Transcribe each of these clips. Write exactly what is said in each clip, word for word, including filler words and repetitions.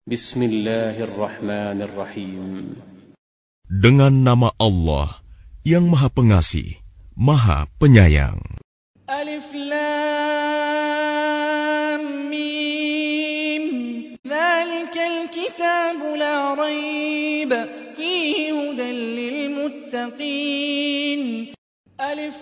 Bismillahirrahmanirrahim. Dengan nama Allah yang Maha Pengasih, Maha Penyayang. Alif Lam Mim. Dzalikal kitabu la raib fihi hudan lil muttaqin. Alif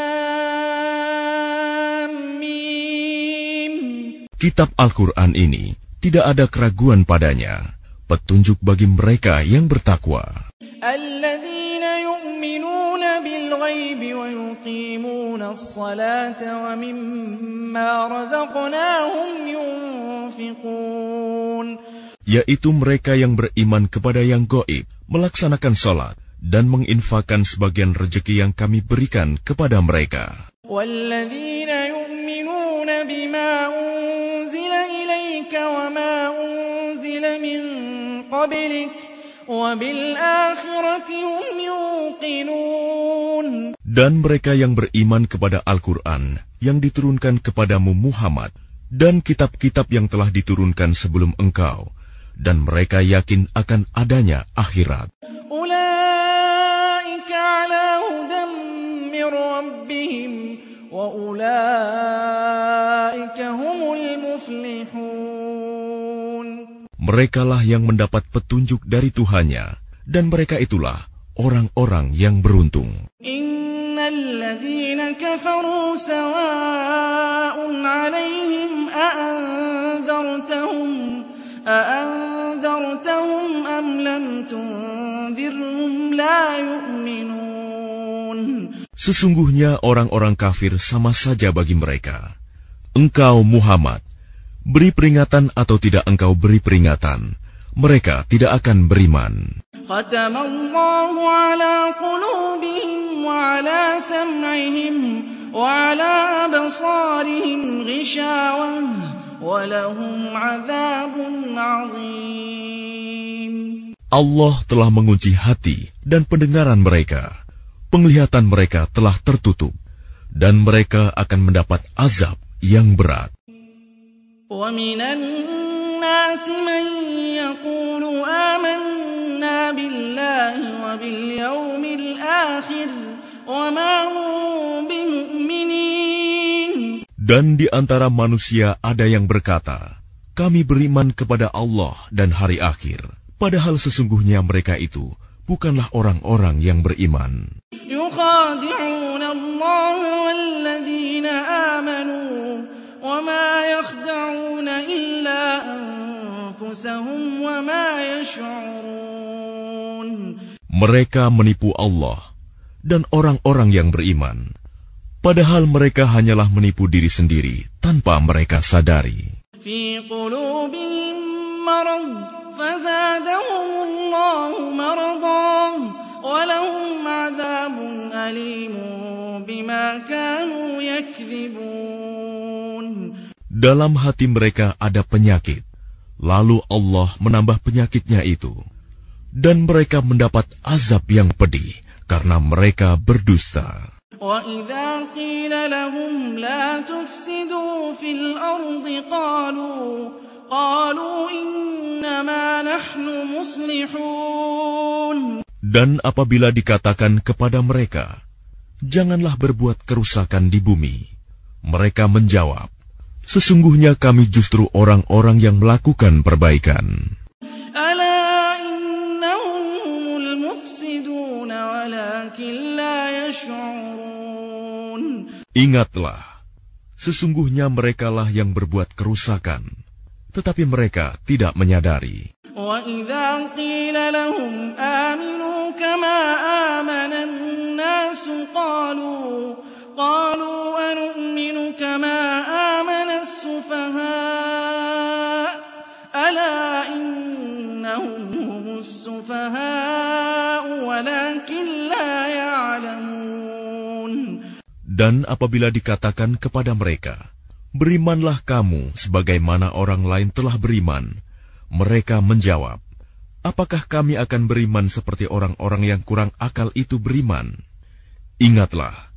Lam Mim. Kitab Al-Quran ini tidak ada keraguan padanya, petunjuk bagi mereka yang bertakwa. Alladzina yu'minuna bil ghaibi wa yuqimuna as-salata wa mimma razaqnahum yunfiqun. Yaitu mereka yang beriman kepada yang gaib, melaksanakan salat dan menginfakkan sebagian rezeki yang kami berikan kepada mereka. Walladzina yu'minuna bima unzila ilayka wa ma unzila min qablik wa bil akhirati hum yuqinun. Dan mereka yang beriman kepada Al-Quran yang diturunkan kepadamu Muhammad dan kitab-kitab yang telah diturunkan sebelum engkau, dan mereka yakin akan adanya akhirat. Ulaika ala hudan min rabbihim wa ulaika humul muflihun. Merekalah yang mendapat petunjuk dari Tuhannya, dan mereka itulah orang-orang yang beruntung. Innal ladzina kafaru sawa'un 'alaihim a'anzartahum a'anzartahum am lam tunzirhum la yu'minun. Sesungguhnya orang-orang kafir sama saja bagi mereka. Engkau Muhammad, beri peringatan atau tidak engkau beri peringatan, mereka tidak akan beriman. Khatamallahu ala qulubihim wa ala sam'ihim wa ala absarihim ghishawah wa lahum 'adzabun 'adzim. Allah telah mengunci hati dan pendengaran mereka. Penglihatan mereka telah tertutup, dan mereka akan mendapat azab yang berat. وَمِنَ النَّاسِ مَن يَقُولُ آمَنَّا بِاللَّهِ وَبِالْيَوْمِ الْآخِرِ وَمَا هُم بِمُؤْمِنِينَ. Dan di antara manusia ada yang berkata, kami beriman kepada Allah dan hari akhir, padahal sesungguhnya mereka itu bukanlah orang-orang yang beriman. يُخَادِعُونَ اللَّهَ وَالَّذِينَ آمَنُوا وَمَا يَخْدَعُونَ إِلَّا أَنفُسَهُمْ وَمَا يَشْعُرُونَ. Mereka menipu Allah dan orang-orang yang beriman, padahal mereka hanyalah menipu diri sendiri tanpa mereka sadari. فِي قُلُوبِهِم مَّرَضٌ فَزَادَهُمُ اللَّهُ مَرَضًا وَلَهُمْ عَذَابٌ أَلِيمٌ بِمَا كَانُوا يَكْذِبُونَ. Dalam hati mereka ada penyakit, lalu Allah menambah penyakitnya itu, dan mereka mendapat azab yang pedih karena mereka berdusta. وَإِذَا قِيلَ لَهُمْ لَا تُفْسِدُوا فِي الْأَرْضِ قَالُوا قَالُوا إِنَّمَا نَحْنُ مُصْلِحُونَ. Dan apabila dikatakan kepada mereka, janganlah berbuat kerusakan di bumi, mereka menjawab, sesungguhnya kami justru orang-orang yang melakukan perbaikan. أَلَا إِنَّهُمْ هُمُ الْمُفْسِدُونَ وَلَكِنْ لَا يَشْعُرُونَ. Ingatlah, sesungguhnya merekalah yang berbuat kerusakan, tetapi mereka tidak menyadari. وَإِذَا قِيلَ لَهُمْ آمِنُوا كَمَا آمَنَ النَّاسُ قَالُوا قَالُوا أَنُؤْمِنُ كَمَا آمَنَ السُّفَهَاءُ أَلَا إِنَّهُمْ هُمُ السُّفَهَاءُ وَلَكِنْ لَا يَعْلَمُونَ. Dan apabila dikatakan kepada mereka, berimanlah kamu sebagaimana orang lain telah beriman, mereka menjawab, apakah kami akan beriman seperti orang-orang yang kurang akal itu beriman? Ingatlah,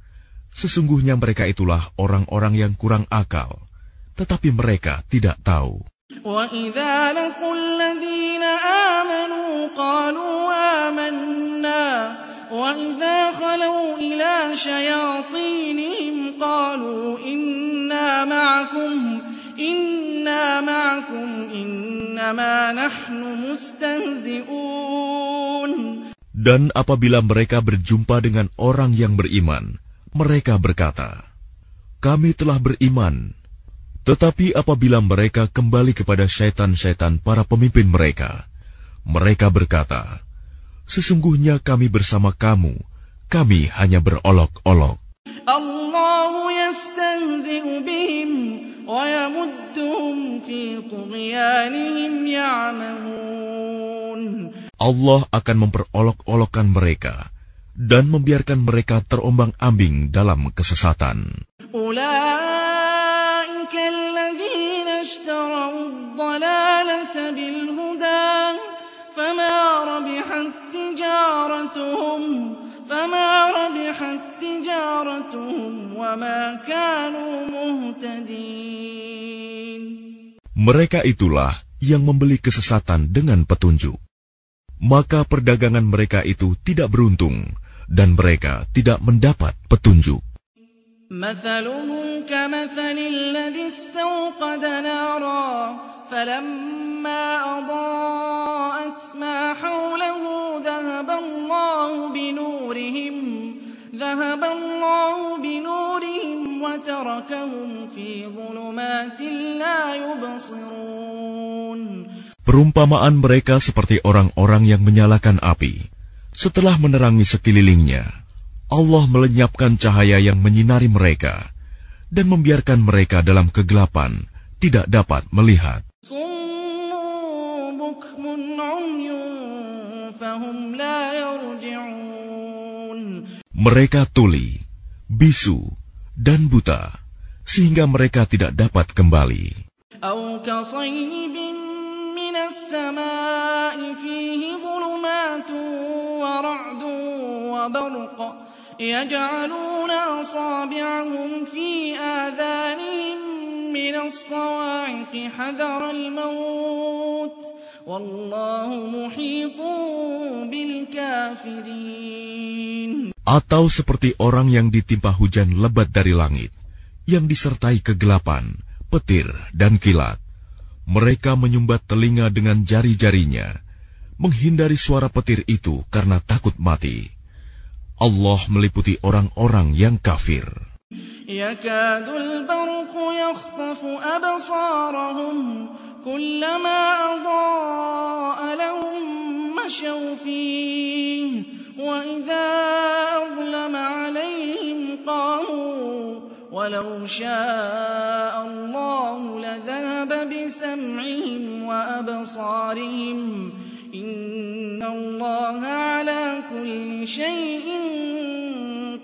sesungguhnya mereka itulah orang-orang yang kurang akal, tetapi mereka tidak tahu. وَإِذَا لَقُوا الَّذِينَ آمَنُوا قَالُوا آمَنَّا وَإِذَا خَلَوْا إِلَىٰ شَيَاطِينِهِمْ قَالُوا إِنَّا مَعَكُمْ إِنَّا مَعَكُمْ إِنَّمَا نَحْنُ مُسْتَهْزِئُونَ. Dan apabila mereka berjumpa dengan orang yang beriman, mereka berkata, "Kami telah beriman." Tetapi apabila mereka kembali kepada syaitan-syaitan para pemimpin mereka, mereka berkata, "Sesungguhnya kami bersama kamu, kami hanya berolok-olok." Allahu yastahzi'u bihim wa yamudduhum fi tughyanihim ya'mamun. Allah akan memperolok-olokkan mereka dan membiarkan mereka terombang-ambing dalam kesesatan. Ulaika alladhina ishtarau ad-dalalata bil huda fama rabihat tijaratuhum fama rabihat tijaratuhum wama kanu muhtadin. Mereka itulah yang membeli kesesatan dengan petunjuk. Maka perdagangan mereka itu tidak beruntung dan mereka tidak mendapat petunjuk. Mathaluhum kamathalil ladzi istawqada nara falamma adaa'at ma hawlahu dhahaba Allahu binurihim dhahaba Allahu binurihim wa tarakahum fi dhulumatin la yubsirun. Perumpamaan mereka seperti orang-orang yang menyalakan api. Setelah menerangi sekelilingnya, Allah melenyapkan cahaya yang menyinari mereka dan membiarkan mereka dalam kegelapan, tidak dapat melihat. Mereka tuli, bisu, dan buta, sehingga mereka tidak dapat kembali. السماء فيه ظلمات ورعد وبرق يجعلون أصابعهم في آذانهم من الصواعق حذر الموت والله محيط بالكافرين. Atau seperti orang yang ditimpa hujan lebat dari langit, yang disertai kegelapan, petir, dan kilat. Mereka menyumbat telinga dengan jari-jarinya, menghindari suara petir itu karena takut mati. Allah meliputi orang-orang yang kafir. Yakadul barqu yakhtafu absarahum kullama adaa'a lahum mashaw fihi wa idza adlama 'alayhim qamu walau syaa'a Allahu ladhahaba bisam'ihim wa absarihim inna Allaha 'ala kulli syai'in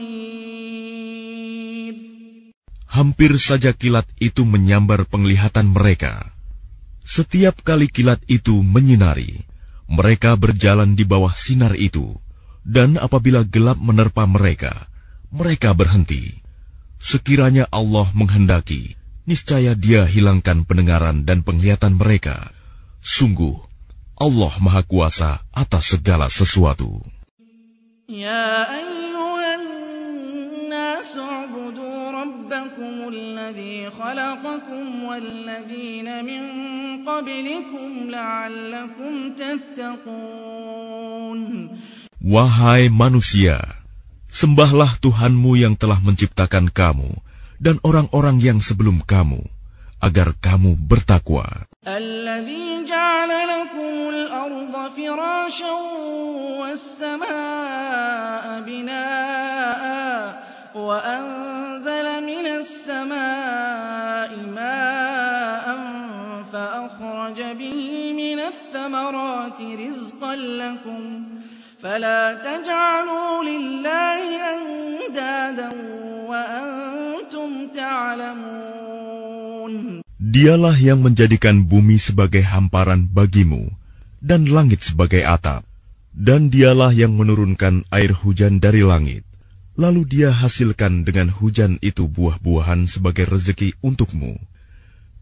qadir. Hampir saja kilat itu menyambar penglihatan mereka. Setiap kali kilat itu menyinari, mereka berjalan di bawah sinar itu, dan apabila gelap menerpa mereka, mereka berhenti. Sekiranya Allah menghendaki, niscaya Dia hilangkan pendengaran dan penglihatan mereka. Sungguh, Allah Maha Kuasa atas segala sesuatu. Ya ayyuhan nasu ubudu rabbakum alladhi khalaqakum walladhina min qablikum la'allakum tattaqun. Wahai manusia, sembahlah Tuhanmu yang telah menciptakan kamu dan orang-orang yang sebelum kamu, agar kamu bertakwa. Alladzi ja'ala lakumul arda firasyan was-samaa'a binaa'a wa anzala minas samaa'i maa'an fa akhraja bihi minats thamarati rizqan lakum. فلا تجعلوا لله أندادا وأنتم تعلمون. Dialah yang menjadikan bumi sebagai hamparan bagimu dan langit sebagai atap, dan Dialah yang menurunkan air hujan dari langit, lalu Dia hasilkan dengan hujan itu buah-buahan sebagai rezeki untukmu.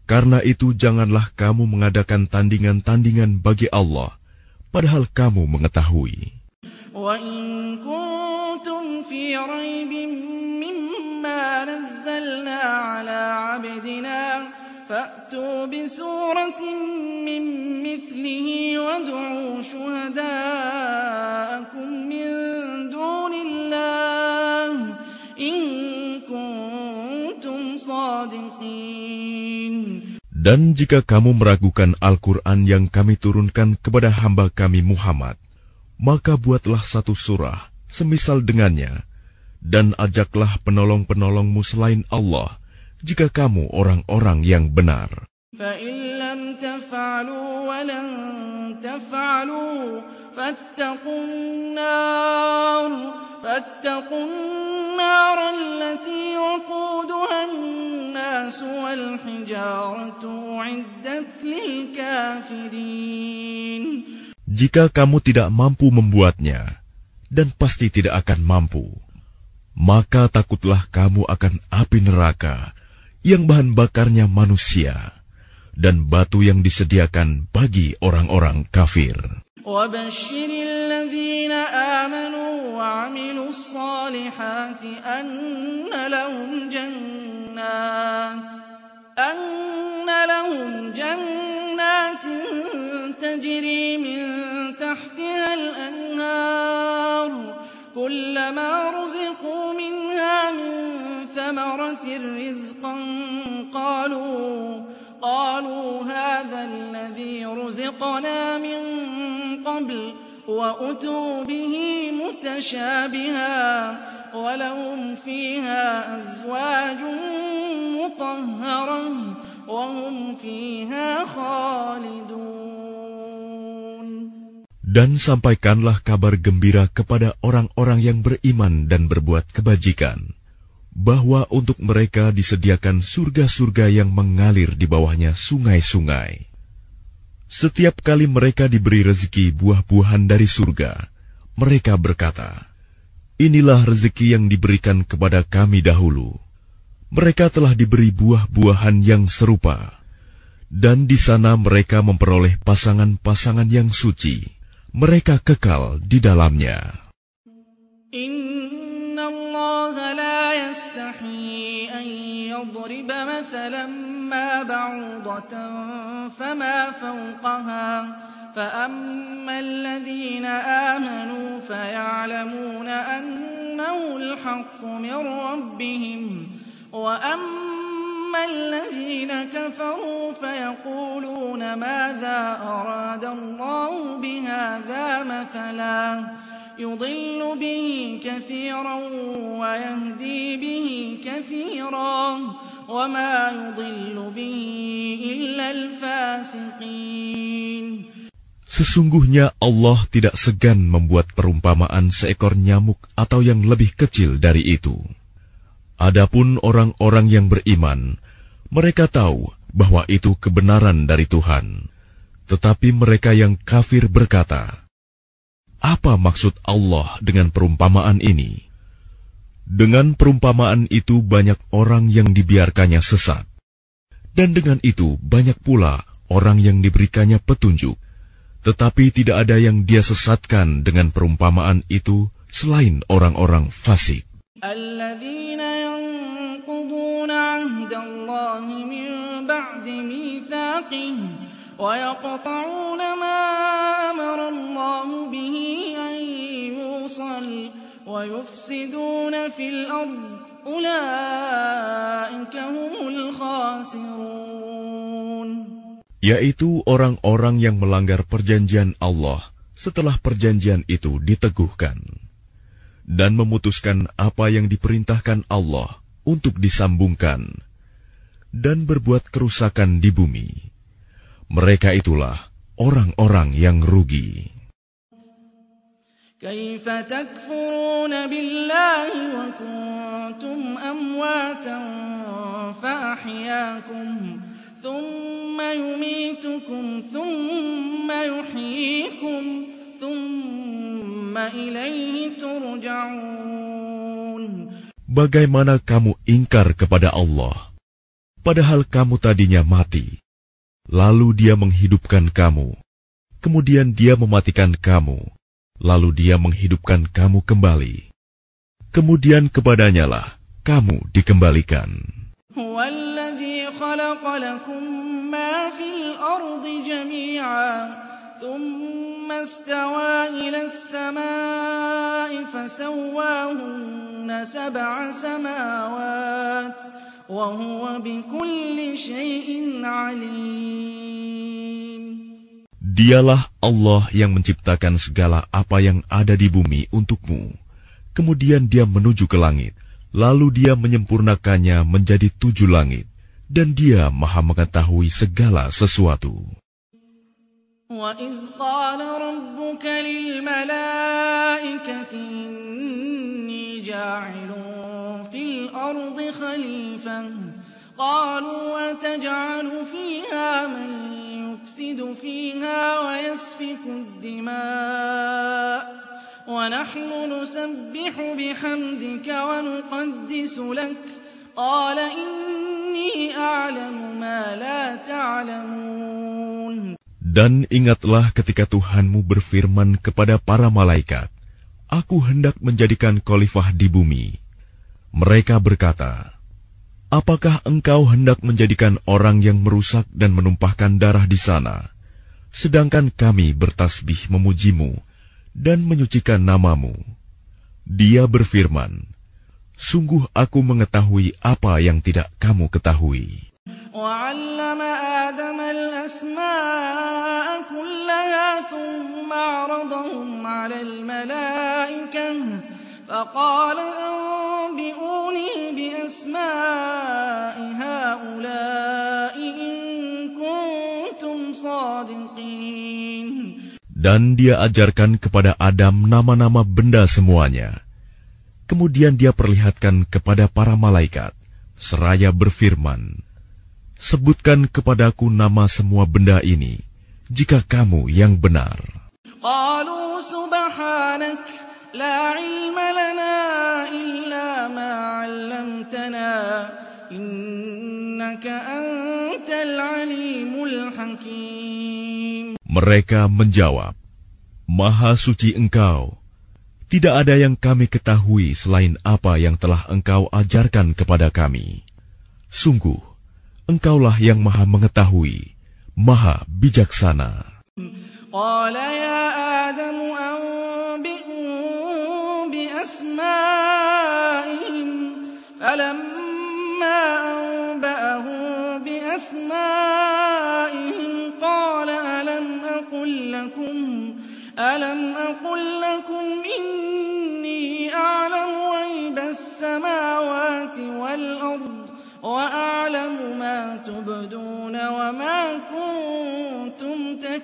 Karena itu janganlah kamu mengadakan tandingan-tandingan bagi Allah, padahal kamu mengetahui. وَإِن كُنتُمْ فِي رَيْبٍ مِّمَّا نَزَّلْنَا عَلَىٰ عَبْدِنَا فَأْتُوا بِسُورَةٍ مِّن مِّثْلِهِ وَادْعُوا شُهَدَاءَكُم مِّن دُونِ اللَّهِ إِن كُنتُمْ صَادِقِينَ. Dan jika kamu meragukan Al-Quran yang kami turunkan kepada hamba kami Muhammad, maka buatlah satu surah semisal dengannya, dan ajaklah penolong-penolongmu selain Allah, jika kamu orang-orang yang benar. فَإِن لَّمْ تَفْعَلُوا وَلَن تَفْعَلُوا فَاتَّقُوا النَّارَ فَاتَّقُوا النَّارَ الَّتِي وَقُودُهَا النَّاسُ وَالْحِجَارَةُ أُعِدَّتْ لِلْكَافِرِينَ. Jika kamu tidak mampu membuatnya, dan pasti tidak akan mampu, maka takutlah kamu akan api neraka yang bahan bakarnya manusia dan batu yang disediakan bagi orang-orang kafir. وَبَشِّرِ الَّذِينَ آمَنُوا وَعَمِلُوا الصَّالِحَاتِ أَنَّ لَهُمْ جَنَّاتٍ أَنَّ لَهُمْ جَنَّاتٍ تَجْرِي مِن تَحْتِهَا الْأَنْهَارُ كُلَّمَا رُزِقُوا مِنْهَا مِن ثَمَرَةٍ رِّزْقًا قَالُوا قالوا هذا الذي رزقنا من قبل وأتوا به متشابها ولهم فيها أزواج مطهرة وهم فيها خالدون. Dan sampaikanlah kabar gembira kepada orang-orang yang beriman dan berbuat kebajikan, bahwa untuk mereka disediakan surga-surga yang mengalir di bawahnya sungai-sungai. Setiap kali mereka diberi rezeki buah-buahan dari surga, mereka berkata, "Inilah rezeki yang diberikan kepada kami dahulu." Mereka telah diberi buah-buahan yang serupa, dan di sana mereka memperoleh pasangan-pasangan yang suci. Mereka kekal di dalamnya. يستحيي أن يضرب مثلا ما بعوضة فما فوقها فأما الذين آمنوا فيعلمون أنه الحق من ربهم وأما الذين كفروا فيقولون ماذا أراد الله بهذا مثلا يضل به كثيرا ويهدي به كثيرا وما يضل به إلا الفاسقين. Sesungguhnya Allah tidak segan membuat perumpamaan seekor nyamuk atau yang lebih kecil dari itu. Adapun orang-orang yang beriman, mereka tahu bahwa itu kebenaran dari Tuhan. Tetapi mereka yang kafir berkata, "Apa maksud Allah dengan perumpamaan ini?" Dengan perumpamaan itu banyak orang yang dibiarkannya sesat. Dan dengan itu banyak pula orang yang diberikannya petunjuk. Tetapi tidak ada yang dia sesatkan dengan perumpamaan itu selain orang-orang fasik. Alladzina yanquduna 'ahdallahi min ba'di mitsaqihi وَيَقْطَعُونَ مَا أَمَرَ اللَّهُ بِهِ أَن يُوصَلَ وَيُفْسِدُونَ فِي الْأَرْضِ أُولَٰئِكَ هُمُ الْخَاسِرُونَ. Yaitu orang-orang yang melanggar perjanjian Allah setelah perjanjian itu diteguhkan dan memutuskan apa yang diperintahkan Allah untuk disambungkan dan berbuat kerusakan di bumi. Mereka itulah orang-orang yang rugi. Kaifa takfuruna billahi wa kuntum amwatan fa ahyaakum thumma yumitukum thumma yuhyikum thumma ilaihi turja'un. Bagaimana kamu ingkar kepada Allah, padahal kamu tadinya mati. Lalu Dia menghidupkan kamu, kemudian Dia mematikan kamu, lalu Dia menghidupkan kamu kembali. Kemudian kepadanya-lah kamu dikembalikan. Huwallazi khalaqa lakum ma fil ardi jami'an, thumma istawa ila as-samaa'i fasawwahunna sab'a samawat, wa huwa bikulli syai'in 'alim. Dialah Allah yang menciptakan segala apa yang ada di bumi untukmu. Kemudian Dia menuju ke langit, lalu Dia menyempurnakannya menjadi tujuh langit, dan Dia Maha mengetahui segala sesuatu. وَإِذْ قَالَ رَبُّكَ لِلْمَلَائِكَةِ إِنِّي جَاعِلٌ فِي الْأَرْضِ خَلِيفَةً قَالُوا أَتَجْعَلُ فِيهَا مَن يُفْسِدُ فِيهَا وَيَسْفِكُ الدِّمَاءَ وَنَحْنُ نُسَبِّحُ بِحَمْدِكَ وَنُقَدِّسُ لَكَ قَالَ إِنِّي أَعْلَمُ مَا لَا تَعْلَمُونَ. Dan ingatlah ketika Tuhanmu berfirman kepada para malaikat, Aku hendak menjadikan khalifah di bumi. Mereka berkata, Apakah engkau hendak menjadikan orang yang merusak dan menumpahkan darah di sana, sedangkan kami bertasbih memujimu dan menyucikan namamu? Dia berfirman, Sungguh aku mengetahui apa yang tidak kamu ketahui. وَعَلَّمَ آدَمَ الْأَسْمَاءَ كُلَّهَا ثُمَّ عَرَضَهُمْ عَلَى الْمَلَائِكَةِ فَقَالَ أَنبِئُونِي بِأَسْمَاءِ هَؤُلَاءِ إِن كُنتُمْ صَادِقِينَ. Dan Dia ajarkan kepada Adam nama-nama benda semuanya. Kemudian Dia perlihatkan kepada para malaikat, seraya berfirman, Sebutkan kepadaku nama semua benda ini, jika kamu yang benar. قَالُوا سُبْحَانَكَ لَا عِلْمَ لَنَا إِلَّا مَا عَلَّمْتَنَا إِنَّكَ أَنْتَ الْعَلِيمُ الْحَكِيمُ. Mereka menjawab, Maha suci Engkau, tidak ada yang kami ketahui selain apa yang telah Engkau ajarkan kepada kami. Sungguh, Engkaulah yang Maha mengetahui, Maha bijaksana. قَالَ يَا آدَمُ أَنبِئْهُم بِأَسْمَائِهِمْ فَلَمَّا أَنبَأَهُم بِأَسْمَائِهِمْ قَالَ أَلَمْ أَقُل لَّكُمْ أَلَمْ أَقُل لَّكُمْ إِنِّي أَعْلَمُ غَيْبَ السَّمَاوَاتِ وَالْأَرْضِ وَأَعْلَمُ مَا تُبْدُونَ وَمَا كُنتُمْ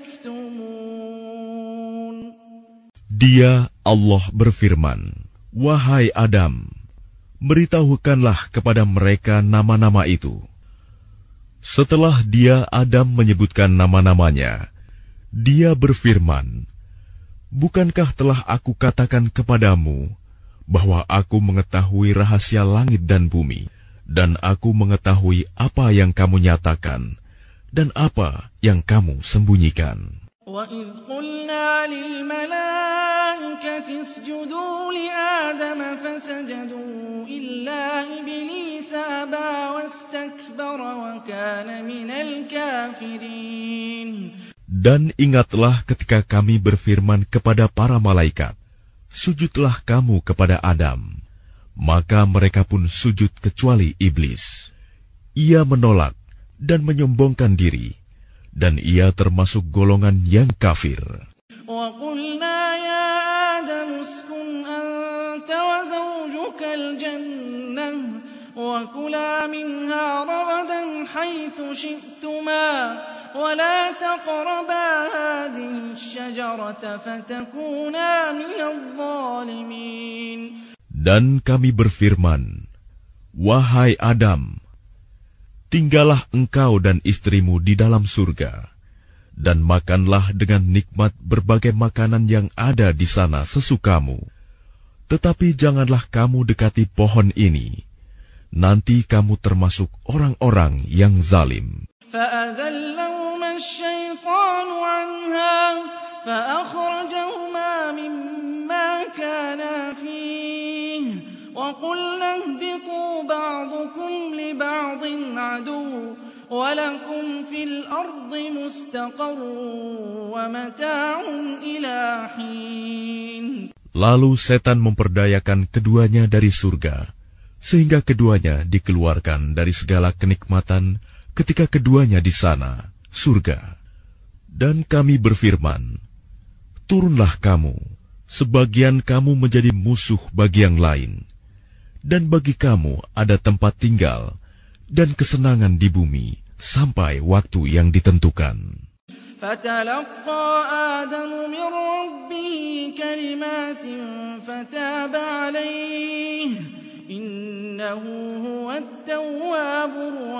تَكْتُمُونَ. Dia, Allah berfirman, Wahai Adam, beritahukanlah kepada mereka nama-nama itu. Setelah Dia, Adam, menyebutkan nama-namanya, Dia berfirman, Bukankah telah aku katakan kepadamu bahwa aku mengetahui rahasia langit dan bumi, dan aku mengetahui apa yang kamu nyatakan dan apa yang kamu sembunyikan. وَإِذْ قُلْنَا لِلْمَلَائِكَةِ اسْجُدُوا لِآدَمَ فَسَجَدُوا إِلَّا إِبْلِيسَ أَبَى وَاسْتَكْبَرَ وَكَانَ مِنَ الْكَافِرِينَ. Dan ingatlah ketika kami berfirman kepada para malaikat, Sujudlah kamu kepada Adam. Maka mereka pun sujud kecuali iblis. Ia menolak dan menyombongkan diri, dan ia termasuk golongan yang kafir. وَقُلْنَا يَا آدَمُ اسْكُنْ أَنْتَ وَزَوْجُكَ الْجَنَّةَ وَكُلَا مِنْهَا رَغَدًا حَيْثُ شِئْتُمَا وَلَا تَقْرَبَا هَٰذِهِ الشَّجَرَةَ فَتَكُونَا مِنَ الظَّالِمِينَ. Dan kami berfirman, Wahai Adam, tinggallah engkau dan istrimu di dalam surga, dan makanlah dengan nikmat berbagai makanan yang ada di sana sesukamu. Tetapi janganlah kamu dekati pohon ini, nanti kamu termasuk orang-orang yang zalim. فأزلهما الشيطان عنها فأخرجهما مما كانا فيه وقلنا اهبطوا بعضكم لبعض عدو ولكم في الأرض مستقر ومتاع إلى حين. Lalu setan memperdayakan keduanya dari surga, sehingga keduanya dikeluarkan dari segala kenikmatan ketika keduanya di sana, surga. Dan kami berfirman, turunlah kamu, sebagian kamu menjadi musuh bagi yang lain, dan bagi kamu ada tempat tinggal dan kesenangan di bumi sampai waktu yang ditentukan. فتلقى آدم من ربه كلمات فتاب عليه إنه هو التواب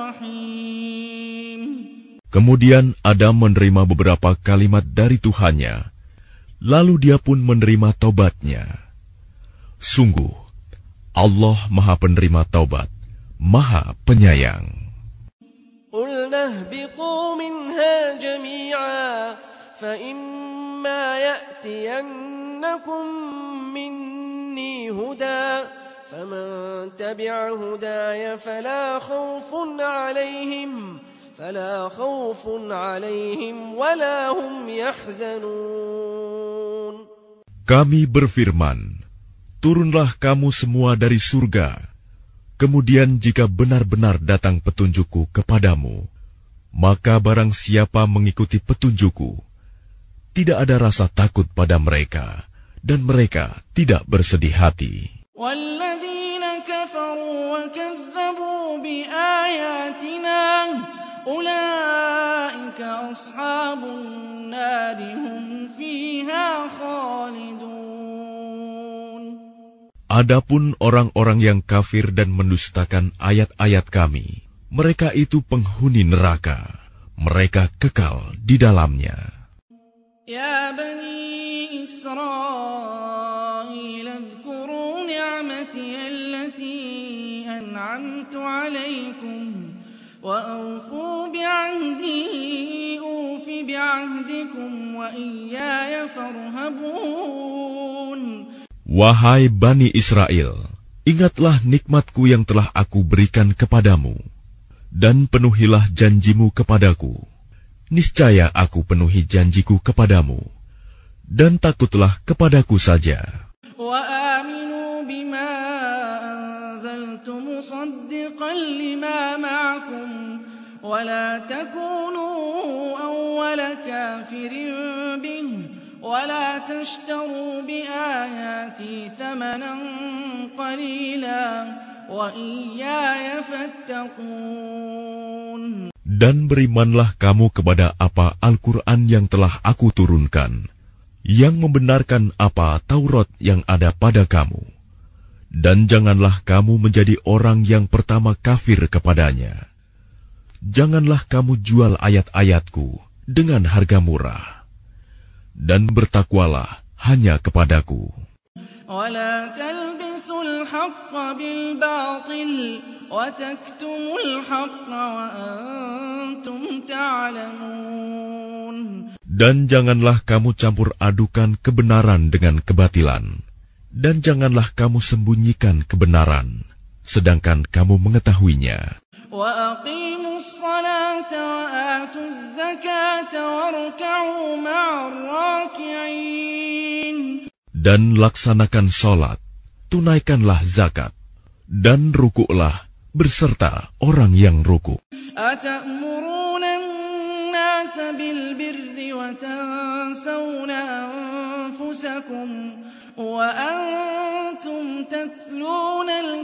الرحيم. Kemudian Adam menerima beberapa kalimat dari Tuhannya, lalu dia pun menerima taubatnya. Sungguh, Allah Maha Penerima Taubat, Maha Penyayang. قُلْنَا اهْبِطُوا مِنْهَا جَمِيعًا فَإِمَّا يَأْتِيَنَّكُم مِّنِّي هُدًى فَمَن تَبِعَ هُدَايَ فَلَا خَوْفٌ عَلَيْهِمْ فَلَا خَوْفٌ عَلَيْهِمْ وَلَا هُمْ يَحْزَنُونَ. Kami berfirman, turunlah kamu semua dari surga. Kemudian jika benar-benar datang petunjukku kepadamu, maka barang siapa mengikuti petunjukku, tidak ada rasa takut pada mereka, dan mereka tidak bersedih hati. وَالَّذِينَ كَفَرُوا وَكَذَّبُوا بِآيَاتِنَا أُولَئِكَ أَصْحَابُ النَّارِ هُمْ فِيهَا خَالِدُونَ. Adapun orang-orang yang kafir dan mendustakan ayat-ayat kami, mereka itu penghuni neraka, mereka kekal di dalamnya. Ya bani Israil اذكروا نعمتي التي أنعمت عليكم وأوفوا بعهدي أوف بعهدكم وإياي فارهبون. Wahai Bani Israel, ingatlah nikmatku yang telah aku berikan kepadamu, dan penuhilah janjimu kepadaku. Niscaya aku penuhi janjiku kepadamu, dan takutlah kepadaku saja. وَآمِنُوا بِمَا أَنزَلْتُ مُصَدِّقًا لِمَا مَعَكُمْ وَلَا تَكُونُوا أَوَّلَ كَافِرٍ بِهِ وَلَا تَشْتَرُوا بِآيَاتِي ثَمَنًا قَلِيلًا وَإِيَّايَ فَاتَّقُونِ. Dan berimanlah kamu kepada apa Al-Quran yang telah aku turunkan, yang membenarkan apa Taurat yang ada pada kamu. Dan janganlah kamu menjadi orang yang pertama kafir kepadanya. Janganlah kamu jual ayat-ayatku dengan harga murah. Dan bertakwalah hanya kepadaku. وَلَا تَلْبِسُوا الْحَقَّ بِالْبَاطِلِ وَتَكْتُمُوا الْحَقَّ وَأَنْتُمْ تَعْلَمُونَ. Dan janganlah kamu campur adukan kebenaran dengan kebatilan. Dan janganlah kamu sembunyikan kebenaran, sedangkan kamu mengetahuinya. وَأَقِيمُوا الصَّلَاةَ وَآتُوا الزَّكَاةَ وَارْكَعُوا مَعَ الرَّاكِعِينَ. Dan laksanakan sholat, tunaikanlah zakat, dan rukuklah berserta orang yang rukuk. أَتَأْمُرُونَ النَّاسَ بِالْبِرِّ وَتَنْسَوْنَ أَنفُسَكُمْ وَأَنْتُمْ تَتْلُونَ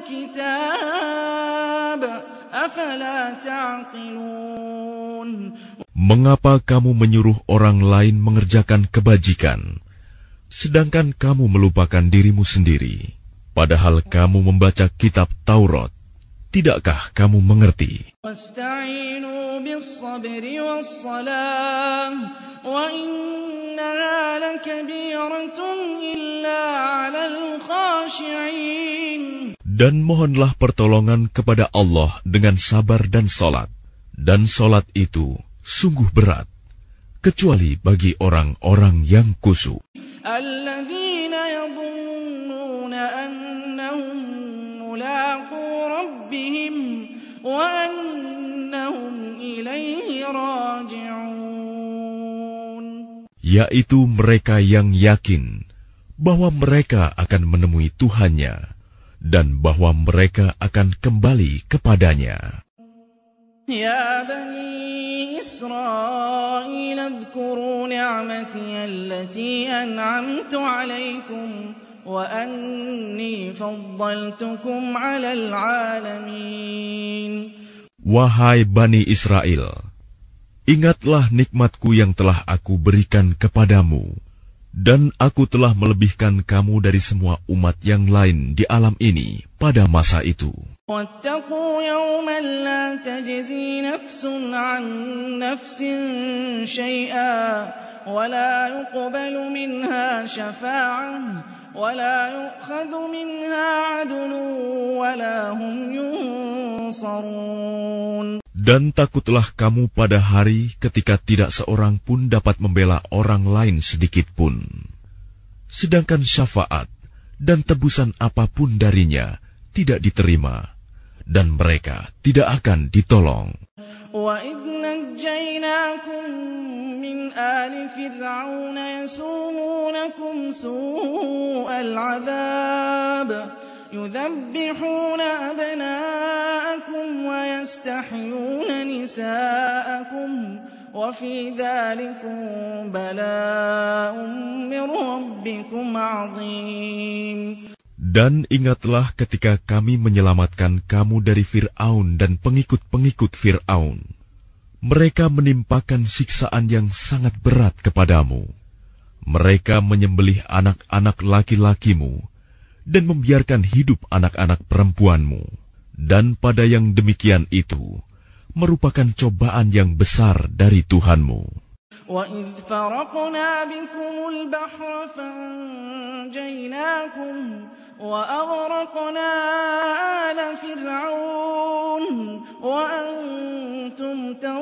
الْكِتَابَ أَفَلَا تَعْقِلُونَ. Mengapa kamu menyuruh orang lain mengerjakan kebajikan, sedangkan kamu melupakan dirimu sendiri, padahal kamu membaca kitab Taurat? Tidakkah kamu mengerti? وَاسْتَعِينُوا بِالصَّبْرِ وَالصَّلَاةِ وَإِنَّهَا لَكَبِيرَةٌ إِلَّا عَلَى الْخَاشِعِينَ. Dan mohonlah pertolongan kepada Allah dengan sabar dan solat. Dan solat itu sungguh berat, kecuali bagi orang-orang yang khusyuk. Alladzina yadhunnuna annahum mulaqu rabbihim wa annahum ilaihi raji'un. Yaitu mereka yang yakin bahwa mereka akan menemui Tuhannya dan bahwa mereka akan kembali kepadanya. Ya Bani Israil, adhkuru ni'mati allati an'amtu 'alaykum wa anni faddaltukum 'alal 'alamin. Wahai Bani Israel, ingatlah nikmatku yang telah aku berikan kepadamu, dan aku telah melebihkan kamu dari semua umat yang lain di alam ini pada masa itu. وَاتَّقُوا يَوْمًا لَا تَجْزِي نَفْسٌ عَن نَّفْسٍ شَيْئًا وَلَا يُقْبَلُ مِنْهَا شَفَاعَةٌ وَلَا يُؤْخَذُ مِنْهَا عَدْلٌ وَلَا هُمْ يُنصَرُونَ. Dan takutlah kamu pada hari ketika tidak seorang pun dapat membela orang lain sedikit pun, sedangkan syafaat dan tebusan apapun darinya tidak diterima, dan mereka tidak akan ditolong. وَإِذْ نَجَّيْنَاكُمْ مِنْ آلِ فِرْعَوْنَ يَسُومُونَكُمْ سُوءَ الْعَذَابِ يُذَبِّحُونَ أَبْنَاءَكُمْ وَيَسْتَحْيُونَ نِسَاءَكُمْ وَفِي ذَلِكُمْ بَلَاءٌ مِّن رَّبِّكُمْ عَظِيمٌ. Dan ingatlah ketika kami menyelamatkan kamu dari Fir'aun dan pengikut-pengikut Fir'aun. Mereka menimpakan siksaan yang sangat berat kepadamu. Mereka menyembelih anak-anak laki-lakimu dan membiarkan hidup anak-anak perempuanmu. Dan pada yang demikian itu merupakan cobaan yang besar dari Tuhanmu. وَإِذْ فَرَقْنَا بِكُمُ الْبَحْرَ فَأَنجَيْنَاكُمْ وَأَغْرَقْنَا آلَ فِرْعَوْنَ وَأَنْتُمْ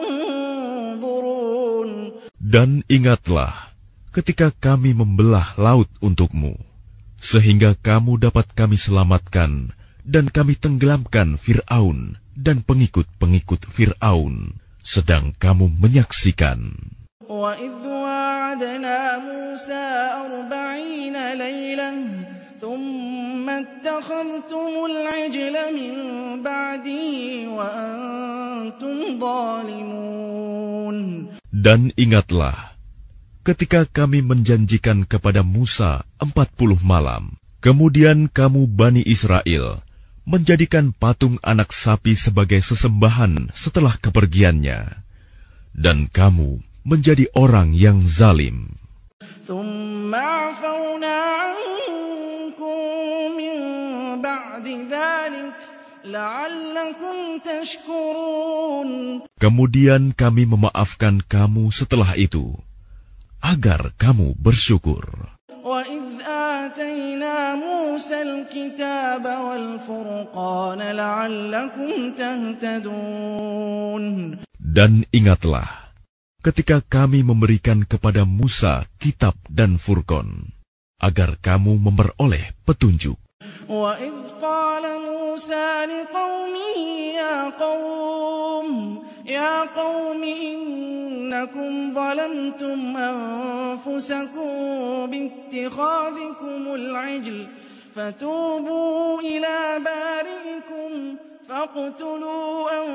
تَنظُرُونَ. Dan ingatlah ketika kami membelah laut untukmu, sehingga kamu dapat kami selamatkan dan kami tenggelamkan Fir'aun dan pengikut-pengikut Fir'aun, sedang kamu menyaksikan. وَإِذْ وَاعَدْنَا مُوسَىٰ أَرْبَعِينَ لَيْلَةً ثُمَّ اتَّخَذْتُمُ الْعِجْلَ مِن بَعْدِهِ وَأَنْتُمْ ظَالِمُونَ. Dan ingatlah ketika kami menjanjikan kepada Musa empat puluh malam, kemudian kamu Bani Israel menjadikan patung anak sapi sebagai sesembahan setelah kepergiannya, dan kamu menjadi orang yang zalim. ثُمَّ عَفَوْنَا عَنكُم مِّن بَعْدِ ذَلِكَ لَعَلَّكُمْ تَشْكُرُونَ. Kemudian kami memaafkan kamu setelah itu, agar kamu bersyukur. وَإِذْ آتَيْنَا مُوسَى الْكِتَابَ وَالْفُرْقَانَ لَعَلَّكُمْ تَهْتَدُونَ. Dan ingatlah ketika kami memberikan kepada Musa kitab dan Furqan, agar kamu memperoleh petunjuk. وَإِذْ قَالَ مُوسَى لِقَوْمِهِ يَا قَوْمِ يَا قَوْمِ إِنَّكُمْ ظَلَمْتُمْ أَنفُسَكُمْ بِاتِّخَاذِكُمُ الْعِجْلَ فَتُوبُوا إِلَى بَارِئِكُمْ فَاقْتُلُوا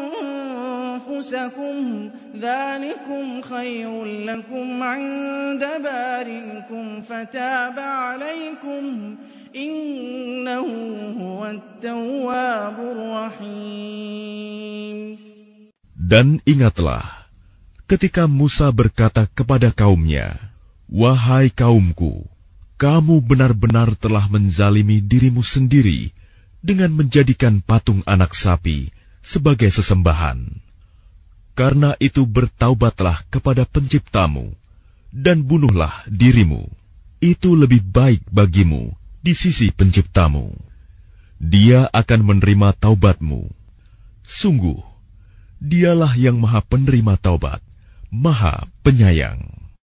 أَنفُسَكُمْ ذَلِكُمْ خَيْرٌ لَكُمْ عِندَ بَارِئِكُمْ فَتَابَ عَلَيْكُمْ إِنَّهُ هُوَ التَّوَّابُ الرَّحِيمُ. Dan ingatlah ketika Musa berkata kepada kaumnya, "Wahai kaumku, kamu benar-benar telah menzalimi dirimu sendiri dengan menjadikan patung anak sapi sebagai sesembahan. Karena itu bertaubatlah kepada Penciptamu dan bunuhlah dirimu. Itu lebih baik bagimu di sisi Penciptamu. Dia akan menerima taubatmu. Sungguh, Dialah yang Maha Penerima Taubat, Maha Penyayang.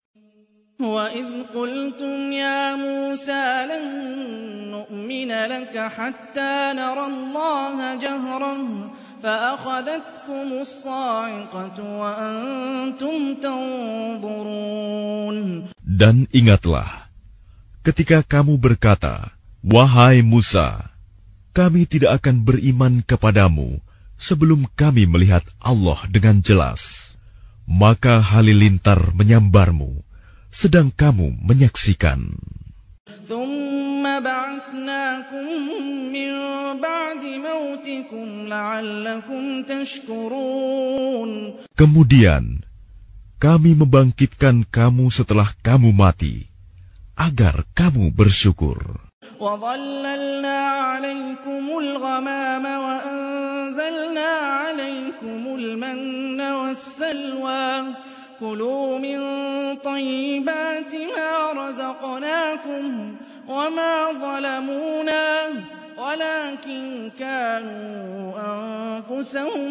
وَإِذْ قُلْتُمْ يَا مُوسَىٰ لَن نُّؤْمِنَ لَكَ حَتَّىٰ نَرَى اللَّهَ جَهْرَةً فَأَخَذَتْكُمُ الصَّاعِقَةُ وَأَنتُمْ تَنظُرُونَ. Dan ingatlah, ketika kamu berkata, "Wahai Musa, kami tidak akan beriman kepadamu sebelum kami melihat Allah dengan jelas." Maka halilintar menyambarmu, sedang kamu menyaksikan. ثُمَّ بَعَثْنَاكُم مِّن بَعْدِ مَوْتِكُمْ لَعَلَّكُمْ تَشْكُرُونَ. Kemudian kami membangkitkan kamu setelah kamu mati, agar kamu bersyukur. وَظَلَّلْنَا عَلَيْكُمُ الْغَمَامَ وَأَنزَلْنَا عَلَيْكُمُ الْمَنَّ وَالسَّلْوَىٰ كُلُوا مِن طَيِّبَاتِ مَا رَزَقْنَاكُمْ وَمَا ظَلَمُونَا وَلَٰكِن كَانُوا أَنفُسَهُمْ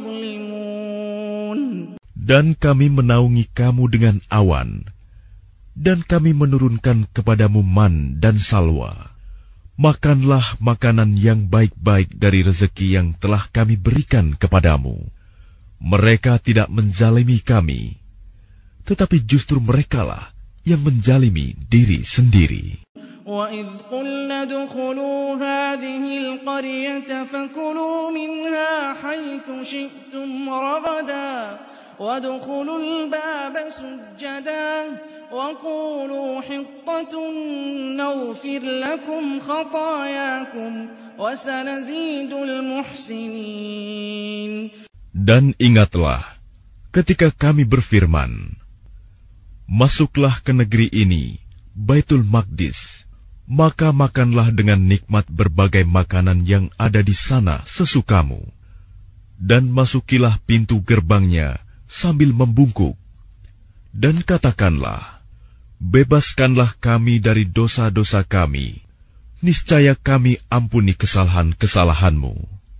يَظْلِمُونَ. Dan kami menaungi kamu dengan awan, dan kami menurunkan kepadamu man dan salwa. Makanlah makanan yang baik-baik dari rezeki yang telah kami berikan kepadamu. Mereka tidak menzalimi kami, tetapi justru merekalah yang menzalimi diri sendiri. وَإِذْ قُلْنَا ادْخُلُوا هَٰذِهِ الْقَرْيَةَ فَكُلُوا مِنْهَا حَيْثُ شِئْتُمْ رَغَدًا وَادْخُلُوا الْبَابَ سُجَّدًا وَقُولُوا حِطَّةٌ نَّغْفِرْ لَكُمْ خَطَايَاكُمْ وَسَنَزِيدُ الْمُحْسِنِينَ. Dan ingatlah ketika kami berfirman, "Masuklah ke negeri ini, Baitul Maqdis, maka makanlah dengan nikmat berbagai makanan yang ada di sana sesukamu, dan masukilah pintu gerbangnya sambil membungkuk, dan katakanlah, bebaskanlah kami dari dosa-dosa kami, niscaya kami ampuni kesalahan-kesalahanmu,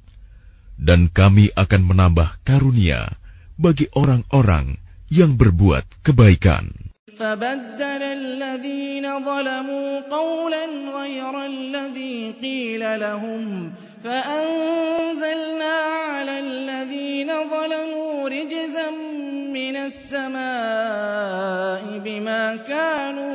dan kami akan menambah karunia bagi orang-orang yang berbuat kebaikan." فَبَدَّلَ الَّذِينَ ظَلَمُوا قَوْلًا غَيْرَ الَّذِي قِيلَ لَهُمْ فَأَنزَلْنَا عَلَى الَّذِينَ ظَلَمُوا رِجْزًا مِّنَ السَّمَاءِ بِمَا كَانُوا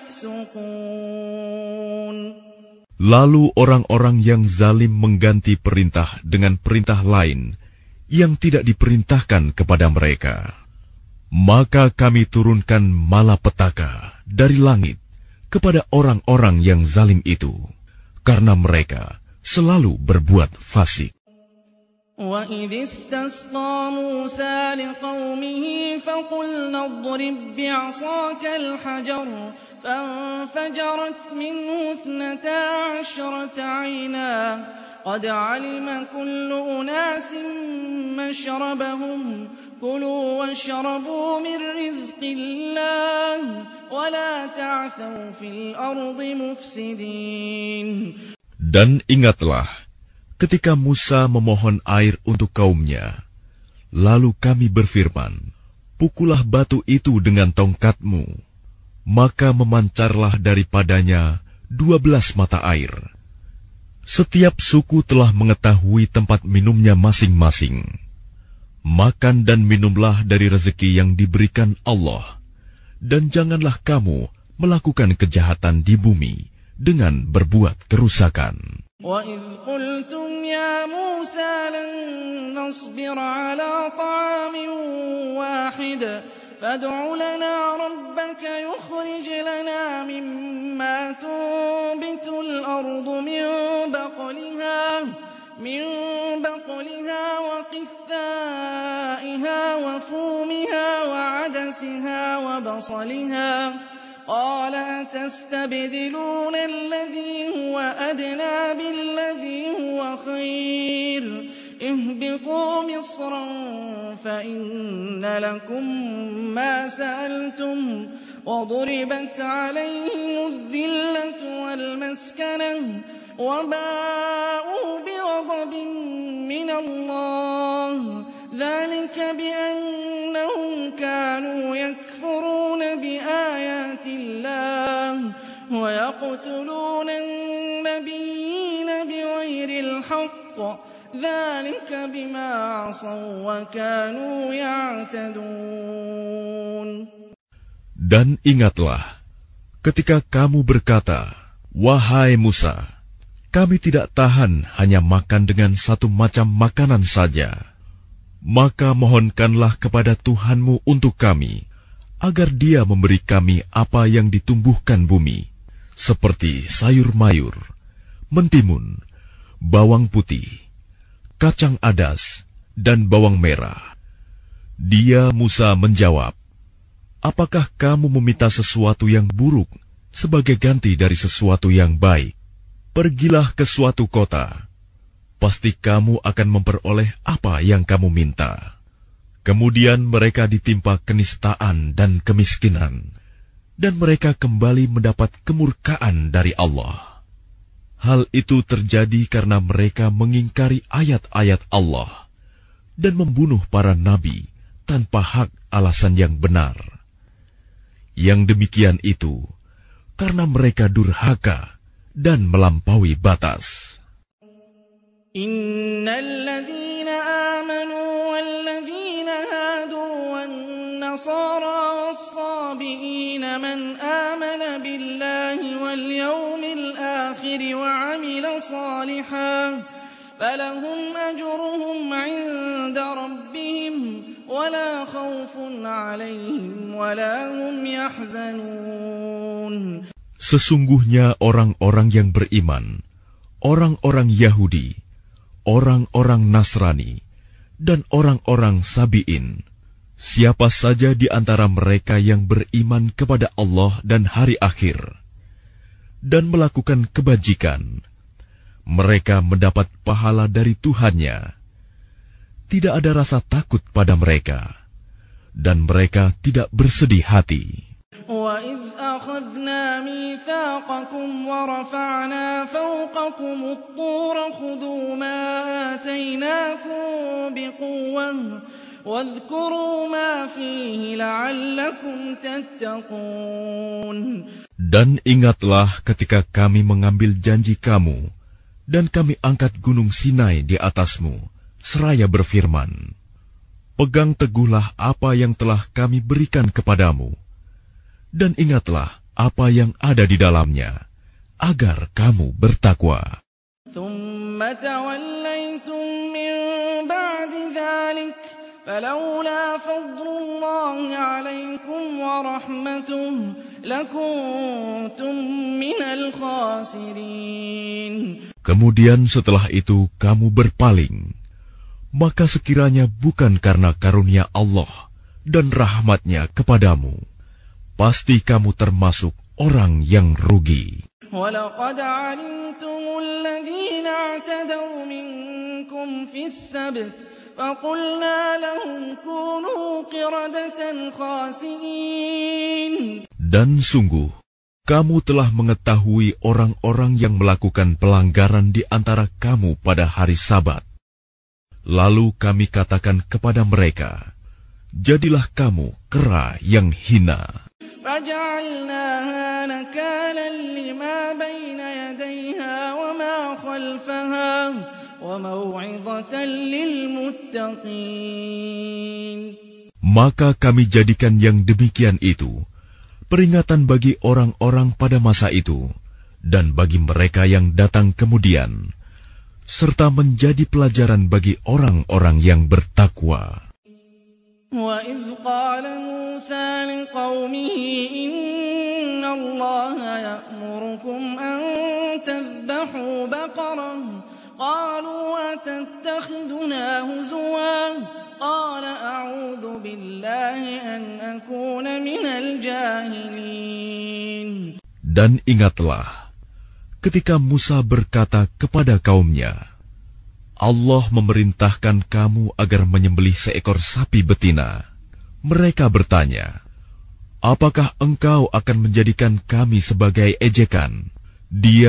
يَفْسُقُونَ. Lalu orang-orang yang zalim mengganti perintah dengan perintah lain yang tidak diperintahkan kepada mereka. Maka kami turunkan malapetaka dari langit kepada orang-orang yang zalim itu, karena mereka selalu berbuat fasik. وَإِذِ اسْتَسْقَىٰ مُوسَىٰ لِقَوْمِهِ فَقُلْنَا اضْرِب بِّعَصَاكَ الْحَجَرَ فَانفَجَرَتْ مِنْهُ اثْنَتَا عَشْرَةَ عَيْنًا قَدْ عَلِمَ كُلُّ أُنَاسٍ مَّشْرَبَهُمْ كُلُوا وَاشْرَبُوا مِن رِّزْقِ اللَّهِ وَلَا تَعْثَوْا فِي الْأَرْضِ مُفْسِدِينَ. Dan ingatlah ketika Musa memohon air untuk kaumnya, lalu kami berfirman, pukullah batu itu dengan tongkatmu, maka memancarlah daripadanya dua belas mata air. Setiap suku telah mengetahui tempat minumnya masing-masing. Makan dan minumlah dari rezeki yang diberikan Allah, dan janganlah kamu melakukan kejahatan di bumi dengan berbuat kerusakan. وَإِذْ قُلْتُمْ يَا مُوسَىٰ لَن نَّصْبِرَ عَلَىٰ طَعَامٍ وَاحِدٍ فَادْعُ لَنَا رَبَّكَ يُخْرِجْ لَنَا مِمَّا تُنبِتُ الْأَرْضُ مِن بَقْلِهَا مِن بَقْلِهَا وَقِثَّائِهَا وَفُومِهَا وَعَدَسِهَا وَبَصَلِهَا قَالَ أَتَسْتَبْدِلُونَ الَّذِي هُوَ أَدْنَىٰ بِالَّذِي هُوَ خَيْرٌ اهْبِطُوا مِصْرًا فَإِنَّ لَكُم مَّا سَأَلْتُمْ وَضُرِبَتْ عَلَيْهِمُ الذِّلَّةُ وَالْمَسْكَنَةُ وباءوا بغضب من الله ذلك بأنهم كانوا يكفرون بآيات الله ويقتلون النبيين بغير الحق ذلك بما عصوا وكانوا يعتدون. Dan ingatlah ketika kamu berkata, wahai Musa, kami tidak tahan hanya makan dengan satu macam makanan saja. Maka mohonkanlah kepada Tuhanmu untuk kami, agar Dia memberi kami apa yang ditumbuhkan bumi, seperti sayur mayur, mentimun, bawang putih, kacang adas, dan bawang merah. Dia Musa menjawab, apakah kamu meminta sesuatu yang buruk sebagai ganti dari sesuatu yang baik? Pergilah ke suatu kota, pasti kamu akan memperoleh apa yang kamu minta. Kemudian mereka ditimpa kenistaan dan kemiskinan, dan mereka kembali mendapat kemurkaan dari Allah. Hal itu terjadi karena mereka mengingkari ayat-ayat Allah dan membunuh para nabi tanpa hak alasan yang benar. Yang demikian itu karena mereka durhaka dan melampaui batas. Innal ladzina amanu wal ladzina hadu wan nasara was-sabiina man amana billahi wal yawmil akhir wa 'amila salihan falahum ajruhum 'inda rabbihim wala khawfun 'alaihim wala hum yahzanun. Sesungguhnya orang-orang yang beriman, orang-orang Yahudi, orang-orang Nasrani, dan orang-orang Sabi'in, siapa saja di antara mereka yang beriman kepada Allah dan hari akhir, dan melakukan kebajikan, mereka mendapat pahala dari Tuhannya. Tidak ada rasa takut pada mereka, dan mereka tidak bersedih hati. وَإِذْ أَخَذْنَا مِيثَاقَكُمْ وَرَفَعْنَا فَوْقَكُمُ الطُّورَ خُذُوا مَا آتَيْنَاكُمْ بِقُوَّةٍ وَاذْكُرُوا مَا فِيهِ لَعَلَّكُمْ تَتَّقُونَ. Dan ingatlah ketika kami mengambil janji kamu, dan kami angkat gunung Sinai di atasmu, seraya berfirman, pegang teguhlah apa yang telah kami berikan kepadamu, dan ingatlah apa yang ada di dalamnya, agar kamu bertakwa. ثُمَّ تَوَلَّيْتُم مِّن بَعْدِ ذَلِكَ فَلَوْلَا فَضْلُ اللَّهِ عَلَيْكُمْ وَرَحْمَتُهُ لَكُنتُم مِّنَ الْخَاسِرِينَ. Kemudian setelah itu kamu berpaling, maka sekiranya bukan karena karunia Allah dan rahmat-Nya kepadamu, pasti kamu termasuk orang yang rugi. وَلَقَدْ عَلِمْتُمُ الَّذِينَ اعْتَدَوْا مِنكُمْ فِي السَّبْتِ فَقُلْنَا لَهُمْ كُونُوا قِرَدَةً خَاسِئِينَ. Dan sungguh, kamu telah mengetahui orang-orang yang melakukan pelanggaran di antara kamu pada hari Sabat. Lalu kami katakan kepada mereka, jadilah kamu kera yang hina. فَجَعَلْنَاهَا نَكَالًا لِمَا بَيْنَ يَدَيْهَا وَمَا خَلْفَهَا وَمَوْعِظَةً لِلْمُتَّقِينَ. Maka kami jadikan yang demikian itu peringatan bagi orang-orang pada masa itu dan bagi mereka yang datang kemudian, serta menjadi pelajaran bagi orang-orang yang bertakwa. وَإِذْ قَالَ مُوسَى لِقَوْمِهِ إِنَّ اللَّهَ يَأْمُرُكُمْ أَن تَذْبَحُوا بَقَرَةً قَالُوا أَتَتَّخِذُنَا هُزُوًا قَالَ أَعُوذُ بِاللَّهِ أَنْ أَكُونَ مِنَ الْجَاهِلِينَ. Dan ingatlah ketika Musa berkata kepada kaumnya, Allah memerintahkan kamu agar menyembelih seekor sapi betina. Mereka bertanya, apakah engkau akan menjadikan kami sebagai ejekan? Dia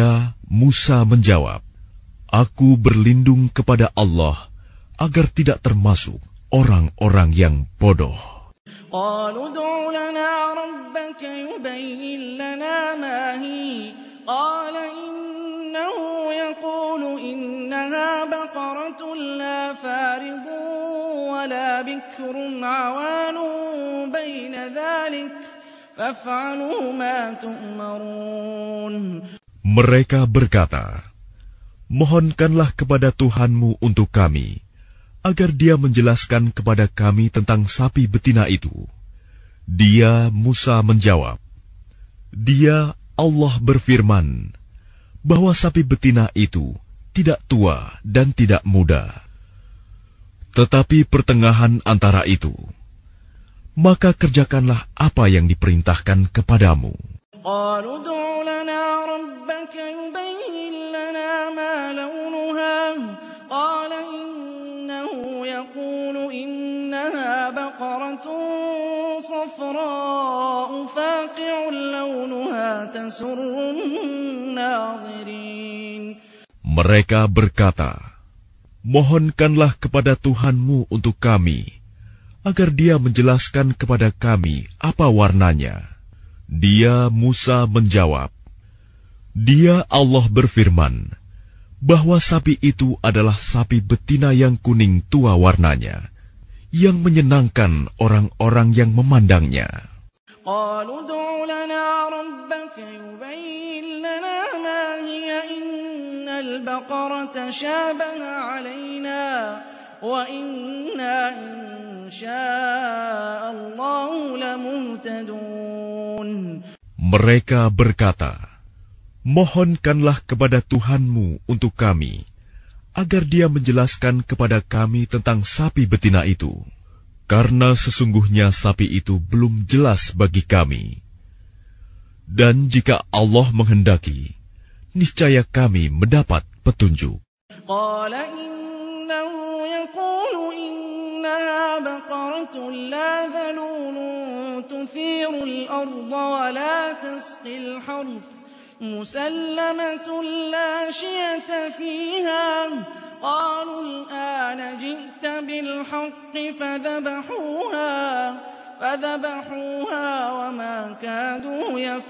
Musa menjawab, "Aku berlindung kepada Allah agar tidak termasuk orang-orang yang bodoh." قالوا ادع لنا ربك يبين لنا ما هي قال إنه يقول إنها بقرة لا فارض ولا بكر عوان بين ذلك فافعلوا ما تؤمرون. Mereka berkata, "Mohonkanlah kepada Tuhanmu untuk kami, agar dia menjelaskan kepada kami tentang sapi betina itu." Dia, Musa, menjawab, "Dia, Allah berfirman, bahwa sapi betina itu tidak tua dan tidak muda, tetapi pertengahan antara itu. Maka kerjakanlah apa yang diperintahkan kepadamu." قالوا ادع لنا ربك يبين لنا ما لونها قال إنه يقول إنها بقرة صفراء فاقع لونها تسر الناظرين. Mereka berkata, "Mohonkanlah kepada Tuhanmu untuk kami, agar dia menjelaskan kepada kami apa warnanya." Dia, Musa, menjawab, "Dia, Allah berfirman, bahwa sapi itu adalah sapi betina yang kuning tua warnanya, yang menyenangkan orang-orang yang memandangnya." قالوا ادع لنا ربك يبين لنا ما هي إن البقرة شابه علينا وإنا إن شاء الله لمهتدون. Mereka berkata, "Mohonkanlah kepada Tuhanmu untuk kami, agar dia menjelaskan kepada kami tentang sapi betina itu, karena sesungguhnya sapi itu belum jelas bagi kami. Dan jika Allah menghendaki, niscaya kami mendapat petunjuk." قال إنه يقول إنها بقرة لا ذلول تثير الأرض ولا تسقي الحرث مسلمة لا شية فيها قالوا الآن جئت بالحق فذبحوها فذبحوها وما كادوا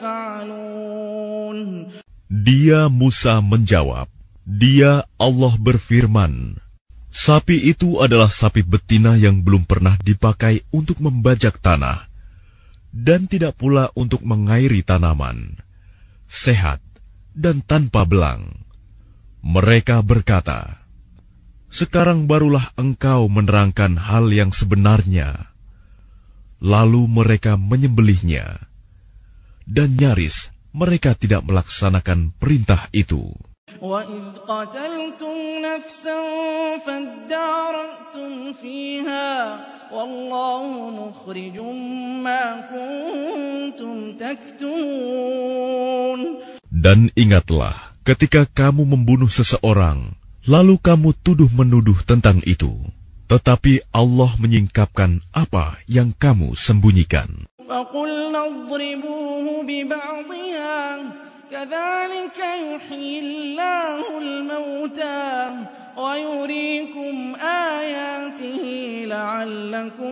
يفعلون. Dia, Musa, menjawab, "Dia, Allah berfirman, sapi itu adalah sapi betina yang belum pernah dipakai untuk membajak tanah, dan tidak pula untuk mengairi tanaman, sehat dan tanpa belang." Mereka berkata, "Sekarang barulah engkau menerangkan hal yang sebenarnya." Lalu mereka menyembelihnya, dan nyaris mereka tidak melaksanakan perintah itu. وَإِذْ قَتَلْتُمْ نَفْسًا فَادَّارَأْتُمْ فِيهَا وَاللَّهُ مُخْرِجٌ مَا كُنتُمْ تَكْتُمُونَ. Dan ingatlah ketika kamu membunuh seseorang, lalu kamu tuduh-menuduh tentang itu, tetapi Allah menyingkapkan apa yang kamu sembunyikan. فَقُلْنَا اضْرِبُوهُ بِبَعْضِهَا كَذَلِكَ يُحْيِي اللَّهُ الْمَوْتَى وَيُرِيكُمْ آيَاتِهِ لَعَلَّكُمْ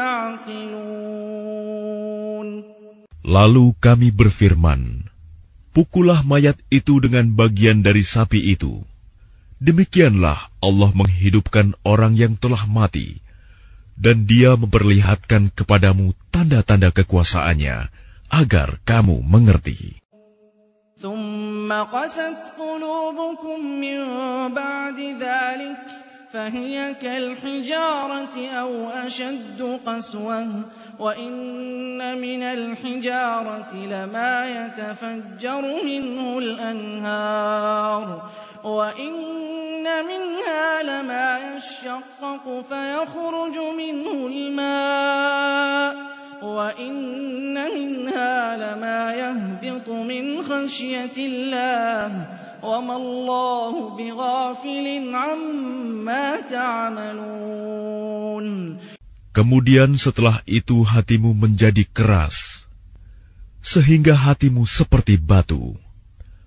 تَعْقِلُونَ. Lalu kami berfirman, "Pukullah mayat itu dengan bagian dari sapi itu. Demikianlah Allah menghidupkan orang yang telah mati, dan Dia memperlihatkan kepadamu tanda-tanda kekuasaannya, agar kamu mengerti." ثُمَّ قَسَتْ قُلُوبُكُم مِّن بَعْدِ ذَلِكَ فَهِيَ كَالْحِجَارَةِ أَوْ أَشَدُّ قَسْوَةً وَإِنَّ مِنَ الْحِجَارَةِ لَمَا يَتَفَجَّرُ مِنْهُ الْأَنْهَارُ وَإِنَّ مِنْهَا لَمَا يَشَّقَّقُ فَيَخْرُجُ مِنْهُ الْمَاءُ وَإِنَّ مِنْهَا لَمَا يَهْبِطُ مِنْ خَشْيَةِ اللَّهِ وَمَا اللَّهُ بِغَافِلٍ عَمَّا تَعْمَلُونَ. Kemudian setelah itu hatimu menjadi keras, sehingga hatimu seperti batu.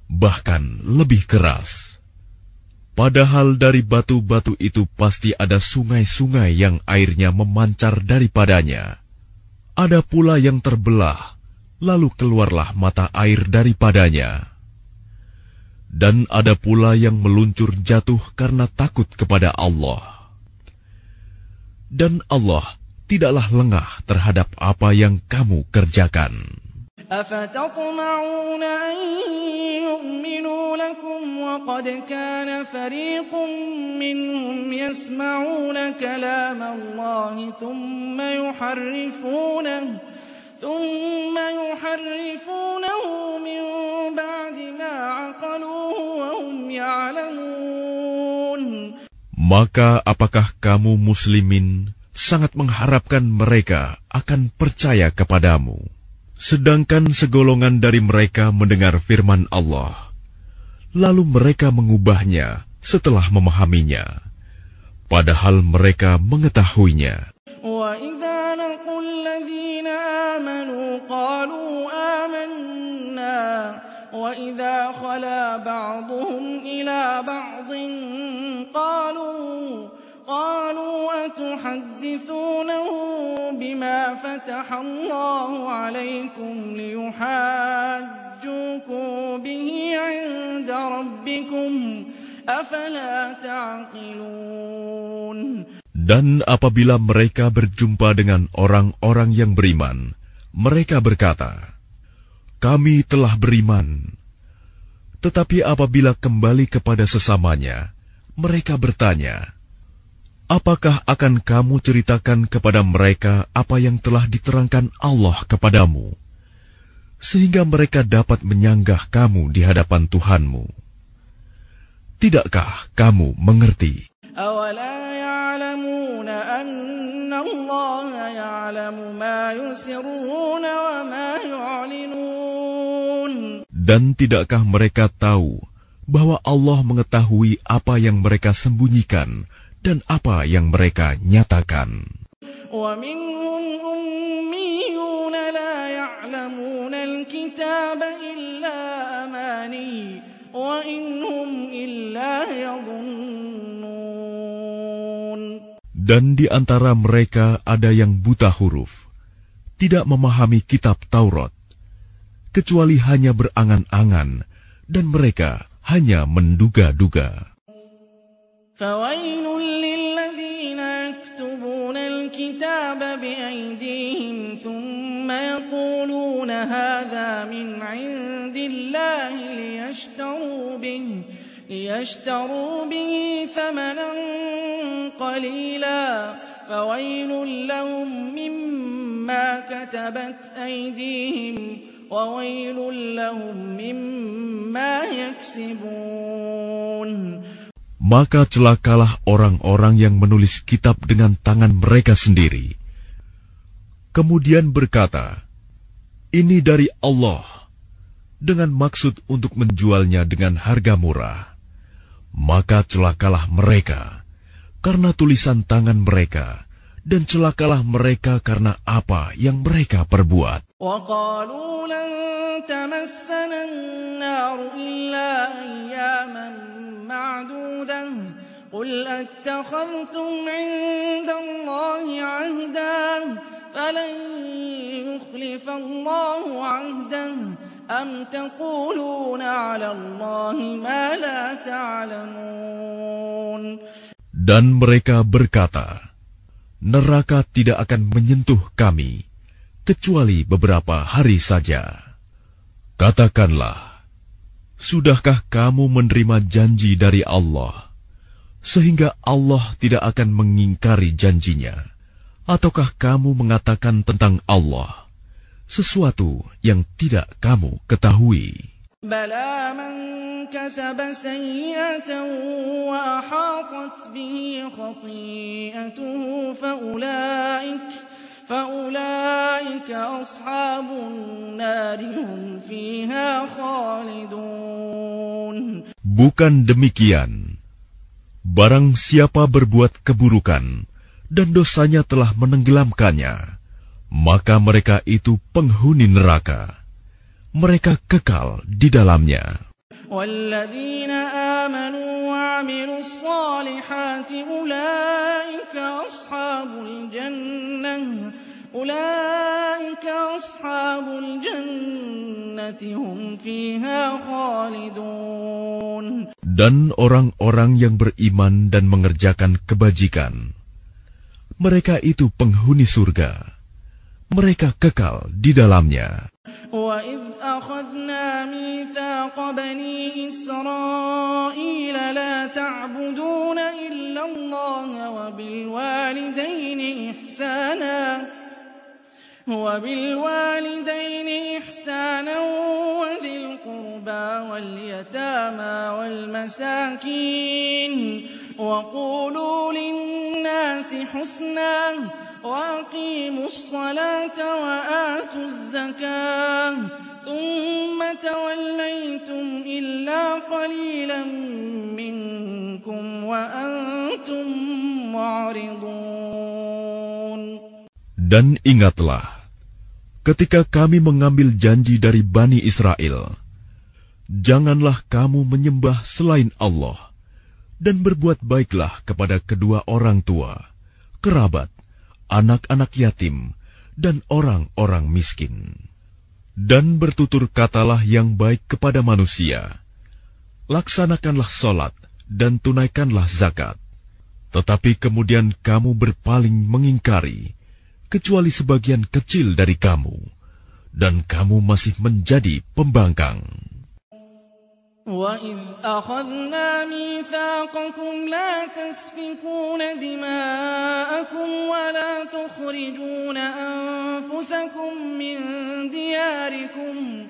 bahkan lebih keras. Padahal dari batu-batu itu pasti ada sungai-sungai yang airnya memancar daripadanya. Ada pula yang terbelah, lalu keluarlah mata air daripadanya. Dan ada pula yang meluncur jatuh karena takut kepada Allah. Dan Allah tidaklah lengah terhadap apa yang kamu kerjakan. أفتطمعون أن يؤمنوا لكم وقد كان فريق منهم يسمعون كلام الله ثم يحرفونه ثم يحرفونه من بعد ما عقلوه وهم يعلمون. Maka apakah kamu muslimin sangat mengharapkan mereka akan percaya kepadamu, sedangkan segolongan dari mereka mendengar firman Allah, lalu mereka mengubahnya setelah memahaminya, padahal mereka mengetahuinya. وَإِذَا لَقُوا الَّذِينَ آمَنُوا قَالُوا آمَنَّا وَإِذَا خَلَا بَعْضُهُمْ إِلَى بَعْضٍ قَالُوا قالوا أتحدثونهم بما فتح الله عليكم ليحاجوكم به عند ربكم أفلا تعقلون. Dan apabila mereka berjumpa dengan orang-orang yang beriman, mereka berkata, kami telah beriman. Tetapi apabila kembali kepada sesamanya, mereka bertanya, apakah akan kamu ceritakan kepada mereka apa yang telah diterangkan Allah kepadamu, sehingga mereka dapat menyanggah kamu di hadapan Tuhanmu? Tidakkah kamu mengerti? أَوَلَا يَعْلَمُونَ أَنَّ اللَّهَ يَعْلَمُ مَا يُسِرُّونَ وَمَا يُعْلِنُونَ. Dan tidakkah mereka tahu bahwa Allah mengetahui apa yang mereka sembunyikan dan apa yang mereka nyatakan? وَمِنْهُمْ أُمِّيُّونَ لَا يَعْلَمُونَ الْكِتَابَ إِلَّا أَمَانِيَّ وَإِنْ هُمْ إِلَّا يَظُنُّونَ. Dan di antara mereka ada yang buta huruf, tidak memahami kitab Taurat, kecuali hanya berangan-angan, dan mereka hanya menduga-duga. فَوَيْلٌ لِّلَّذِينَ يَكْتُبُونَ الْكِتَابَ بِأَيْدِيهِمْ ثُمَّ يَقُولُونَ هَٰذَا مِنْ عِندِ اللَّهِ لِيَشْتَرُوا بِهِ لِيَشْتَرُوا بِهِ ثَمَنًا قَلِيلًا فَوَيْلٌ لَّهُم مِّمَّا كَتَبَتْ أَيْدِيهِمْ وَوَيْلٌ لَّهُم مِّمَّا يَكْسِبُونَ. Maka celakalah orang-orang yang menulis kitab dengan tangan mereka sendiri, kemudian berkata, ini dari Allah, dengan maksud untuk menjualnya dengan harga murah. Maka celakalah mereka karena tulisan tangan mereka, dan celakalah mereka karena apa yang mereka perbuat. وَقَالُوا لَن تَمَسَّنَا النَّارُ إِلَّا أَيَّامًا مَّعْدُودَةً قُلْ أَتَّخَذْتُمْ عِندَ اللَّهِ عَهْدًا فَلَن يُخْلِفَ اللَّهُ عَهْدَهُ أَمْ تَقُولُونَ عَلَى اللَّهِ مَا لَا تَعْلَمُونَ. Dan mereka berkata, neraka tidak akan menyentuh kami kecuali beberapa hari saja. Katakanlah, sudahkah kamu menerima janji dari Allah, sehingga Allah tidak akan mengingkari janjinya? Ataukah kamu mengatakan tentang Allah sesuatu yang tidak kamu ketahui? بَلَىٰ مَن كَسَبَ سَيِّئَةً وَأَحَاطَتْ بِهِ خَطِيئَتُهُ فَأُولَٰئِكَ فَأُولَٰئِكَ أَصْحَابُ النَّارِ هُمْ فِيهَا خَالِدُونَ. Bukan demikian. Barang siapa berbuat keburukan dan dosanya telah menenggelamkannya, maka mereka itu penghuni neraka. Mereka kekal di dalamnya. وَالَّذِينَ آمَنُوا وَعَمِلُوا الصَّالِحَاتِ أُولَٰئِكَ أَصْحَابُ الْجَنَّةِ أُولَٰئِكَ أَصْحَابُ الْجَنَّةِ هُمْ فِيهَا خَالِدُونَ. Dan orang-orang yang beriman dan mengerjakan kebajikan, mereka itu penghuni surga. Mereka kekal di dalamnya. وَإِذْ أَخَذْنَا مِيثَاقَ بَنِي إِسْرَائِيلَ لَا تَعْبُدُونَ إِلَّا اللَّهَ وَبِالْوَالِدَيْنِ إِحْسَانًا وَبِالْوَالِدَيْنِ إِحْسَانًا وَذِي الْقُرْبَى وَالْيَتَامَى وَالْمَسَاكِينِ وَقُولُوا لِلنَّاسِ حُسْنًا وَأَقِيمُوا الصَّلَاةَ وَآتُوا الزَّكَاةَ ثُمَّ تَوَلَّيْتُمْ إِلَّا قَلِيلًا مِّنكُمْ وَأَنتُم مُّعْرِضُونَ. Dan ingatlah, ketika kami mengambil janji dari Bani Israel, janganlah kamu menyembah selain Allah, dan berbuat baiklah kepada kedua orang tua, kerabat, anak-anak yatim, dan orang-orang miskin. Dan bertutur katalah yang baik kepada manusia. Laksanakanlah solat dan tunaikanlah zakat. Tetapi kemudian kamu berpaling mengingkari, kecuali sebagian kecil dari kamu, dan kamu masih menjadi pembangkang. وَإِذْ أَخَذْنَا مِيثَاقَكُمْ لَا تَسْفِكُونَ دِمَاءَكُمْ وَلَا تُخْرِجُونَ أَنفُسَكُمْ مِنْ دِيَارِكُمْ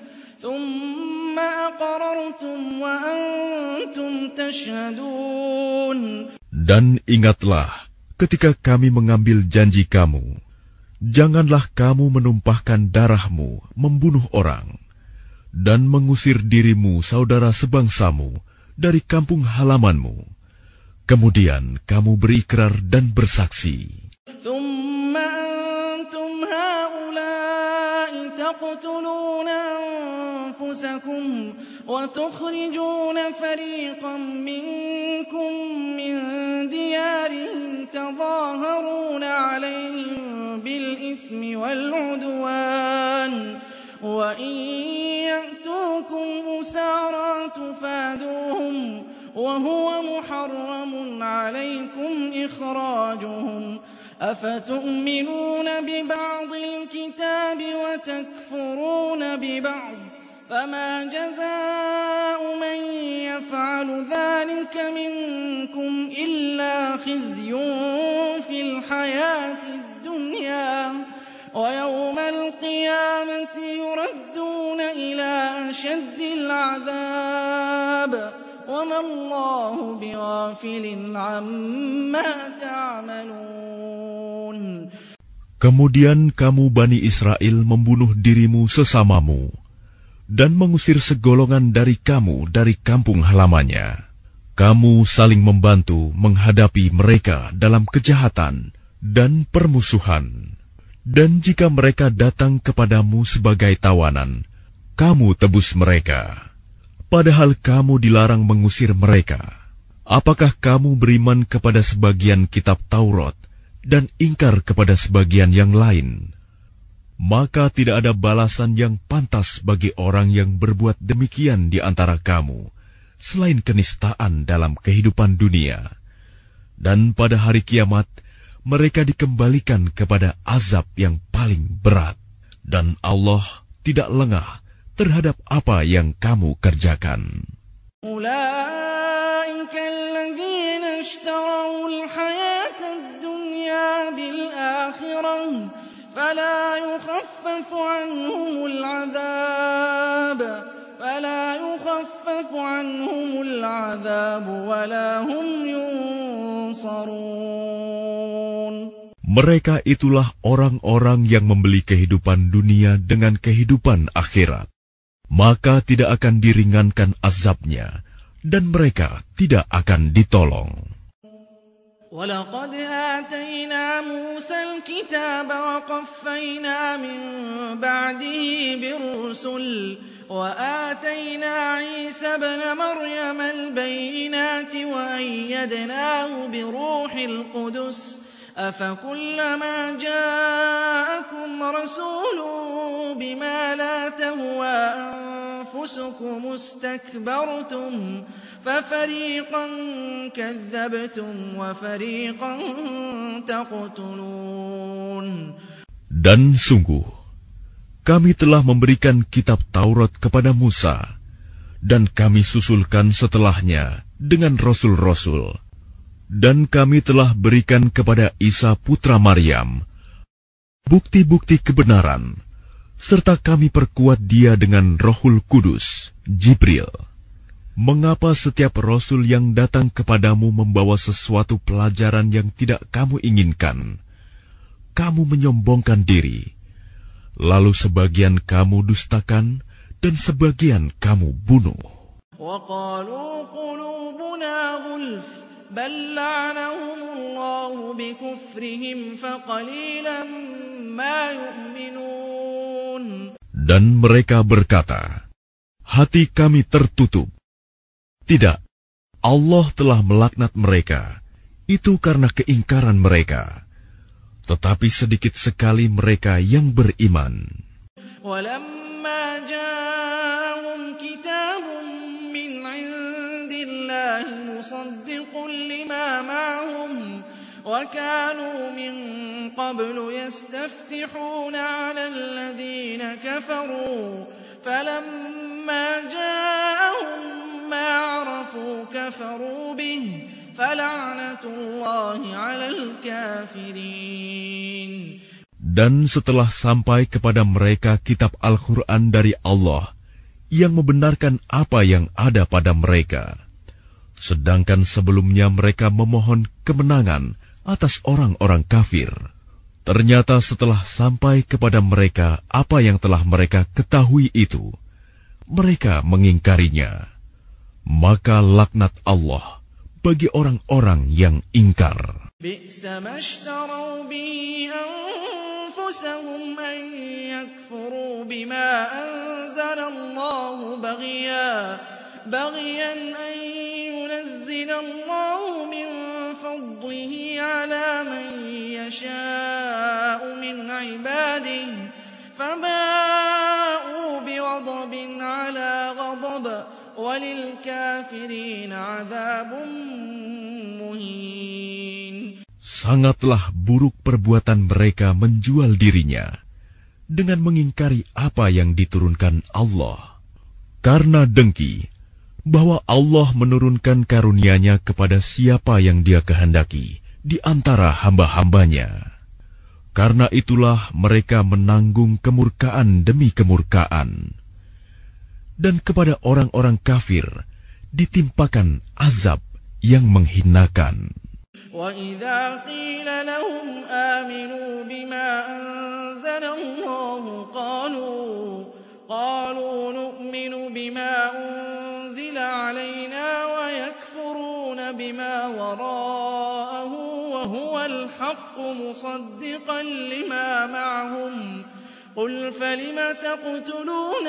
ثُمَّ أَقْرَرْتُمْ وَأَنْتُمْ تَشْهَدُونَ. Dan ingatlah ketika kami mengambil janji kamu, janganlah kamu menumpahkan darahmu membunuh orang, dan mengusir dirimu saudara sebangsamu dari kampung halamanmu. Kemudian kamu berikrar dan bersaksi. ثُمَّ أَنْتُمْ هَؤُلَاءِ تَقْتُلُونَ أَنفُسَكُمْ وَتُخْرِجُونَ فَرِيقًا مِّنكُم مِّن دِيَارِهِمْ تَظَاهَرُونَ عَلَيْهِم بِالْإِثْمِ وَالْعُدْوَانِ وَإِن يَأْتُوكُمْ أُسَارَىٰ تُفَادُوهُمْ وَهُوَ مُحَرَّمٌ عَلَيْكُمْ إِخْرَاجُهُمْ أَفَتُؤْمِنُونَ بِبَعْضِ الْكِتَابِ وَتَكْفُرُونَ بِبَعْضٍ فَمَا جَزَاءُ مَن يَفْعَلُ ذَلِكَ مِنكُمْ إِلَّا خِزْيٌ فِي الْحَيَاةِ الدُّنْيَا وَيَوْمَ الْقِيَامَةِ يُرَدُّونَ إِلَىٰ أَشَدِّ الْعَذَابِ وَمَا اللَّهُ بِغَافِلٍ عَمَّا تَعْمَلُونَ. Kemudian kamu Bani Israel membunuh dirimu sesamamu, dan mengusir segolongan dari kamu dari kampung halamannya. Kamu saling membantu menghadapi mereka dalam kejahatan dan permusuhan. Dan jika mereka datang kepadamu sebagai tawanan, kamu tebus mereka. Padahal kamu dilarang mengusir mereka. Apakah kamu beriman kepada sebagian kitab Taurat dan ingkar kepada sebagian yang lain? Maka tidak ada balasan yang pantas bagi orang yang berbuat demikian di antara kamu, selain kenistaan dalam kehidupan dunia. Dan pada hari kiamat, mereka dikembalikan kepada azab yang paling berat. Dan Allah tidak lengah terhadap apa yang kamu kerjakan. Ulaika alladzina ishtarau al-hayata ad-dunya bil-akhirah fala yukhaffafu anhumul adhab fala yukhaffafu anhumul adhab wala hum yunsarun. Mereka itulah orang-orang yang membeli kehidupan dunia dengan kehidupan akhirat. Maka tidak akan diringankan azabnya, dan mereka tidak akan ditolong. وَلَقَدْ آتَيْنَا مُوسَى الْكِتَابَ وَقَفَّيْنَا مِن بَعْدِهِ بِالرُّسُلِ وآتينا عيسى ابن مريم البينات وأيدناه بروح القدس أفكلما جاءكم رسول بما لا تهوى أنفسكم استكبرتم ففريقا كذبتم وفريقا تقتلون. Dan sungguh, kami telah memberikan kitab Taurat kepada Musa, dan kami susulkan setelahnya dengan rasul-rasul. Dan kami telah berikan kepada Isa putra Maryam bukti-bukti kebenaran, serta kami perkuat dia dengan Rohul Kudus, Jibril. Mengapa setiap rasul yang datang kepadamu membawa sesuatu pelajaran yang tidak kamu inginkan, kamu menyombongkan diri, lalu sebagian kamu dustakan dan sebagian kamu bunuh. وَقَالُوا قُلُوبُنَا غُلْفٌ بَلْ لَعَنَهُمُ اللَّهُ بِكُفْرِهِمْ فَقَلِيلًا مَا يُؤْمِنُونَ. Dan mereka berkata, hati kami tertutup. Tidak, Allah telah melaknat mereka, itu karena keingkaran mereka. Tetapi sedikit sekali mereka yang beriman. وَلَمَّا جَاءَهُمْ كِتَابٌ مِّنْ عِندِ اللَّهِ مُصَدِّقٌ لِّمَا مَعَهُمْ وَكَانُوا مِن قَبْلُ يَسْتَفْتِحُونَ عَلَى الَّذِينَ كَفَرُوا فَلَمَّا جَاءَهُم مَّا عَرَفُوا كَفَرُوا بِهِ فَلَعْنَةُ اللَّهِ عَلَى الْكَافِرِينَ. Dan setelah sampai kepada mereka kitab Al-Quran dari Allah yang membenarkan apa yang ada pada mereka, sedangkan sebelumnya mereka memohon kemenangan atas orang-orang kafir, ternyata setelah sampai kepada mereka apa yang telah mereka ketahui itu, mereka mengingkarinya. Maka laknat Allah bagi orang-orang yang ingkar. بِئْسَ مَا اشْتَرَوْا بِهِ أَنفُسَهُمْ أَن يَكْفُرُوا بِمَا أَنزَلَ اللَّهُ بَغْيًا بَغْيًا أَن يُنَزِّلَ اللَّهُ مِن فَضْلِهِ عَلَىٰ مَن يَشَاءُ مِنْ عِبَادِهِ فَبَاءُوا بِغَضَبٍ عَلَىٰ غَضَبٍ وَلِلْكَافِرِينَ عَذَابٌ مُّهِينٌ. Sangatlah buruk perbuatan mereka menjual dirinya dengan mengingkari apa yang diturunkan Allah, karena dengki bahwa Allah menurunkan karunia-Nya kepada siapa yang Dia kehendaki di antara hamba-hambanya. Karena itulah mereka menanggung kemurkaan demi kemurkaan. Dan kepada orang-orang kafir ditimpakan azab yang menghinakan. وَإِذَا قِيلَ لَهُمْ آمِنُوا بِمَا أَنزَلَ اللَّهُ قَالُوا قَالُوا نُؤْمِنُ بِمَا أُنزِلَ عَلَيْنَا وَيَكْفُرُونَ بِمَا وَرَاءَهُ وَهُوَ الْحَقُّ مُصَدِّقًا لِّمَا مَعَهُمْ قُلْ فَلِمَ تَقْتُلُونَ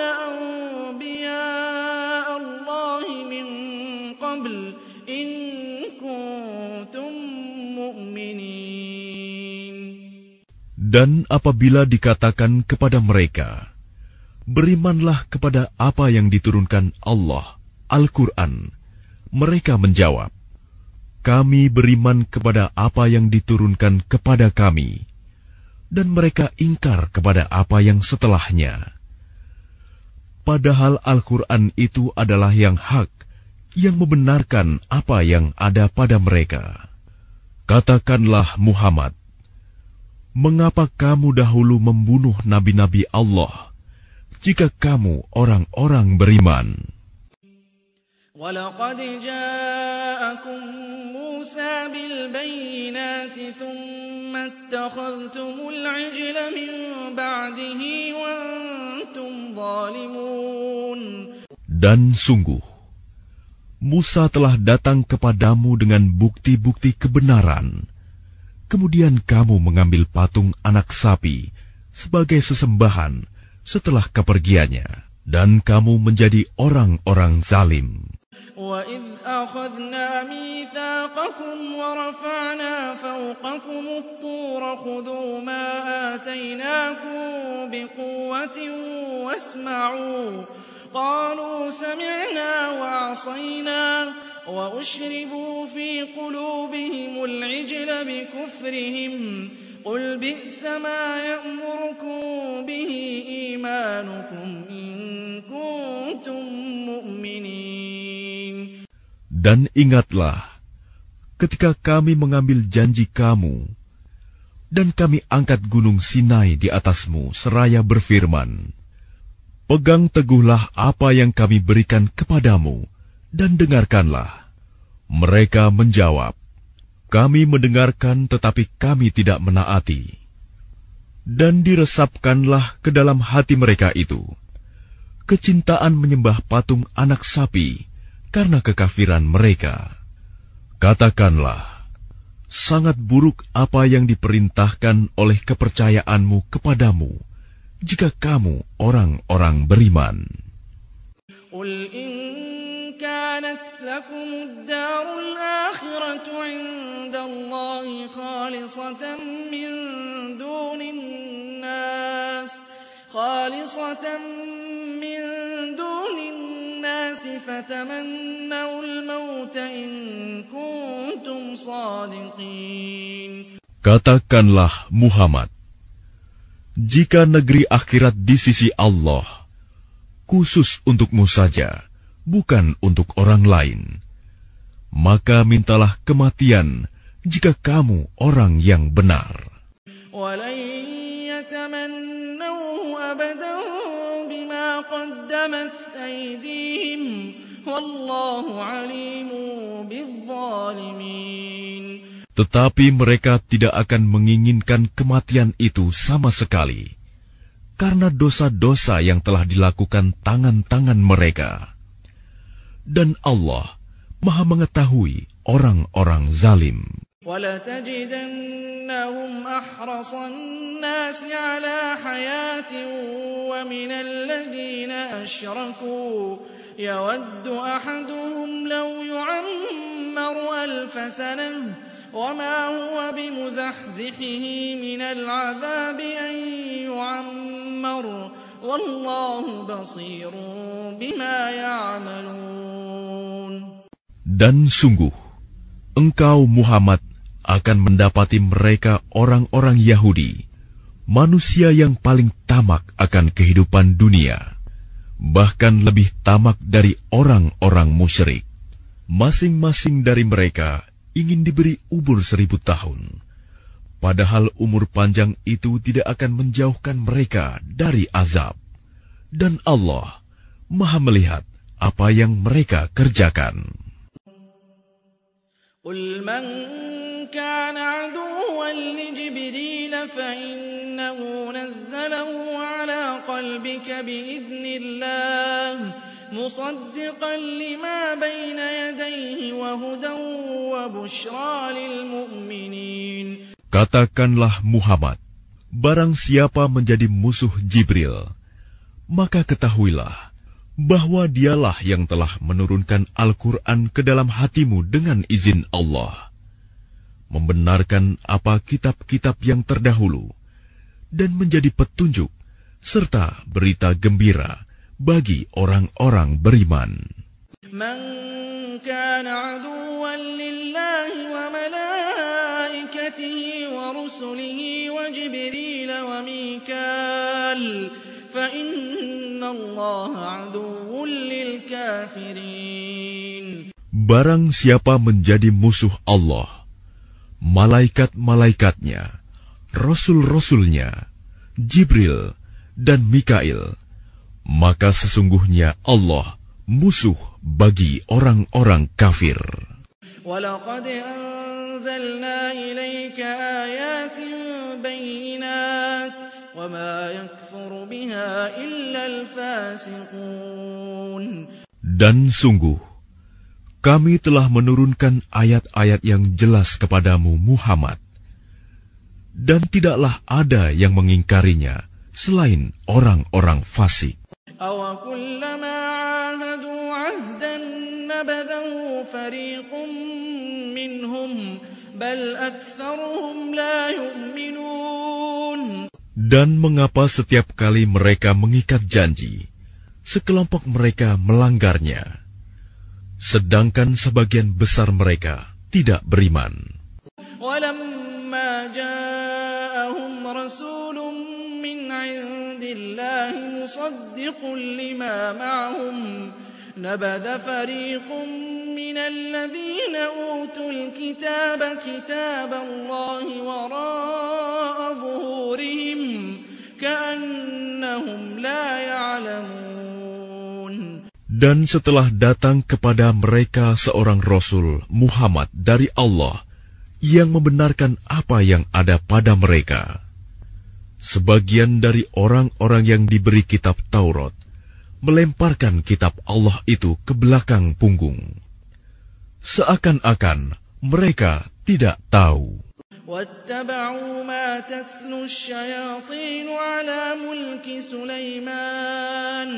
أَنبِيَاءَ اللَّهِ مِن قَبْلُ إِن كُنتُم مُّؤْمِنِينَ. Dan apabila dikatakan kepada mereka, berimanlah kepada apa yang diturunkan Allah, Al-Quran, mereka menjawab, kami beriman kepada apa yang diturunkan kepada kami, dan mereka ingkar kepada apa yang setelahnya. Padahal Al-Quran itu adalah yang hak, yang membenarkan apa yang ada pada mereka. Katakanlah Muhammad, mengapa kamu dahulu membunuh nabi-nabi Allah, jika kamu orang-orang beriman? وَلَقَدْ جَاءَكُم مُّوسَىٰ بِالْبَيِّنَاتِ ثُمَّ اتَّخَذْتُمُ الْعِجْلَ مِن بَعْدِهِ وَأَنتُمْ ظَالِمُونَ. Dan sungguh, Musa telah datang kepadamu dengan bukti-bukti kebenaran. Kemudian kamu mengambil patung anak sapi sebagai sesembahan setelah kepergiannya. Dan kamu menjadi orang-orang zalim. وَإِذْ أَخَذْنَا مِيثَاقَكُمْ وَرَفَعْنَا فَوْقَكُمُ الطُّورَ خُذُوا مَا آتَيْنَاكُمْ بِقُوَّةٍ وَاسْمَعُوا قَالُوا سَمِعْنَا وَعَصَيْنَا وَأُشْرِبُوا فِي قُلُوبِهِمُ الْعِجْلَ بِكُفْرِهِمْ قُلْ بِئْسَ مَا يَأْمُرُكُم بِهِ إِيمَانُكُمْ إِن كُنتُم مُّؤْمِنِينَ. Dan ingatlah ketika kami mengambil janji kamu dan kami angkat gunung Sinai di atasmu seraya berfirman, pegang teguhlah apa yang kami berikan kepadamu dan dengarkanlah. Mereka menjawab, kami mendengarkan tetapi kami tidak menaati. Dan diresapkanlah ke dalam hati mereka itu kecintaan menyembah patung anak sapi karena kekafiran mereka. Katakanlah, sangat buruk apa yang diperintahkan oleh kepercayaanmu kepadamu jika kamu orang-orang beriman. قُلْ إِن كَانَتْ لَكُمُ الدَّارُ الْآخِرَةُ عِندَ اللَّهِ خَالِصَةً مِّن دُونِ النَّاسِ خَالِصَةً مِّن دُونِ النَّاسِ فَتَمَنَّوُا الْمَوْتَ إِن كُنتُمْ صَادِقِينَ. Katakanlah Muhammad, jika negeri akhirat di sisi Allah khusus untukmu saja, bukan untuk orang lain, maka mintalah kematian jika kamu orang yang benar. وَلَن يَتَمَنَّوْهُ أَبَدًا بِمَا قَدَّمَتْ أَيْدِيهِمْ وَاللَّهُ عَلِيمٌ بِالظَّالِمِينَ. Tetapi mereka tidak akan menginginkan kematian itu sama sekali, karena dosa-dosa yang telah dilakukan tangan-tangan mereka. Dan Allah Maha mengetahui orang-orang zalim. وَلَتَجِدَنَّهُمْ أَحْرَصَ النَّاسِ عَلَى حَيَاةٍ وَمِنَ الَّذِينَ أَشْرَكُوا يَوَدُّ أَحَدُهُمْ لَوْ يُعَمَّرُ أَلْفَ سَنَةٍ وَمَا هُوَ بِمُزَحْزِحِهِ مِنَ الْعَذَابِ أَن يُعَمَّرَ وَاللَّهُ بَصِيرٌ بِمَا يَعْمَلُونَ. Dan sungguh, engkau Muhammad akan mendapati mereka orang-orang Yahudi, manusia yang paling tamak akan kehidupan dunia, bahkan lebih tamak dari orang-orang musyrik. Masing-masing dari mereka ingin diberi umur seribu tahun, padahal umur panjang itu tidak akan menjauhkan mereka dari azab. Dan Allah Maha melihat apa yang mereka kerjakan. قُلْ مَنْ كَانَ عَدُوًّا لِجِبْرِيلَ فَإِنَّهُ نَزَّلَهُ عَلَى قَلْبِكَ بِإِذْنِ اللَّهِ مُصَدِّقًا لِمَا بَيْنَ يَدَيْهِ وَهُدًى وَبُشْرَى لِلْمُؤْمِنِينَ. Katakanlah Muhammad, barang siapa menjadi musuh Jibril, maka ketahuilah bahwa dialah yang telah menurunkan Al-Quran ke dalam hatimu dengan izin Allah, membenarkan apa kitab-kitab yang terdahulu, dan menjadi petunjuk serta berita gembira bagi orang-orang beriman. Man kana aduwwan lillahi wa malaikatihi wa rusulihi wa Jibril wa Mikal fa inna Allaha aduwwun lil kafirin. Barang siapa menjadi musuh Allah, malaikat-malaikatnya, rasul-rasulnya, Jibril dan Mikail, maka sesungguhnya Allah musuh bagi orang-orang kafir. وَلَقَدْ أَنزَلْنَا إِلَيْكَ آيَاتٍ بَيِّنَاتٍ وَمَا يَكْفُرُ بِهَا إِلَّا الْفَاسِقُونَ. Dan sungguh, kami telah menurunkan ayat-ayat yang jelas kepadamu Muhammad, dan tidaklah ada yang mengingkarinya selain orang-orang fasik. أَوَكُلَّمَا عَاهَدُوا عَهْدًا نَّبَذَهُ فَرِيقٌ مِّنْهُمْ بَلْ أَكْثَرُهُمْ لَا يُؤْمِنُونَ. Dan mengapa setiap kali mereka mengikat janji, sekelompok mereka melanggarnya, sedangkan sebagian besar mereka tidak beriman. وَلَمَّا جَاءَهُمْ رَسُولٌ مِّنْ عِندِ اللَّهِ مُصَدِّقٌ لِّمَا مَعَهُمْ نَبَذَ فَرِيقٌ مِّنَ الَّذِينَ أُوتُوا الْكِتَابَ كِتَابَ اللَّهِ وَرَاءَ ظُهُورِهِمْ كَأَنَّهُمْ لَا يَعْلَمُونَ. Dan setelah datang kepada mereka seorang Rasul Muhammad dari Allah yang membenarkan apa yang ada pada mereka, sebagian dari orang-orang yang diberi kitab Taurat melemparkan kitab Allah itu ke belakang punggung, seakan-akan mereka tidak tahu. وَاتَّبَعُوا مَا تَتْلُو الشَّيَاطِينُ عَلَى مُلْكِ سُلَيْمَانَ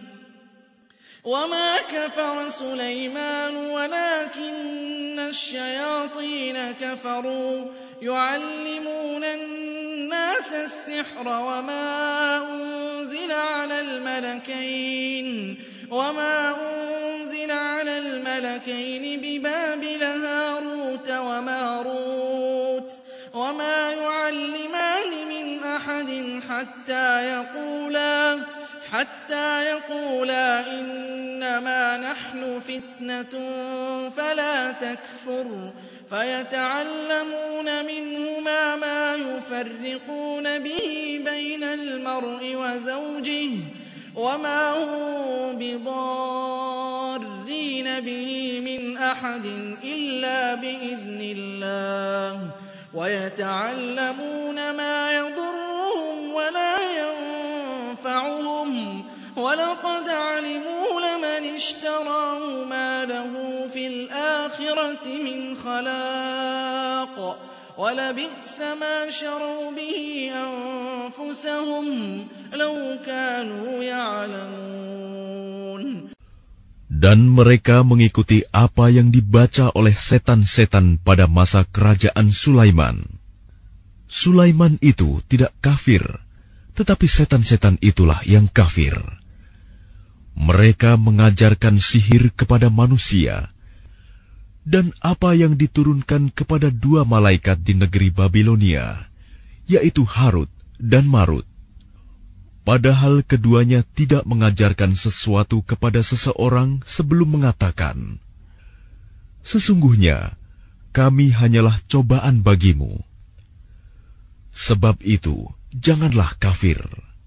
وَمَا كَفَرَ سُلَيْمَانُ وَلَكِنَّ الشَّيَاطِينَ كَفَرُوا يُعَلِّمُونَ النَّاسَ السِّحْرَ وَمَا أُنزِلَ عَلَى الْمَلَكَيْنِ وَمَا أُنزِلَ عَلَى الْمَلَكَيْنِ بِبَابِلَ هَارُوتَ وَمَارُوتَ وَمَا يُعَلِّمَانِ مِنْ أَحَدٍ حَتَّى يَقُولَا حَتَّى يَقُولَا إِنَّمَا نَحْنُ فِتْنَةٌ فَلَا تَكْفُرْ فَيَتَعَلَّمُونَ مِنْهُمَا مَا يُفَرِّقُونَ بِهِ بَيْنَ الْمَرْءِ وَزَوْجِهِ وَمَا هُم بِضَارِّينَ بِهِ مِنْ أَحَدٍ إِلَّا بِإِذْنِ اللَّهِ وَيَتَعَلَّمُونَ مَا يَضُرُّهُمْ وَلَا يَنفَعُهُمْ وَلَقَدْ عَلِمُوا لَمَنِ اشْتَرَاهُ مَا لَهُ فِي الْآخِرَةِ مِنْ خَلَاقٍ وَلَبِئْسَ مَا شَرَوْا بِهِ أَنفُسَهُمْ لَوْ كَانُوا يَعْلَمُونَ. Dan mereka mengikuti apa yang dibaca oleh setan-setan pada masa kerajaan Sulaiman. Sulaiman itu tidak kafir, tetapi setan-setan itulah yang kafir. Mereka mengajarkan sihir kepada manusia, dan apa yang diturunkan kepada dua malaikat di negeri Babilonia, yaitu Harut dan Marut. Padahal keduanya tidak mengajarkan sesuatu kepada seseorang sebelum mengatakan, "Sesungguhnya kami hanyalah cobaan bagimu." Sebab itu, janganlah kafir.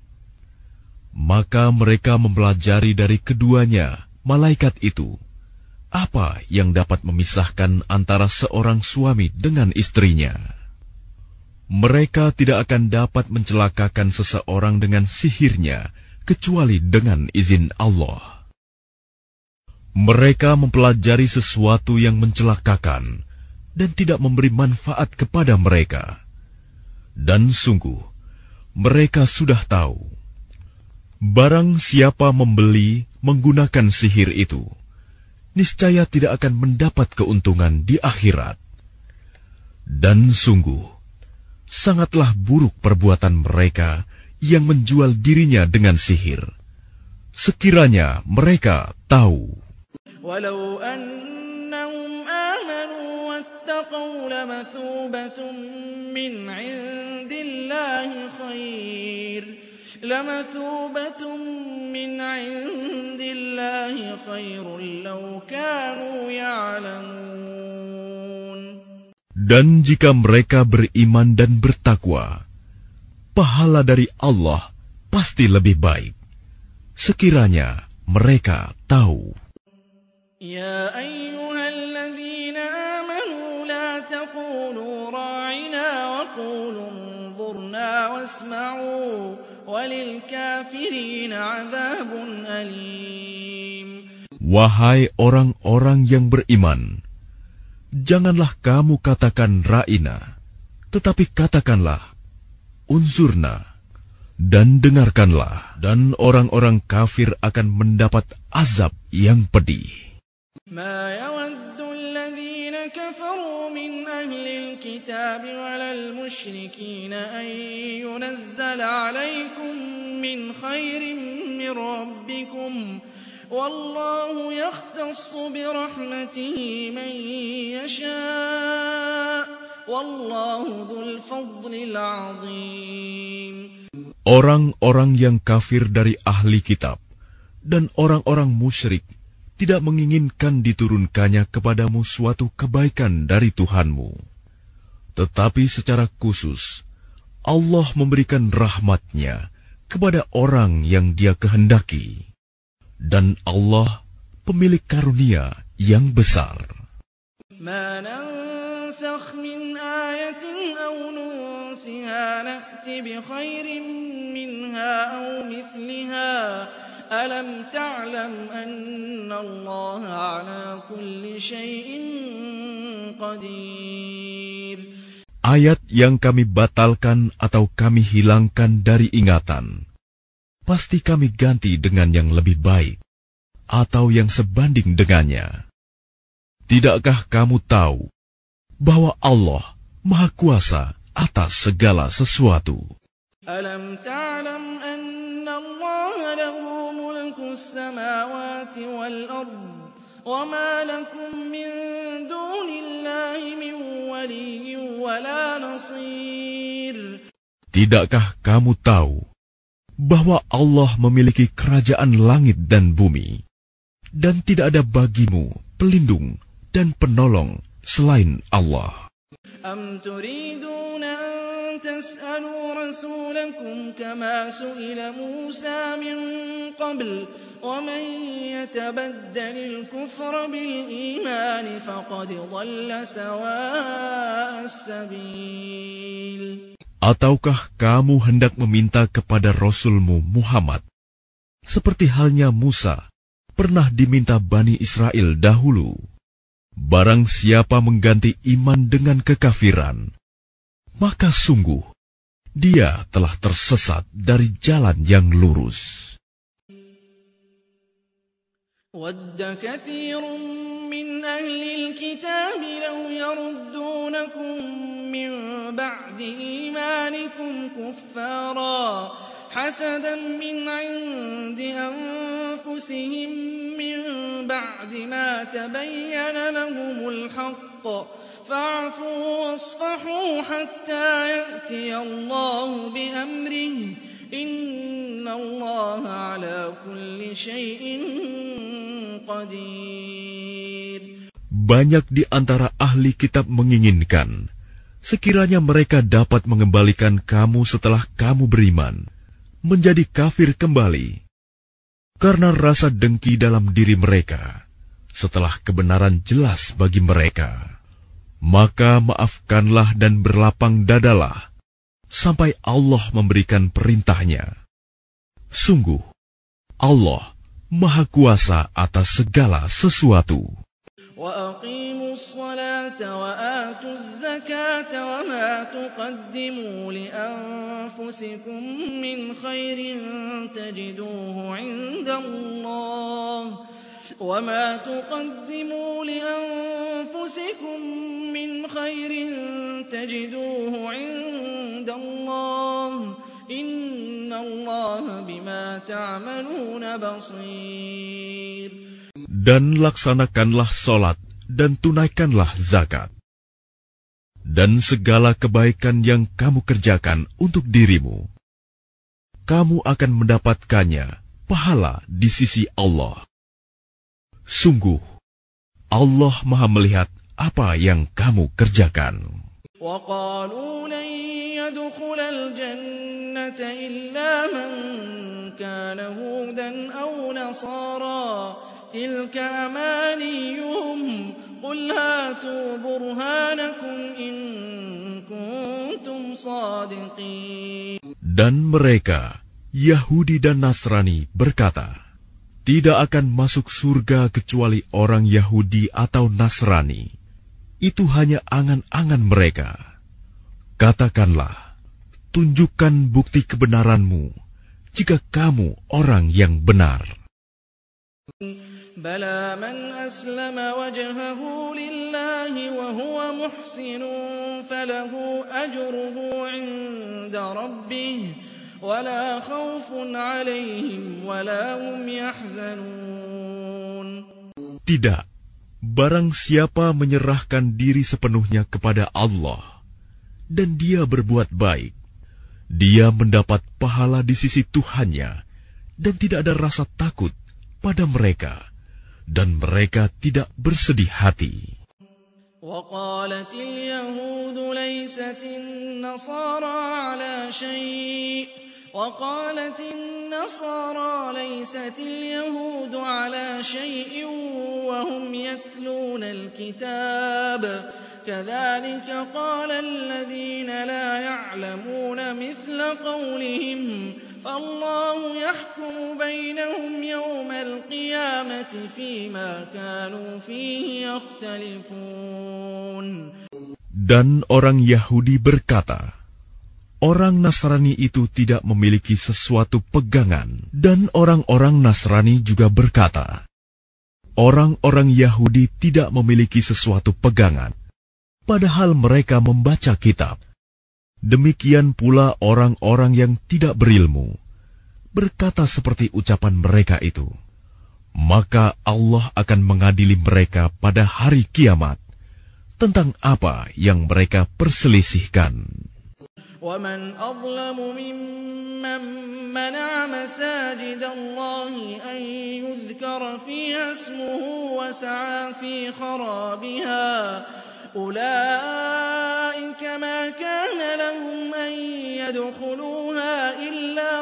Maka mereka mempelajari dari keduanya, malaikat itu, apa yang dapat memisahkan antara seorang suami dengan istrinya. Mereka tidak akan dapat mencelakakan seseorang dengan sihirnya, kecuali dengan izin Allah. Mereka mempelajari sesuatu yang mencelakakan, dan tidak memberi manfaat kepada mereka. Dan sungguh, mereka sudah tahu, barang siapa membeli menggunakan sihir itu, niscaya tidak akan mendapat keuntungan di akhirat. Dan sungguh, sangatlah buruk perbuatan mereka yang menjual dirinya dengan sihir, sekiranya mereka tahu. Walau annahum amanu wattaqaw lamathubatun min 'indillahi khair lamathubatun min 'indillahi khairun law kanu ya'lamun. Dan jika mereka beriman dan bertakwa, pahala dari Allah pasti lebih baik, sekiranya mereka tahu. Ya ayyuhalladzina amanu la taqulu ra'ina wa qulu انظurna wasma'u walil kafirina 'adzabun alim. Wahai orang-orang yang beriman, janganlah kamu katakan ra'ina, tetapi katakanlah unzurna, Dan dengarkanlah, dan orang-orang kafir akan mendapat azab yang pedih. ما يود الذين كفروا من أهل الكتاب ولا المشركين أن ينزل عليكم من خير من ربكم والله يختص برحمته من يشاء والله ذو الفضل العظيم. Orang-orang yang kafir dari ahli kitab dan orang-orang musyrik tidak menginginkan diturunkannya kepadamu suatu kebaikan dari Tuhanmu. Tetapi secara khusus, Allah memberikan rahmat-Nya kepada orang yang Dia kehendaki. Dan Allah pemilik karunia yang besar. ما ننسخ من آية أو ننسها نأت بخير منها أو مثلها ألم تعلم أن الله على كل شيء قدير. Ayat yang kami batalkan atau kami hilangkan dari ingatan, pasti kami ganti dengan yang lebih baik atau yang sebanding dengannya. Tidakkah kamu tahu bahwa Allah Maha Kuasa atas segala sesuatu? Alam ta'lam anna Allah lahu mulku as-samawati wal ard wa ma lakum min dunillahi min waliyyin wa la nasir. Tidakkah kamu tahu bahwa Allah memiliki kerajaan langit dan bumi, dan tidak ada bagimu pelindung dan penolong selain Allah? Am turiduna an tas'alu rasulakum kama su'ila Musa min qabl wa man yatabaddalil kufra bil iman faqad dhalla sawa'as sabil. Ataukah kamu hendak meminta kepada Rasulmu Muhammad seperti halnya Musa pernah diminta Bani Israel dahulu? Barang siapa mengganti iman dengan kekafiran, maka sungguh dia telah tersesat dari jalan yang lurus. Wadda kathirun min ahli al-kitab law yaruddunakum min ba'di imanikum kuffara hasadan min 'indi anfusihim min ba'di ma tabayyana lahumul haqq fa'fu wasfahu hatta ya'tiya Allahu bi amrihi inna Allaha 'ala kulli syai'in qadir. Banyak di antara ahli kitab menginginkan sekiranya mereka dapat mengembalikan kamu setelah kamu beriman menjadi kafir kembali, karena rasa dengki dalam diri mereka setelah kebenaran jelas bagi mereka. Maka maafkanlah dan berlapang dadalah sampai Allah memberikan perintahnya. Sungguh, Allah Maha Kuasa atas segala sesuatu. وَأَقِيمُوا الصَّلَاةَ وَآتُوا الزَّكَاةَ وَمَا تُقَدِّمُوا لِأَنفُسِكُم مِّنْ خَيْرٍ تَجِدُوهُ عِندَ اللَّهِ وَمَا تُقَدِّمُوا لِأَنفُسِكُم مِّنْ خَيْرٍ تَجِدُوهُ عِندَ اللَّهِ إِنَّ اللَّهَ بِمَا تَعْمَلُونَ بَصِيرٌ. Dan laksanakanlah solat dan tunaikanlah zakat. Dan segala kebaikan yang kamu kerjakan untuk dirimu, kamu akan mendapatkannya pahala di sisi Allah. Sungguh, Allah Maha melihat apa yang kamu kerjakan. وَقَالُوا لَن يَدْخُلَ الْجَنَّةَ إِلَّا مَن كَانَ هُودًا أَوْ نَصَارَىٰ تِلْكَ أَمَانِيُّهُمْ قُلْ هَاتُوا بُرْهَانَكُمْ إِن كُنتُمْ صَادِقِينَ. Dan mereka, Yahudi dan Nasrani, berkata, tidak akan masuk surga kecuali orang Yahudi atau Nasrani. Itu hanya angan-angan mereka. Katakanlah, tunjukkan bukti kebenaranmu, jika kamu orang yang benar. Bala man aslama wajhahu lillahi wa huwa muhsinun falahu ajruhu 'inda rabbih wala khaufun 'alaihim wala hum yahzanun. Tidak, barang siapa menyerahkan diri sepenuhnya kepada Allah dan dia berbuat baik, dia mendapat pahala di sisi Tuhannya dan tidak ada rasa takut pada mereka, dan mereka tidak bersedih hati. وَقَالَتِ الْيَهُودُ لَيْسَتِ النَّصَارَى عَلَى شَيْءٍ وَقَالَتِ النَّصَارَى لَيْسَتِ الْيَهُودُ عَلَى شَيْءٍ وَهُمْ يَتْلُونَ الْكِتَابَ كَذَلِكَ قَالَ الَّذِينَ لَا يَعْلَمُونَ مِثْلَ قَوْلِهِمْ فَاللَّهُ يَحْكُمُ بَيْنَهُمْ يَوْمَ الْقِيَامَةِ فِيمَا كَانُوا فِيهِ يَخْتَلِفُونَ. Dan orang Yahudi berkata, orang Nasrani itu tidak memiliki sesuatu pegangan, dan orang-orang Nasrani juga berkata, orang-orang Yahudi tidak memiliki sesuatu pegangan, padahal mereka membaca kitab. Demikian pula orang-orang yang tidak berilmu berkata seperti ucapan mereka itu. Maka Allah akan mengadili mereka pada hari kiamat tentang apa yang mereka perselisihkan. وَمَنْ أَظْلَمُ مِمَّنْ مَنَعَ مَسَاجِدَ اللَّهِ أَنْ يُذْكَرَ فِيهَا اسْمُهُ وَسَعَى فِي خَرَابِهَا أُولَئِكَ مَا كَانَ لَهُمْ أَنْ يَدْخُلُوهَا إِلَّا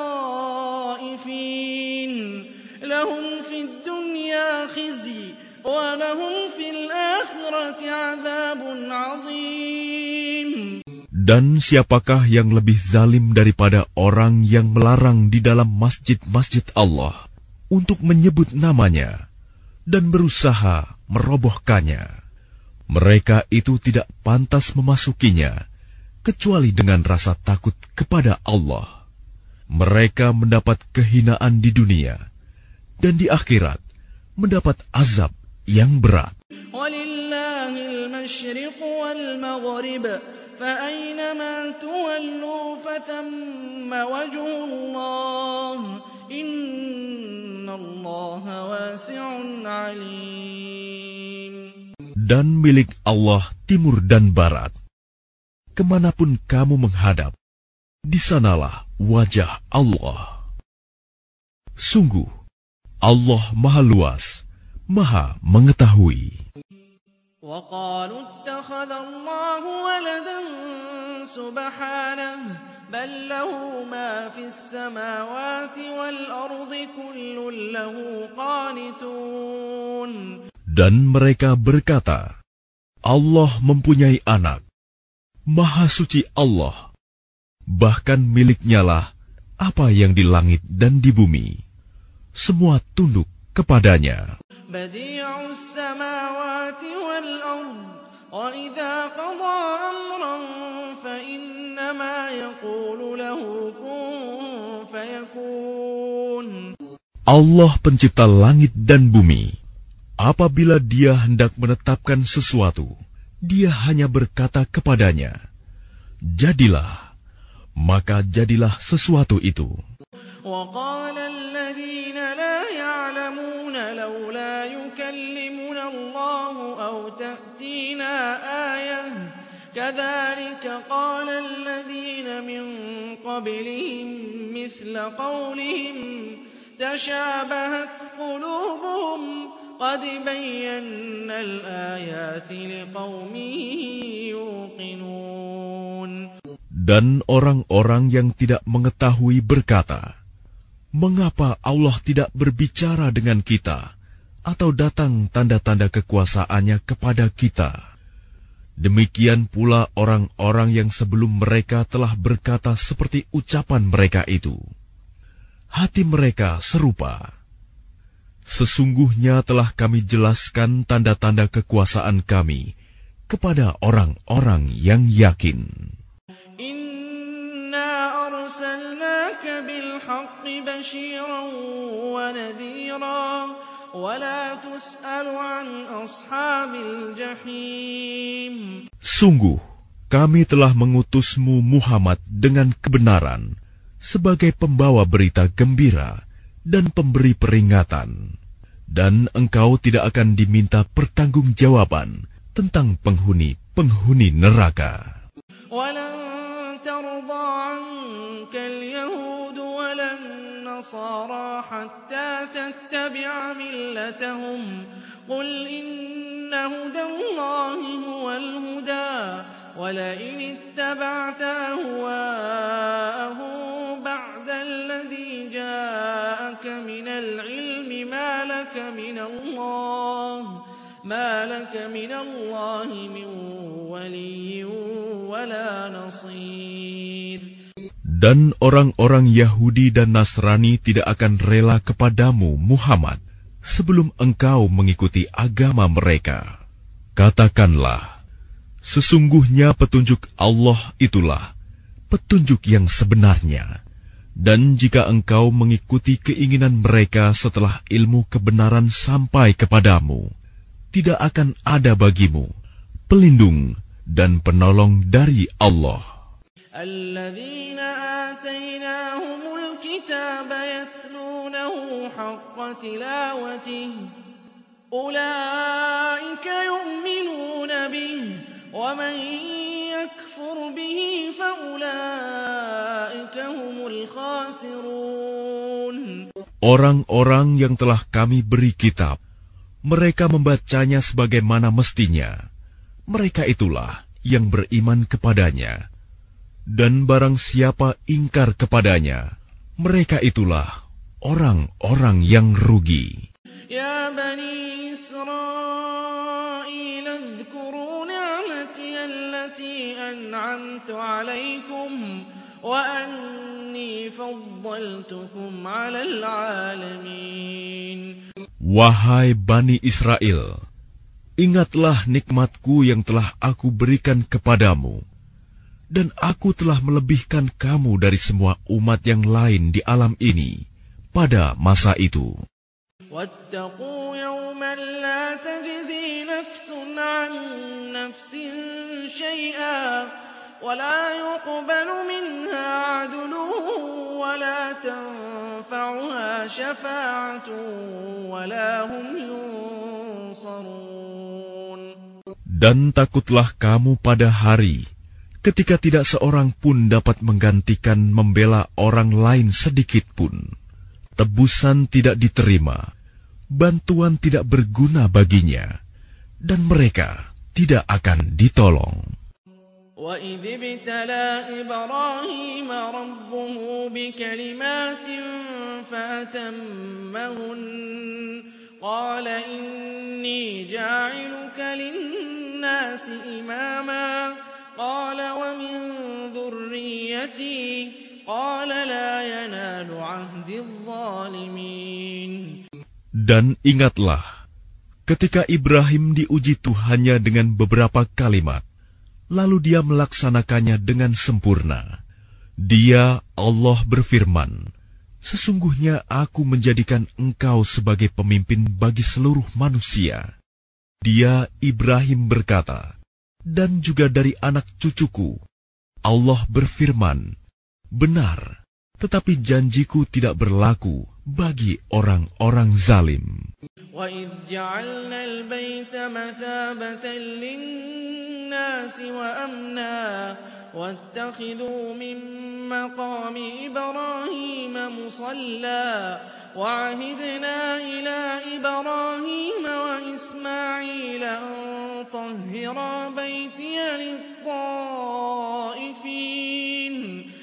خَائِفِينَ لَهُمْ فِي الدُّنْيَا خِزْيٌ وَلَهُمْ فِي الْآخِرَةِ عَذَابٌ عَظِيمٌ. Dan siapakah yang lebih zalim daripada orang yang melarang di dalam masjid-masjid Allah untuk menyebut namanya dan berusaha merobohkannya? Mereka itu tidak pantas memasukinya, kecuali dengan rasa takut kepada Allah. Mereka mendapat kehinaan di dunia, dan di akhirat mendapat azab yang berat. Walillahil masyriq wal maghrib, fa aynama tuwallu fathamma wajhullah, innallaha wasi'un 'alim. Dan milik Allah timur dan barat. Kemanapun kamu menghadap, di sanalah wajah Allah. Sungguh, Allah Maha Luas, Maha Mengetahui. وَقَالُوا اتَّخَذَ اللَّهُ وَلَدًا سُبْحَانَهُ بَل لَّهُ مَا فِي السَّمَاوَاتِ وَالْأَرْضِ كُلٌّ لَّهُ قَانِتُونَ. Dan mereka berkata, Allah mempunyai anak. Maha suci Allah. Bahkan miliknya lah apa yang di langit dan di bumi. Semua tunduk kepadanya. Badi'us samawati wal ard, wa idza qada amran fa innama yaqulu lahu kun fayakun. Allah pencipta langit dan bumi. Apabila dia hendak menetapkan sesuatu, dia hanya berkata kepadanya, jadilah, maka jadilah sesuatu itu. وَقَالَ الَّذِينَ لَا يَعْلَمُونَ لَوْلَا يُكَلِّمُنَا اللَّهُ أَوْ تَأْتِينَا آيَةٌ كَذَلِكَ قَالَ الَّذِينَ مِن قَبْلِهِم مِّثْلَ قَوْلِهِمْ تَشَابَهَتْ قُلُوبُهُمْ قَدْ بَيَّنَّا الْآيَاتِ لِقَوْمٍ يُوقِنُونَ. Dan orang-orang yang tidak mengetahui berkata, mengapa Allah tidak berbicara dengan kita atau datang tanda-tanda kekuasaannya kepada kita? Demikian pula orang-orang yang sebelum mereka telah berkata seperti ucapan mereka itu. Hati mereka serupa. Sesungguhnya telah kami jelaskan tanda-tanda kekuasaan kami kepada orang-orang yang yakin. بشيرا ونذيرا ولا تسأل عن أصحاب الجحيم. Sungguh, kami telah mengutusmu Muhammad dengan kebenaran sebagai pembawa berita gembira dan pemberi peringatan. Dan engkau tidak akan diminta pertanggungjawaban tentang penghuni-penghuni neraka. وَلَن تَرْضَىٰ عَنكَ الْيَهُودُ وَلَا النَّصَارَىٰ حَتَّىٰ تَتَّبِعَ مِلَّتَهُمْ قُلْ إِنَّ هُدَى اللَّهِ هُوَ الْهُدَىٰ وَلَئِنِ اتَّبَعْتَ أَهْوَاءَهُم بَعْدَ الَّذِي جَاءَكَ مِنَ الْعِلْمِ مَا لَكَ مِنَ اللَّهِ مَا لَكَ مِنَ اللَّهِ مِن وَلِيٍّ وَلَا نَصِيرٍ. Dan orang-orang Yahudi dan Nasrani tidak akan rela kepadamu, Muhammad, sebelum engkau mengikuti agama mereka. Katakanlah, sesungguhnya petunjuk Allah itulah petunjuk yang sebenarnya. Dan jika engkau mengikuti keinginan mereka setelah ilmu kebenaran sampai kepadamu, tidak akan ada bagimu pelindung dan penolong dari Allah. الذين آتيناهم الكتاب يتلونه حق تلاوته أولئك يؤمنون به ومن يكفر به فأولئك هم الخاسرون. Orang-orang yang telah kami beri kitab, mereka membacanya sebagaimana mestinya. Mereka itulah yang beriman kepadanya. Dan barang siapa ingkar kepadanya, mereka itulah orang-orang yang rugi. Ya Bani Israel, اذكروا نعمتي التي أنعمت عليكم وأني فضلتكم على العالمين. Wahai Bani Israel, ingatlah nikmatku yang telah aku berikan kepadamu, dan aku telah melebihkan kamu dari semua umat yang lain di alam ini pada masa itu. وَاتَّقُوا يَوْمًا لَا تَجْزِي نَفْسٌ عَن نَّفْسٍ شَيْئًا وَلَا يُقْبَلُ مِنْهَا عَدْلٌ وَلَا تَنفَعُهَا شَفَاعَةٌ وَلَا هُمْ يُنصَرُونَ. Dan takutlah kamu pada hari ketika tidak seorang pun dapat menggantikan membela orang lain sedikit pun. Tebusan tidak diterima, bantuan tidak berguna baginya, dan mereka tidak akan ditolong. وَإِذِ ابْتَلَىٰ إِبْرَاهِيمَ رَبُّهُ بِكَلِمَاتٍ فَأَتَمَّهُنَّ قَالَ إِنِّي جَاعِلُكَ لِلنَّاسِ إِمَامًا قال ومن ذريتي قال لا ينال عهد الظالمين. Dan ingatlah ketika Ibrahim diuji Tuhannya dengan beberapa kalimat, lalu dia melaksanakannya dengan sempurna. Dia, Allah berfirman, sesungguhnya aku menjadikan engkau sebagai pemimpin bagi seluruh manusia. Dia, Ibrahim berkata, dan juga dari anak cucuku. Allah berfirman, benar, tetapi janjiku tidak berlaku bagi orang-orang zalim. وَإِذْ جَعَلْنَا الْبَيْتَ مَثَابَةً لِلنَّاسِ وَأَمْنًا وَاتَّخِذُوا مِن مَّقَامِ إِبْرَاهِيمَ مُصَلًّى وَعَهِدْنَا إِلَىٰ إِبْرَاهِيمَ وَإِسْمَاعِيلَ أَن طَهِّرَا بَيْتِيَ لِلطَّائِفِينَ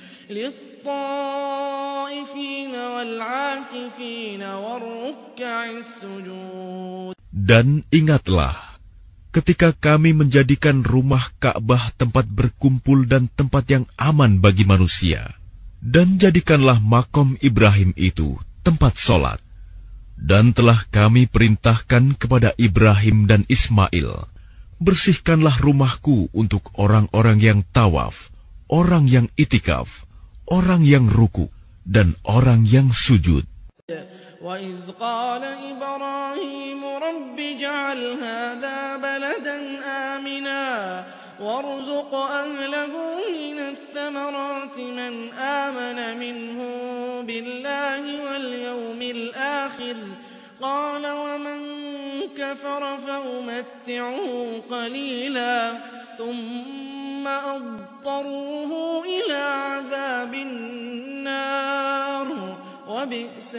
لِلطَّائِفِينَ وَالْعَاكِفِينَ وَالرُّكَّعِ السُّجُودِ. Dan ingatlah ketika kami menjadikan rumah Ka'bah tempat berkumpul dan tempat yang aman bagi manusia, dan jadikanlah makom Ibrahim itu tempat solat. Dan telah kami perintahkan kepada Ibrahim dan Ismail, bersihkanlah rumahku untuk orang-orang yang tawaf, orang yang itikaf, orang yang ruku, dan orang yang sujud. وَإِذْ قَالَ إِبْرَاهِيمُ رَبِّ اجْعَلْ هَذَا بَلَدًا آمِنًا وَارْزُقْ أَهْلَهُ مِنَ الثَّمَرَاتِ مَنْ آمَنَ مِنْهُم بِاللَّهِ وَالْيَوْمِ الْآخِرِ قَالَ وَمَنْ كَفَرَ فَأُمَتِّعُهُ قَلِيلًا ثُمَّ أَضْطَرُّهُ إِلَى عَذَابِ النَّارِ وَبِئْسَ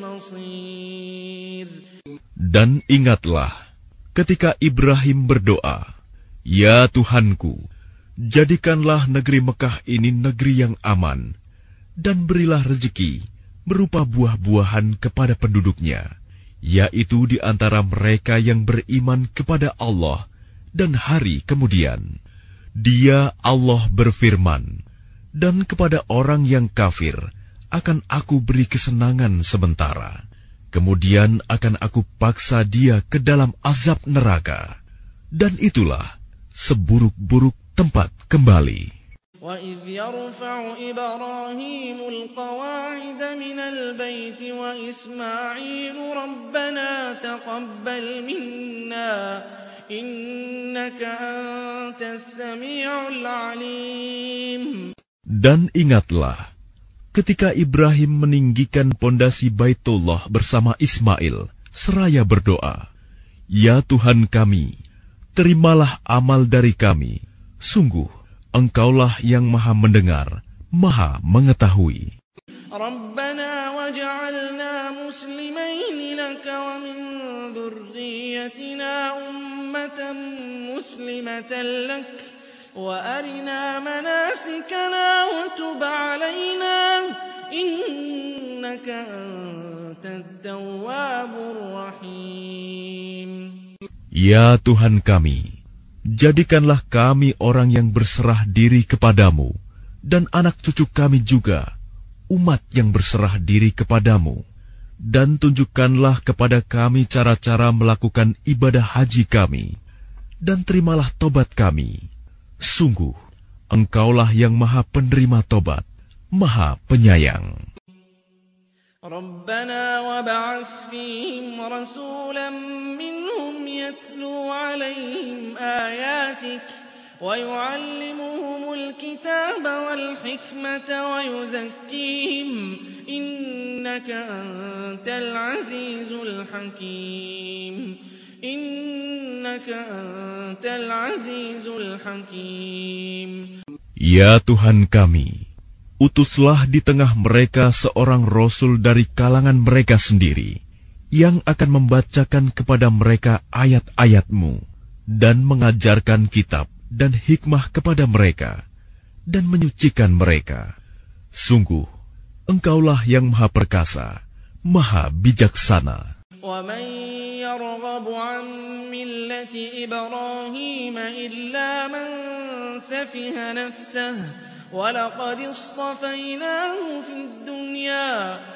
الْمَصِيرُ. Dan ingatlah ketika Ibrahim berdoa, "Ya Tuhanku, jadikanlah negeri Mekah ini negeri yang aman, dan berilah rezeki berupa buah-buahan kepada penduduknya, yaitu di antara mereka yang beriman kepada Allah dan hari kemudian." Dia Allah berfirman, "Dan kepada orang yang kafir akan aku beri kesenangan sementara, kemudian akan aku paksa dia ke dalam azab neraka, dan itulah seburuk-buruk tempat kembali." وَإِذْ يَرْفَعُ إِبْرَاهِيمُ الْقَوَاعِدَ مِنَ الْبَيْتِ وَإِسْمَاعِيلُ رَبَّنَا تَقَبَّلْ مِنَّا إِنَّكَ أَنْتَ السَّمِيعُ الْعَلِيمُ. Dan ingatlah ketika Ibrahim meninggikan pondasi Baitullah bersama Ismail seraya berdoa, "Ya Tuhan kami, terimalah amal dari kami. Sungguh, Engkaulah yang maha mendengar, maha mengetahui." Rabbana waj'alna muslimaini laka wa min dhurriyyatina ummatan muslimatan lak wa arina manasikana wa tub 'alaina innaka antat tawwabur rahim. Ya Tuhan kami, jadikanlah kami orang yang berserah diri kepadamu, dan anak cucu kami juga umat yang berserah diri kepadamu, dan tunjukkanlah kepada kami cara-cara melakukan ibadah haji kami, dan terimalah tobat kami. Sungguh, Engkaulah yang maha penerima tobat, maha penyayang. Rabbana wab'ath fihim rasulan minhum yatlu 'alaihim ayatik wa yu'allimuhumul kitaba wal hikmata wa yuzakkihim innaka antal azizul hakim. Innaka antal azizul hakim. Ya Tuhan kami, utuslah di tengah mereka seorang rasul dari kalangan mereka sendiri, yang akan membacakan kepada mereka ayat-ayat-Mu, dan mengajarkan kitab dan hikmah kepada mereka, dan menyucikan mereka. Sungguh, Engkaulah yang maha perkasa, maha bijaksana. وَمَنْ يَرْغَبُ عَنْ مِلَّةِ إِبْرَاهِيمَ إِلَّا مَنْ سَفِهَ نَفْسَهُ وَلَقَدِ اصْطَفَيْنَاهُ فِي الدُّنْيَا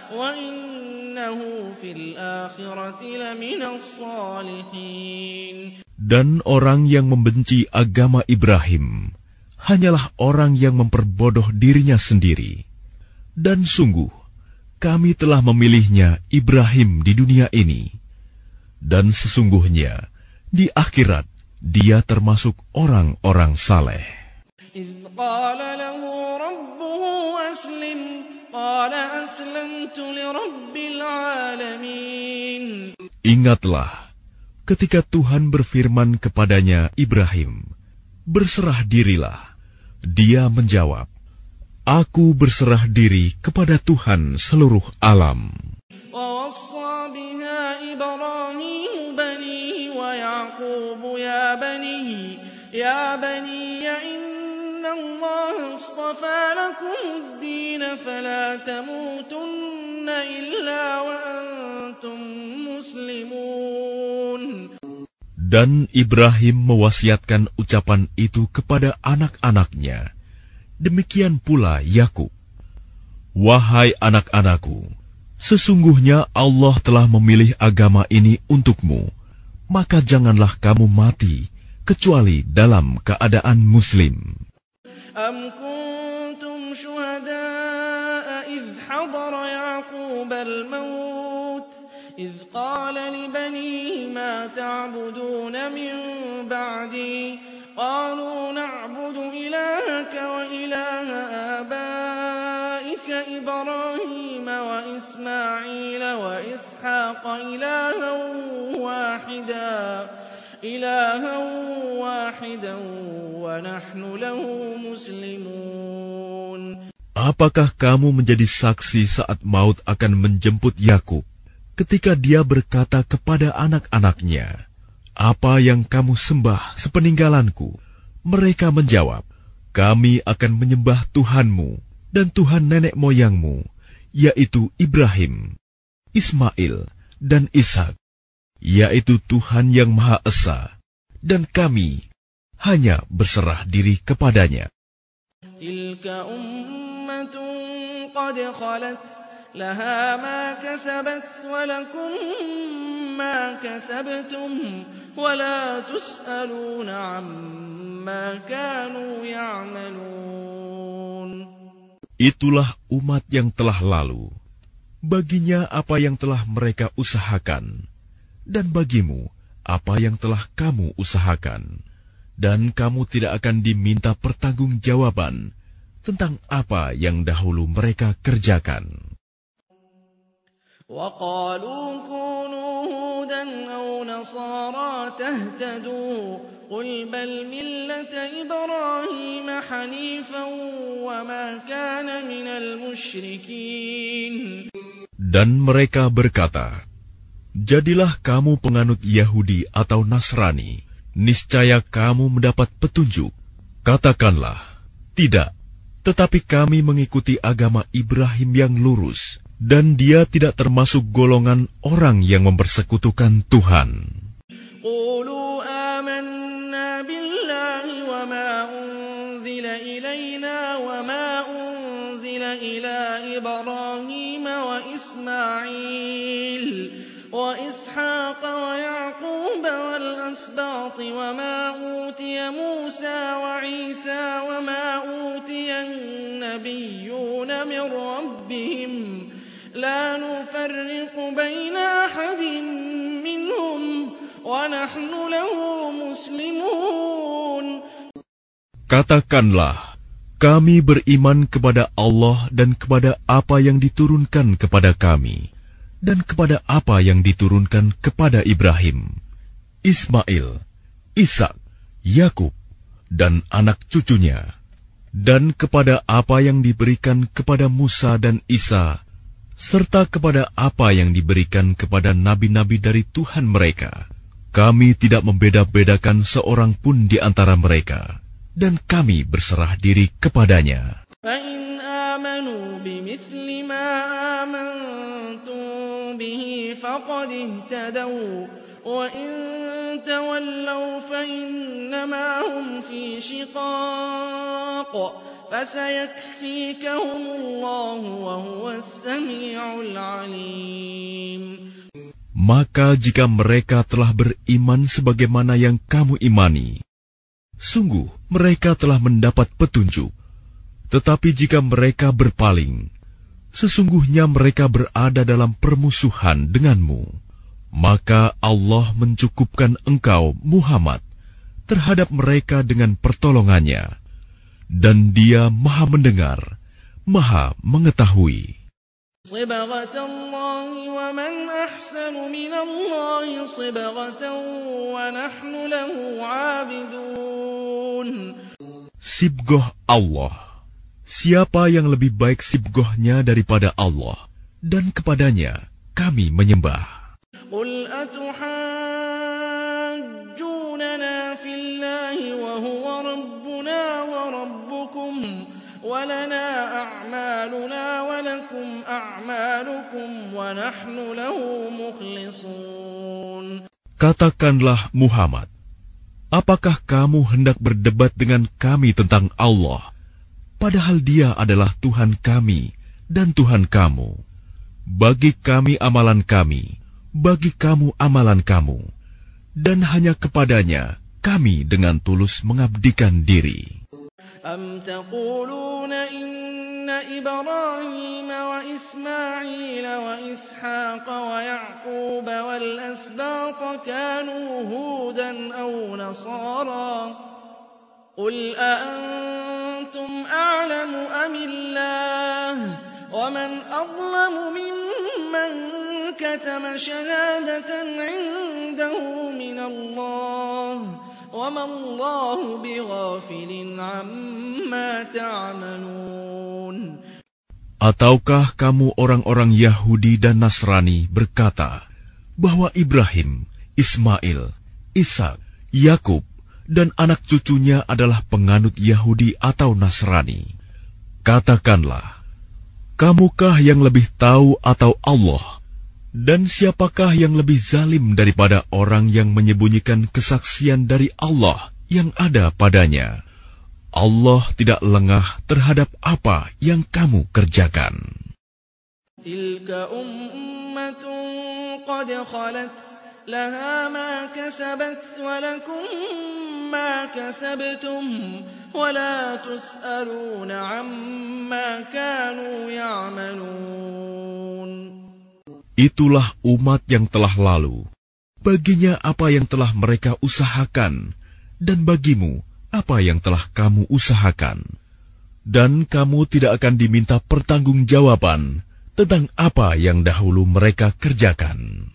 وَإِنَّهُ فِي الْآخِرَةِ لَمِنَ الصَّالِحِينَ. Dan orang yang membenci agama Ibrahim hanyalah orang yang memperbodoh dirinya sendiri. Dan sungguh, kami telah memilihnya Ibrahim di dunia ini, dan sesungguhnya di akhirat dia termasuk orang-orang saleh. إِذْ قَالَ لَهُ رَبُّهُ أَسْلِمْ قَالَ أَسْلَمْتُ لِرَبِّ الْعَالَمِينَ. Ingatlah ketika Tuhan berfirman kepadanya, Ibrahim, berserah dirilah. Dia menjawab, Aku berserah diri kepada Tuhan seluruh alam. وَوَصَّى بِهَا إِبْرَاهِيمُ بَنِيهِ وَيَعْقُوبُ يَا بَنِيَّ يَا بَنِيَّ إِنَّ اللَّهَ اصْطَفَى لَكُمُ الدِّينَ فَلَا تَمُوتُنَّ إِلَّا وَأَنْتُمْ مُسْلِمُونَ. Dan Ibrahim mewasiatkan ucapan itu kepada anak-anaknya. Demikian pula Yakub. Wahai anak-anakku, sesungguhnya Allah telah memilih agama ini untukmu, maka janganlah kamu mati kecuali dalam keadaan muslim. Am kuntum syuhada'a idh إذ حضر يعقوب الموت إذ قال لبنيه ما تعبدون من بعدي قالوا نعبد إلهك وإله آبائك إبراهيم وإسماعيل وإسحاق إلها واحدا إلها واحدا ونحن له مسلمون. Apakah kamu menjadi saksi saat maut akan menjemput Yakub ketika dia berkata kepada anak-anaknya, "Apa yang kamu sembah sepeninggalanku?" Mereka menjawab, "Kami akan menyembah Tuhanmu dan Tuhan nenek moyangmu, yaitu Ibrahim, Ismail, dan Ishak, yaitu Tuhan yang Maha Esa, dan kami hanya berserah diri kepadanya." Tilka ummatun qad khalat laha ma kasabat wa lakum ma kasabtum wa la tus'aluna amma kanu ya'malun. Itulah umat yang telah lalu. Baginya apa yang telah mereka usahakan, dan bagimu apa yang telah kamu usahakan. Dan kamu tidak akan diminta pertanggungjawaban tentang apa yang dahulu mereka kerjakan. وَقَالُوا كُونُوا هُودًا أَوْ نَصَارَىٰ تَهْتَدُوا قُلْ بَلْ مِلَّةَ إِبْرَاهِيمَ حَنِيفًا وَمَا كَانَ مِنَ الْمُشْرِكِينَ. Dan mereka berkata, "Jadilah kamu penganut Yahudi atau Nasrani, niscaya kamu mendapat petunjuk." Katakanlah, "Tidak, tetapi kami mengikuti agama Ibrahim yang lurus, dan dia tidak termasuk golongan orang yang mempersekutukan Tuhan." قُولُوا آمَنَّا بِاللَّهِ وَمَا أُنزِلَ إِلَيْنَا وَمَا أُنزِلَ إِلَىٰ إِبْرَاهِيمَ وَإِسْمَاعِيلَ وَإِسْحَاقَ وَيَعْقُوبَ وَالْأَسْبَاطِ وَمَا أُوتِيَ مُوسَىٰ وَعِيسَىٰ وَمَا أُوتِيَ النَّبِيُّونَ مِن رَّبِّهِمْ لَا نُفَرِّقُ بَيْنَ أَحَدٍ مِّنْهُمْ وَنَحْنُ لَهُ مُسْلِمُونَ. Katakanlah, kami beriman kepada Allah dan kepada apa yang diturunkan kepada kami, dan kepada apa yang diturunkan kepada Ibrahim, Ismail, Ishak, Yakub, dan anak cucunya, dan kepada apa yang diberikan kepada Musa dan Isa, serta kepada apa yang diberikan kepada nabi-nabi dari Tuhan mereka. Kami tidak membeda-bedakan seorang pun di antara mereka, dan kami berserah diri kepadanya. فَإِنْ آمَنُوا بِمِثْلِ مَا آمَنْتُمْ بِهِ فَقَدِ اهْتَدَوْا وَإِنْ تَوَلَّوْا فَإِنَّمَا هُمْ فِي شِقَاقٍ فَسَيَكْفِيكَهُمُ اللَّهُ وَهُوَ السَّمِيعُ الْعَلِيمُ. Maka jika mereka telah beriman sebagaimana yang kamu imani, sungguh mereka telah mendapat petunjuk. Tetapi jika mereka berpaling, sesungguhnya mereka berada dalam permusuhan denganmu. Maka Allah mencukupkan engkau, Muhammad, terhadap mereka dengan pertolongannya, dan Dia Maha Mendengar, Maha Mengetahui. صِبْغَةَ اللَّهِ وَمَنْ أَحْسَنُ مِنَ اللَّهِ صِبْغَةً وَنَحْنُ لَهُ عَابِدُونَ. Sibgoh Allah. Siapa yang lebih baik sibgohnya daripada Allah, dan kepadanya kami menyembah. قُلْ أَتُحَاجُّونَنَا فِي اللَّهِ وَهُوَ رَبُّنَا وَرَبُّكُمْ وَلَنَا أَعْمَالُنَا وَلَكُمْ أَعْمَالُكُمْ وَنَحْنُ لَهُ مُخْلِصُونَ. Katakanlah Muhammad, apakah kamu hendak berdebat dengan kami tentang Allah, padahal Dia adalah Tuhan kami dan Tuhan kamu? Bagi kami amalan kami, bagi kamu amalan kamu, dan hanya kepadanya kami dengan tulus mengabdikan diri. أَمْ تَقُولُونَ إِنَّ إبراهيم وإسماعيل وإسحاق ويعقوب والأسباط كانوا هودا أو نصارى قل أأنتم أعلم أم الله ومن أظلم ممن كتم شهادة عنده من الله وما الله بغافل عما تعملون. Ataukah kamu orang-orang Yahudi dan Nasrani berkata bahwa Ibrahim, Ismail, Ishak, Yakub, dan anak cucunya adalah penganut Yahudi atau Nasrani? Katakanlah, kamukah yang lebih tahu atau Allah? Dan siapakah yang lebih zalim daripada orang yang menyembunyikan kesaksian dari Allah yang ada padanya? Allah tidak lengah terhadap apa yang kamu kerjakan. Tilka ummatun qad khalat laha ma kasabat wa lakum ma kasabtum wa la tus'aluna amma kanu ya'malun. Itulah umat yang telah lalu. Baginya apa yang telah mereka usahakan, dan bagimu apa yang telah kamu usahakan. Dan kamu tidak akan diminta pertanggungjawaban tentang apa yang dahulu mereka kerjakan.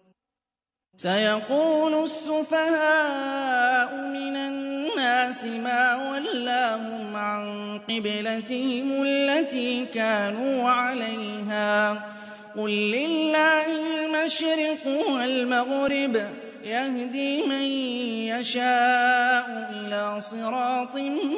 Sayaqulu as-sufaha'u minan nasi ma wallahum an qiblatihim allati kanu 'alayha. قل لله المشرق والمغرب يهدي من يشاء إلى صراط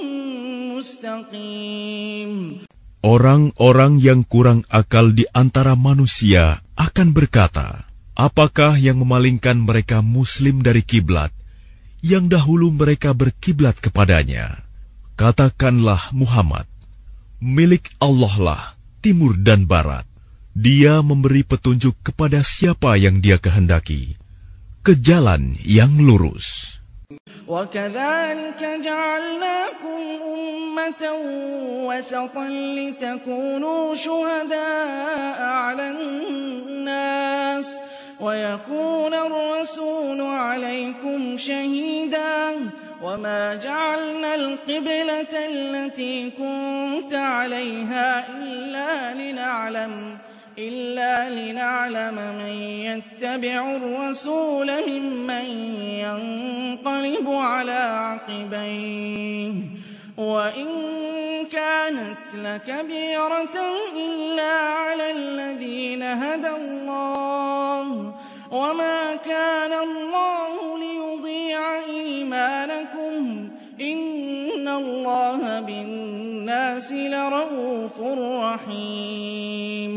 مستقيم. Orang-orang yang kurang akal di antara manusia akan berkata, apakah yang memalingkan mereka muslim dari kiblat yang dahulu mereka berkiblat kepadanya? Katakanlah Muhammad, milik Allah lah timur dan barat. Dia memberi petunjuk kepada siapa yang Dia kehendaki ke jalan yang lurus. وَكَذَلِكَ جَعَلْنَاكُمْ أُمَّةً وَسَطًا لِتَكُونُوا شُهَدَاءَ عَلَى النَّاسِ وَيَكُونَ الرَّسُولُ عَلَيْكُمْ شَهِيدًا وَمَا جَعَلْنَا الْقِبْلَةَ الَّتِي كُنتَ عَلَيْهَا إِلَّا لِنَعْلَمَ إلا لنعلم من يتبع الرسول ممن ينقلب على عقبيه وإن كانت لكبيرة إلا على الذين هدى الله وما كان الله ليضيع إيمانكم إن الله بالناس لرءوف رحيم.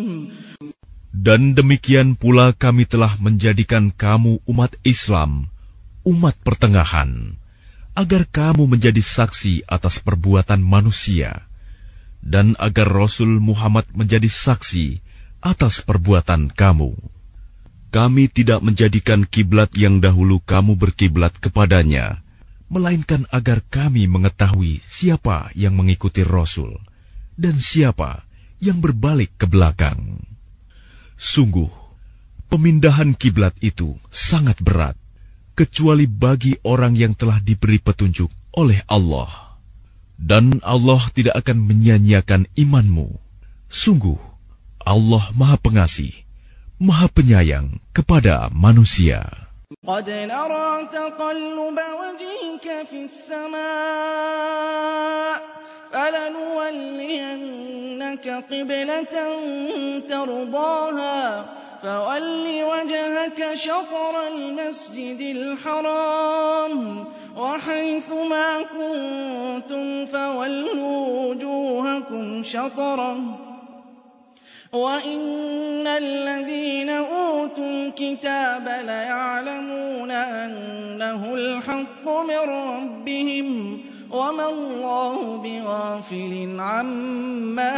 Dan demikian pula kami telah menjadikan kamu umat Islam, umat pertengahan, agar kamu menjadi saksi atas perbuatan manusia, dan agar Rasul Muhammad menjadi saksi atas perbuatan kamu. Kami tidak menjadikan kiblat yang dahulu kamu berkiblat kepadanya, melainkan agar kami mengetahui siapa yang mengikuti Rasul, dan siapa yang berbalik ke belakang. Sungguh, pemindahan kiblat itu sangat berat, kecuali bagi orang yang telah diberi petunjuk oleh Allah. Dan Allah tidak akan menyia-nyiakan imanmu. Sungguh, Allah Maha Pengasih, Maha Penyayang kepada manusia. قد نرى تقلب وجهك في السماء فلنولينك قبلة ترضاها فول وجهك شطر المسجد الحرام وحيث ما كنتم فولوا وجوهكم شطره وَإِنَّ الَّذِينَ أُوتُوا الْكِتَابَ لَيَعْلَمُونَ أَنَّهُ الْحَقُّ مِنْ رَبِّهِمْ وَمَا اللَّهُ بِغَافِلٍ عَمَّا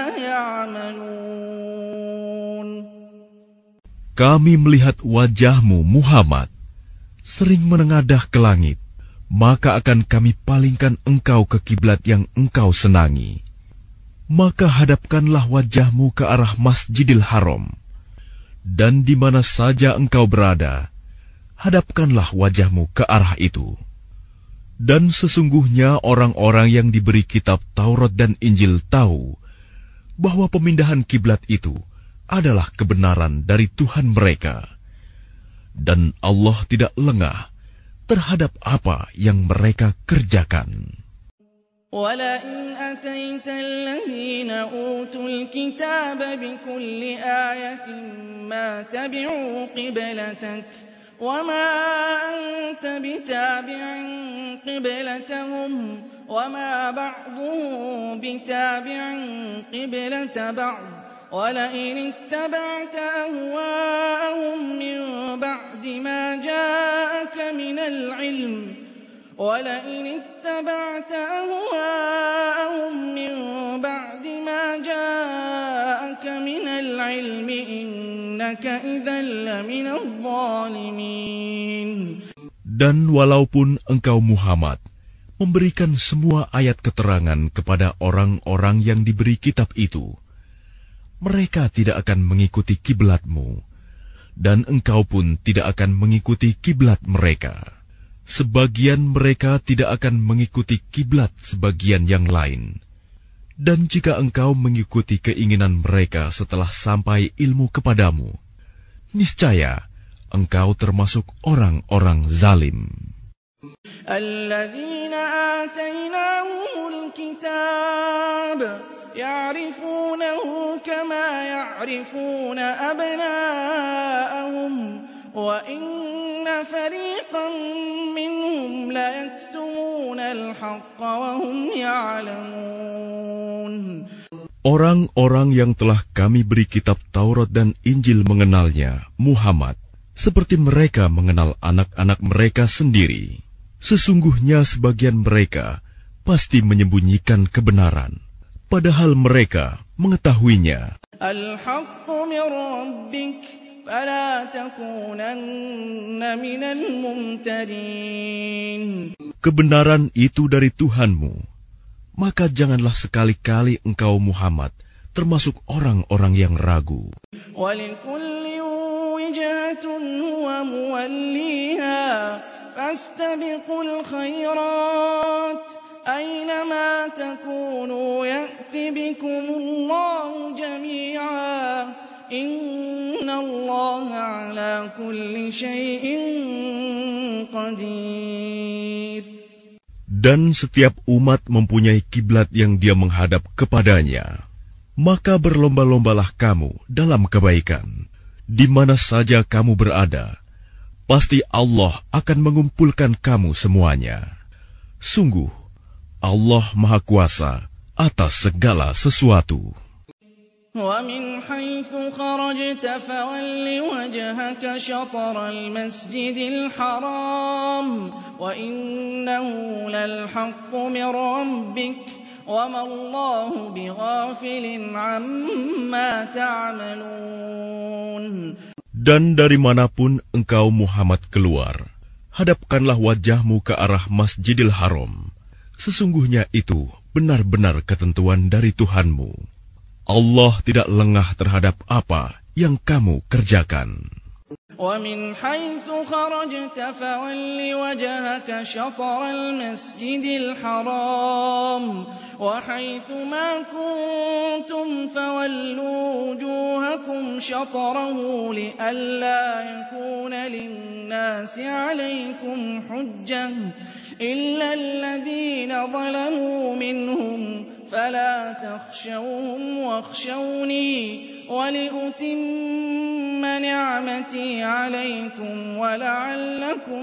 يَعْمَلُونَ. Kami melihat wajahmu Muhammad sering menengadah ke langit, maka akan kami palingkan engkau ke kiblat yang engkau senangi. maka hadapkanlah wajahmu ke arah Masjidil Haram, dan di mana saja engkau berada, hadapkanlah wajahmu ke arah itu. Dan sesungguhnya orang-orang yang diberi kitab Taurat dan Injil tahu bahwa pemindahan kiblat itu adalah kebenaran dari Tuhan mereka, dan Allah tidak lengah terhadap apa yang mereka kerjakan. وَلَئِنْ أَتَيْتَ الَّذِينَ أُوتُوا الْكِتَابَ بِكُلِّ آيَةٍ مَا تَبِعُوا قِبْلَتَكَ وَمَا أَنْتَ بِتَابِعٍ قِبْلَتَهُمْ وَمَا بَعْضُهُم بِتَابِعٍ قِبْلَةَ بَعْضٍ وَلَئِنِ اتَّبَعْتَ أَهْوَاءَهُم مِّن بَعْدِ مَا جَاءَكَ مِنَ الْعِلْمِ وَلَئِنِ اتَّبَعْتَ أَهْوَاءَهُم مِّن بَعْدِ مَا جَاءَكَ مِنَ الْعِلْمِ إِنَّكَ إِذًا لَّمِنَ الظَّالِمِينَ. Dan walaupun engkau Muhammad memberikan semua ayat keterangan kepada orang-orang yang diberi kitab itu, mereka tidak akan mengikuti kiblatmu, dan engkau pun tidak akan mengikuti kiblat mereka. Sebagian mereka tidak akan mengikuti kiblat sebagian yang lain. Dan jika engkau mengikuti keinginan mereka setelah sampai ilmu kepadamu, niscaya engkau termasuk orang-orang zalim. Alladzina atainahumul kitab ya'rifunahu kama ya'rifuna abna'ahum wa inna fariqan minhum la yaktumuna al-haqqa wa hum ya'lamun. Orang-orang yang telah kami beri kitab Taurat dan Injil mengenalnya, Muhammad, seperti mereka mengenal anak-anak mereka sendiri. Sesungguhnya sebagian mereka pasti menyembunyikan kebenaran, padahal mereka mengetahuinya. Al-haqqu min rabbik fala takunanna minal mumtarin. Kebenaran itu dari Tuhanmu, maka janganlah sekali-kali engkau Muhammad termasuk orang-orang yang ragu. Walikulli wijhatun huwa muwalliha fastabiqul khairat aynama takunu ya'ti bikumullahu jami'a innallaha ala kulli syai'in qadir. Dan setiap umat mempunyai kiblat yang dia menghadap kepadanya. Maka berlomba-lombalah kamu dalam kebaikan. Di mana saja kamu berada, pasti Allah akan mengumpulkan kamu semuanya. Sungguh, Allah Maha Kuasa atas segala sesuatu. وَمِنْ حَيْثُ خَرَجْتَ فَوَلِّ وَجْهَكَ شَطْرَ الْمَسْجِدِ الْحَرَامِ وَإِنَّهُ لَلْحَقُّ مِنْ رَبِّكَ وَمَا اللَّهُ بِغَافِلٍ عَمَّا تَعْمَلُونَ. Dan dari manapun engkau Muhammad keluar, hadapkanlah wajahmu ke arah Masjidil Haram. Sesungguhnya itu benar-benar ketentuan dari Tuhanmu. Allah tidak lengah terhadap apa yang kamu kerjakan. وَمِنْ حَيْثُ خَرَجْتَ فَوَلِّ وَجْهَكَ شَطْرَ الْمَسْجِدِ الْحَرَامِ وَحَيْثُ مَا كُنتُمْ فَوَلُّوا وُجُوهَكُمْ شَطْرَهُ لِئَلَّا يَكُونَ لِلنَّاسِ عَلَيْكُمْ حُجَّةٌ إِلَّا الَّذِينَ ظَلَمُوا مِنْهُمْ فَلَا تَخْشَوْهُمْ وَاخْشَوْنِي وَلِأُتِمَّ نِعْمَتِي عَلَيْكُمْ وَلَعَلَّكُمْ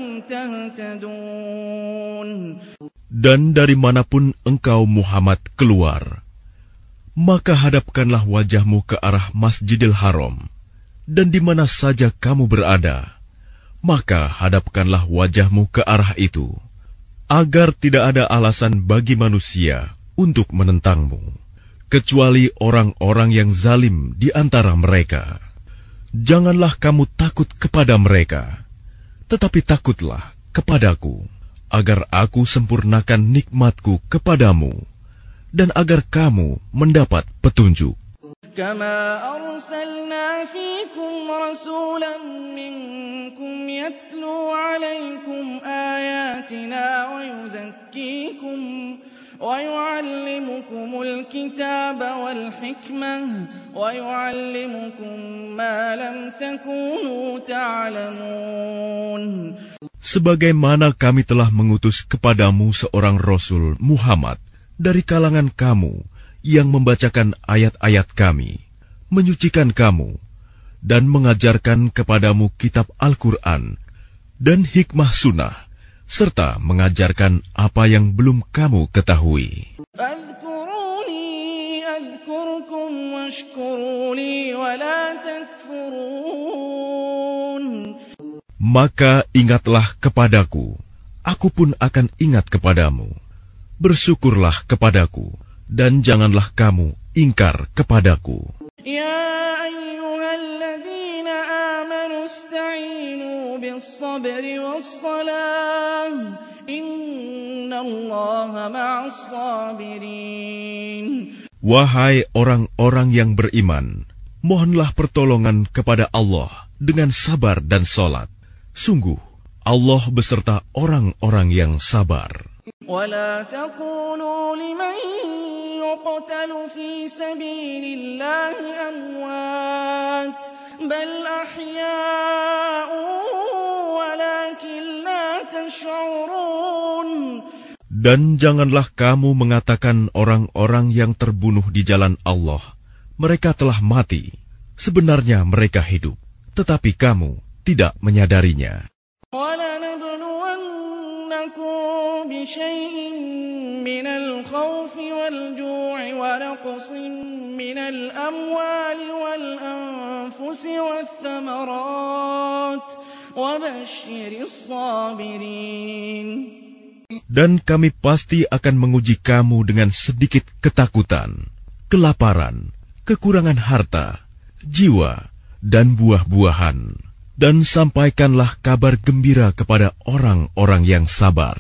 تَهْتَدُونَ. Dan dari manapun engkau Muhammad keluar, maka hadapkanlah wajahmu ke arah Masjidil Haram, dan di mana saja kamu berada, maka hadapkanlah wajahmu ke arah itu, agar tidak ada alasan bagi manusia untuk menentangmu, kecuali orang-orang yang zalim di antara mereka. Janganlah kamu takut kepada mereka, tetapi takutlah kepadaku, agar aku sempurnakan nikmatku kepadamu, dan agar kamu mendapat petunjuk. كما أرسلنا فيكم رسولا منكم يتلو عليكم آياتنا ويزكيكم ويعلمكم الكتاب والحكمة ويعلمكم ما لم تكونوا تعلمون. Sebagaimana kami telah mengutus kepadamu seorang Rasul Muhammad dari kalangan kamu yang membacakan ayat-ayat kami, menyucikan kamu, dan mengajarkan kepadamu kitab Al-Quran dan hikmah sunnah, serta mengajarkan apa yang belum kamu ketahui. Maka ingatlah kepadaku, aku pun akan ingat kepadamu. Bersyukurlah kepadaku, dan janganlah kamu ingkar kepadaku. Ya ayyuhalladzina amanu ista'inu bis-sabri was-salah innallaha ma'as sabirin. Wahai orang-orang yang beriman, mohonlah pertolongan kepada Allah dengan sabar dan salat. Sungguh, Allah beserta orang-orang yang sabar. ولا تقولوا لمن يقتل في سبيل الله أموات بل أحياء ولكن لا تشعرون. Dan janganlah kamu mengatakan orang-orang yang terbunuh di jalan Allah, mereka telah mati. Sebenarnya mereka hidup, tetapi kamu tidak menyadarinya. بشيء من الخوف والجوع ونقص من الأموال والأنفس والثمرات وبشر الصابرين. Dan kami pasti akan menguji kamu dengan sedikit ketakutan, kelaparan, kekurangan harta, jiwa, dan buah-buahan. Dan sampaikanlah kabar gembira kepada orang-orang yang sabar.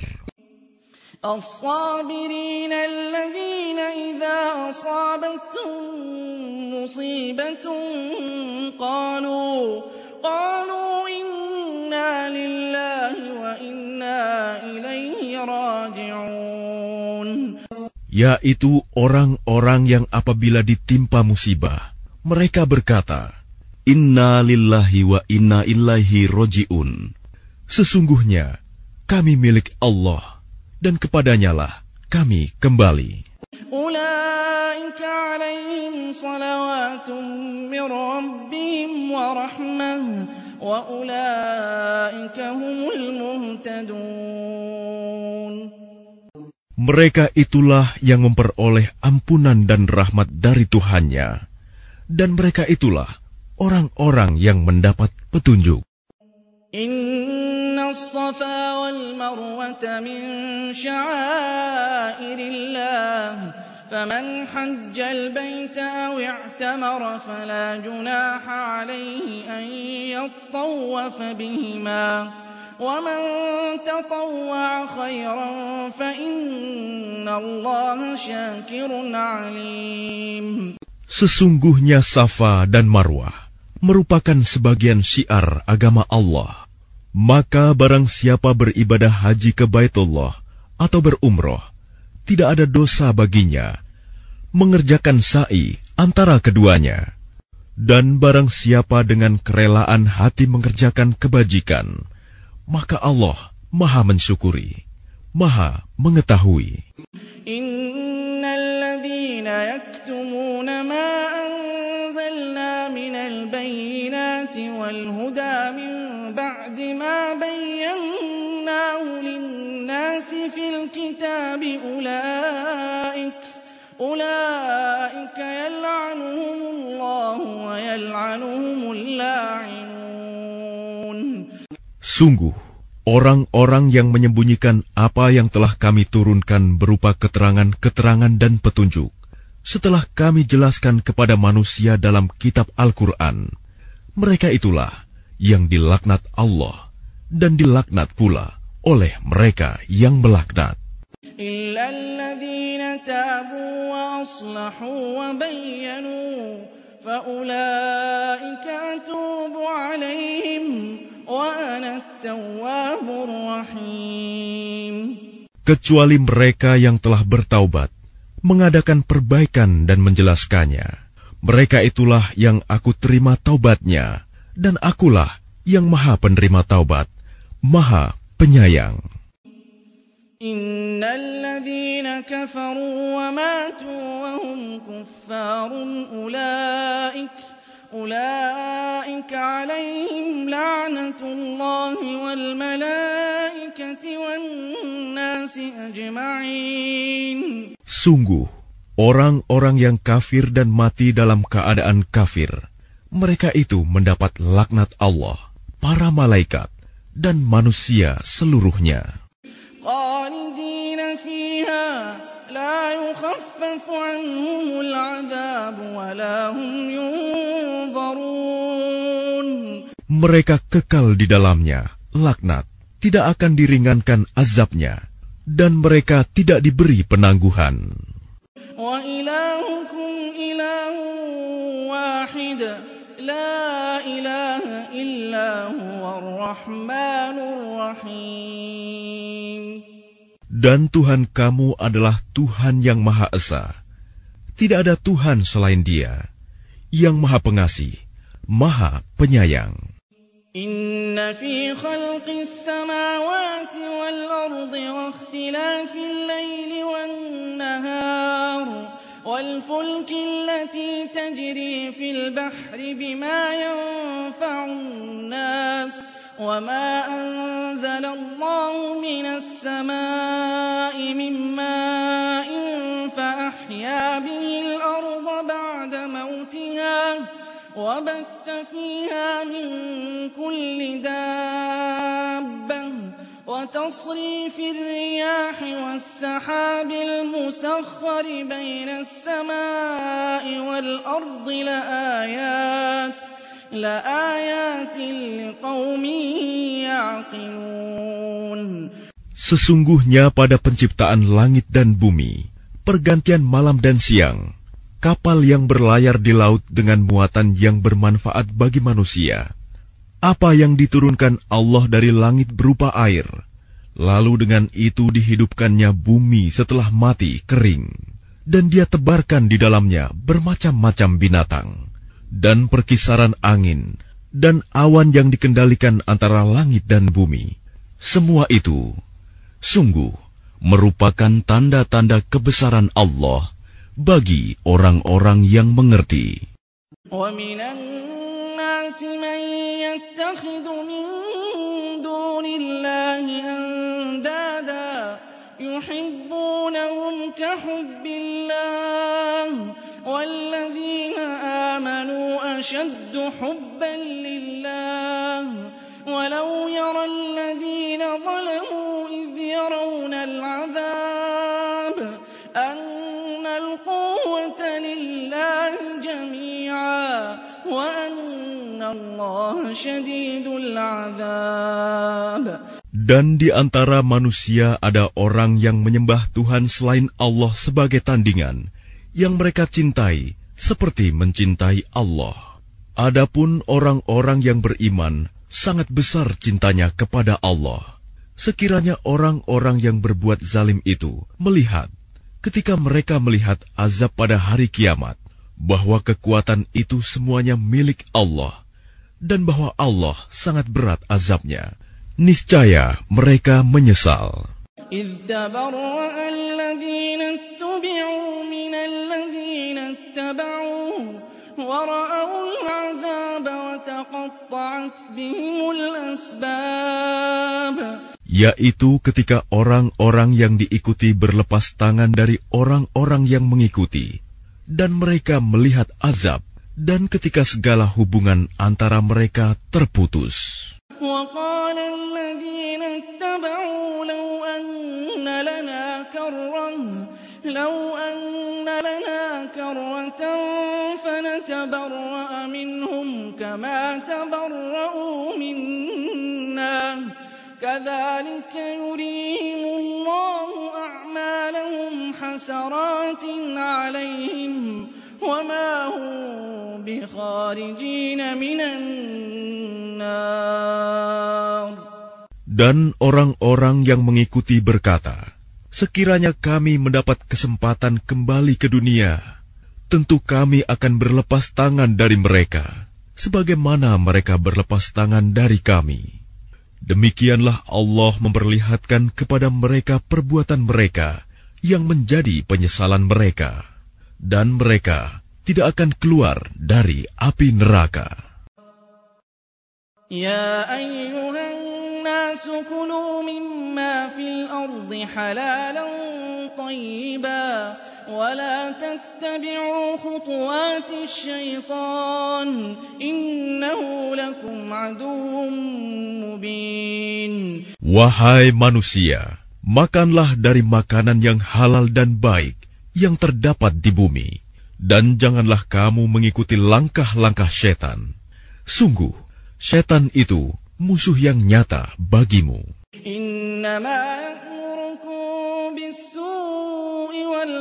الصابرين الذين إذا أصابتهم مصيبة قالوا قالوا إنا لله وإنا إليه راجعون. Yaitu orang-orang yang apabila ditimpa musibah, mereka berkata, Inna lillahi wa inna ilaihi raji'un. Sesungguhnya kami milik Allah, dan kepadanyalah kami kembali. Ulaika alaihim salawatun min rabbihim wa rahmah wa ulaika humul muhtadun. Mereka itulah yang memperoleh ampunan dan rahmat dari Tuhannya, dan mereka itulah orang-orang yang mendapat petunjuk. الصفا والمروة من شعائر الله فمن حج البيت أو اعتمر فلا جناح عليه أن يطوف بهما ومن تطوع خيرا فإن الله شاكر عليم. Sesungguhnya Safa dan Marwah merupakan sebagian syiar agama Allah. Maka barang siapa beribadah haji ke Baitullah atau berumroh, tidak ada dosa baginya mengerjakan sa'i antara keduanya. Dan barang siapa dengan kerelaan hati mengerjakan kebajikan, maka Allah Maha mensyukuri, Maha mengetahui. Innalladzina yaktumuna ma anzalna minal bayyinati wal huda min ba'di ma bayyanahu lin-nasi fil kitabi ulaik ulaika yal'anuhumullahu wa yal'anuhumul la'inun. Sungguh, orang-orang yang menyembunyikan apa yang telah kami turunkan berupa keterangan-keterangan dan petunjuk, setelah kami jelaskan kepada manusia dalam kitab Al-Quran, mereka itulah yang dilaknat Allah dan dilaknat pula oleh mereka yang melaknat. Illa alladhina تابوا وأصلحوا وبينوا فأولئك أتوب عليهم وأنا التواب الرحيم. Kecuali mereka yang telah bertaubat, mengadakan perbaikan dan menjelaskannya. Mereka itulah yang aku terima taubatnya, dan akulah yang maha penerima taubat, maha penyayang. Innal ladzina kafaru wa matu wa hum kuffarun ulaik ulaika alaihim la'natullahi wal malaikati wan nasi ajma'in. Sungguh, orang-orang yang kafir dan mati dalam keadaan kafir, mereka itu mendapat laknat Allah, para malaikat, dan manusia seluruhnya. Khalidina fiha la yukhaffafu anhumul 'adzab wa la hum yunzarun. Mereka kekal di dalamnya, laknat, tidak akan diringankan azabnya, dan mereka tidak diberi penangguhan. Wa ilahukum ilahun wahid, la ilaha illa huwar rahmanur rahim. Dan Tuhan kamu adalah Tuhan yang Maha Esa. Tidak ada Tuhan selain Dia, yang Maha Pengasih, Maha Penyayang. Inna fi khalqis samawati wal ardi wa ikhtilafil laili wan nahar wal fulki allati tajri fil bahri bima yanfa'un nas wa ma anzala Allahu minas samaa'i min ma'in fa ahya bihil arda ba'da mautiha وبث فيها من كل دابة وتصريف الرياح والسحاب المسخر بين السماء والأرض لآيات لآيات لقوم يعقلون. Sesungguhnya pada penciptaan langit dan bumi, pergantian malam dan siang, kapal yang berlayar di laut dengan muatan yang bermanfaat bagi manusia, apa yang diturunkan Allah dari langit berupa air, lalu dengan itu dihidupkannya bumi setelah mati kering, dan Dia tebarkan di dalamnya bermacam-macam binatang, dan perkisaran angin, dan awan yang dikendalikan antara langit dan bumi. Semua itu, sungguh, merupakan tanda-tanda kebesaran Allah bagi orang-orang yang mengerti. وَمِنَ النَّاسِ مَن يَتَّخِذُ مِن دُونِ اللَّهِ أَندَادًا يُحِبُّونَهُمْ كَحُبِّ اللَّهِ وَالَّذِينَ آمَنُوا أَشَدُّ حُبًّا لِّلَّهِ وَلَوْ يَرَى الَّذِينَ ظَلَمُوا إِذْ يَرَوْنَ الْعَذَابَ أَنَّ الْقُوَّةَ لِلَّهِ جَمِيعًا وَأَنَّ اللَّهَ شَدِيدُ الْعَذَابِ. Dan di antara manusia ada orang yang menyembah Tuhan selain Allah sebagai tandingan, yang mereka cintai seperti mencintai Allah. Adapun orang-orang yang beriman sangat besar cintanya kepada Allah. Sekiranya orang-orang yang berbuat zalim itu melihat, ketika mereka melihat azab pada hari kiamat, bahwa kekuatan itu semuanya milik Allah, dan bahwa Allah sangat berat azabnya, niscaya mereka menyesal. إِذْ تَبَرَّأَ الَّذِينَ اتُّبِعُوا مِنَ الَّذِينَ اتَّبَعُوا وَرَأَوُا الْعَذَابَ وَتَقَطَّعَتْ بِهِمُ الْأَسْبَابُ. Yaitu ketika orang-orang yang diikuti berlepas tangan dari orang-orang yang mengikuti, dan mereka melihat azab, dan ketika segala hubungan antara mereka terputus. وَقَالَ الَّذِينَ اتَّبَعُوا لَوْ أَنَّ لَنَا كَرَّةً لَوْ أَنَّ لَنَا كَرَّةً فَنَتَبَرَّأَ مِنْهُمْ كَمَا تَبَرَّؤُوا مِنَّا كَذَلِكَ يُرِيهِمُ اللَّهُ أَعْمَالَهُمْ حسرات عليهم وما هم بخارجين من النار. Dan orang-orang yang mengikuti berkata, sekiranya kami mendapat kesempatan kembali ke dunia, tentu kami akan berlepas tangan dari mereka, sebagaimana mereka berlepas tangan dari kami. Demikianlah Allah memperlihatkan kepada mereka perbuatan mereka yang menjadi penyesalan mereka, dan mereka tidak akan keluar dari api neraka. Ya ayyuhan الناس كلوا مما في الأرض حلالا طيبا ولا تتبعوا خطوات الشيطان إنه لكم عدو مبين. Wahai manusia, makanlah dari makanan yang halal dan baik yang terdapat di bumi, dan janganlah kamu mengikuti langkah-langkah setan. Sungguh, setan itu musuh yang nyata bagimu. Innama ya'murukum bis-su'i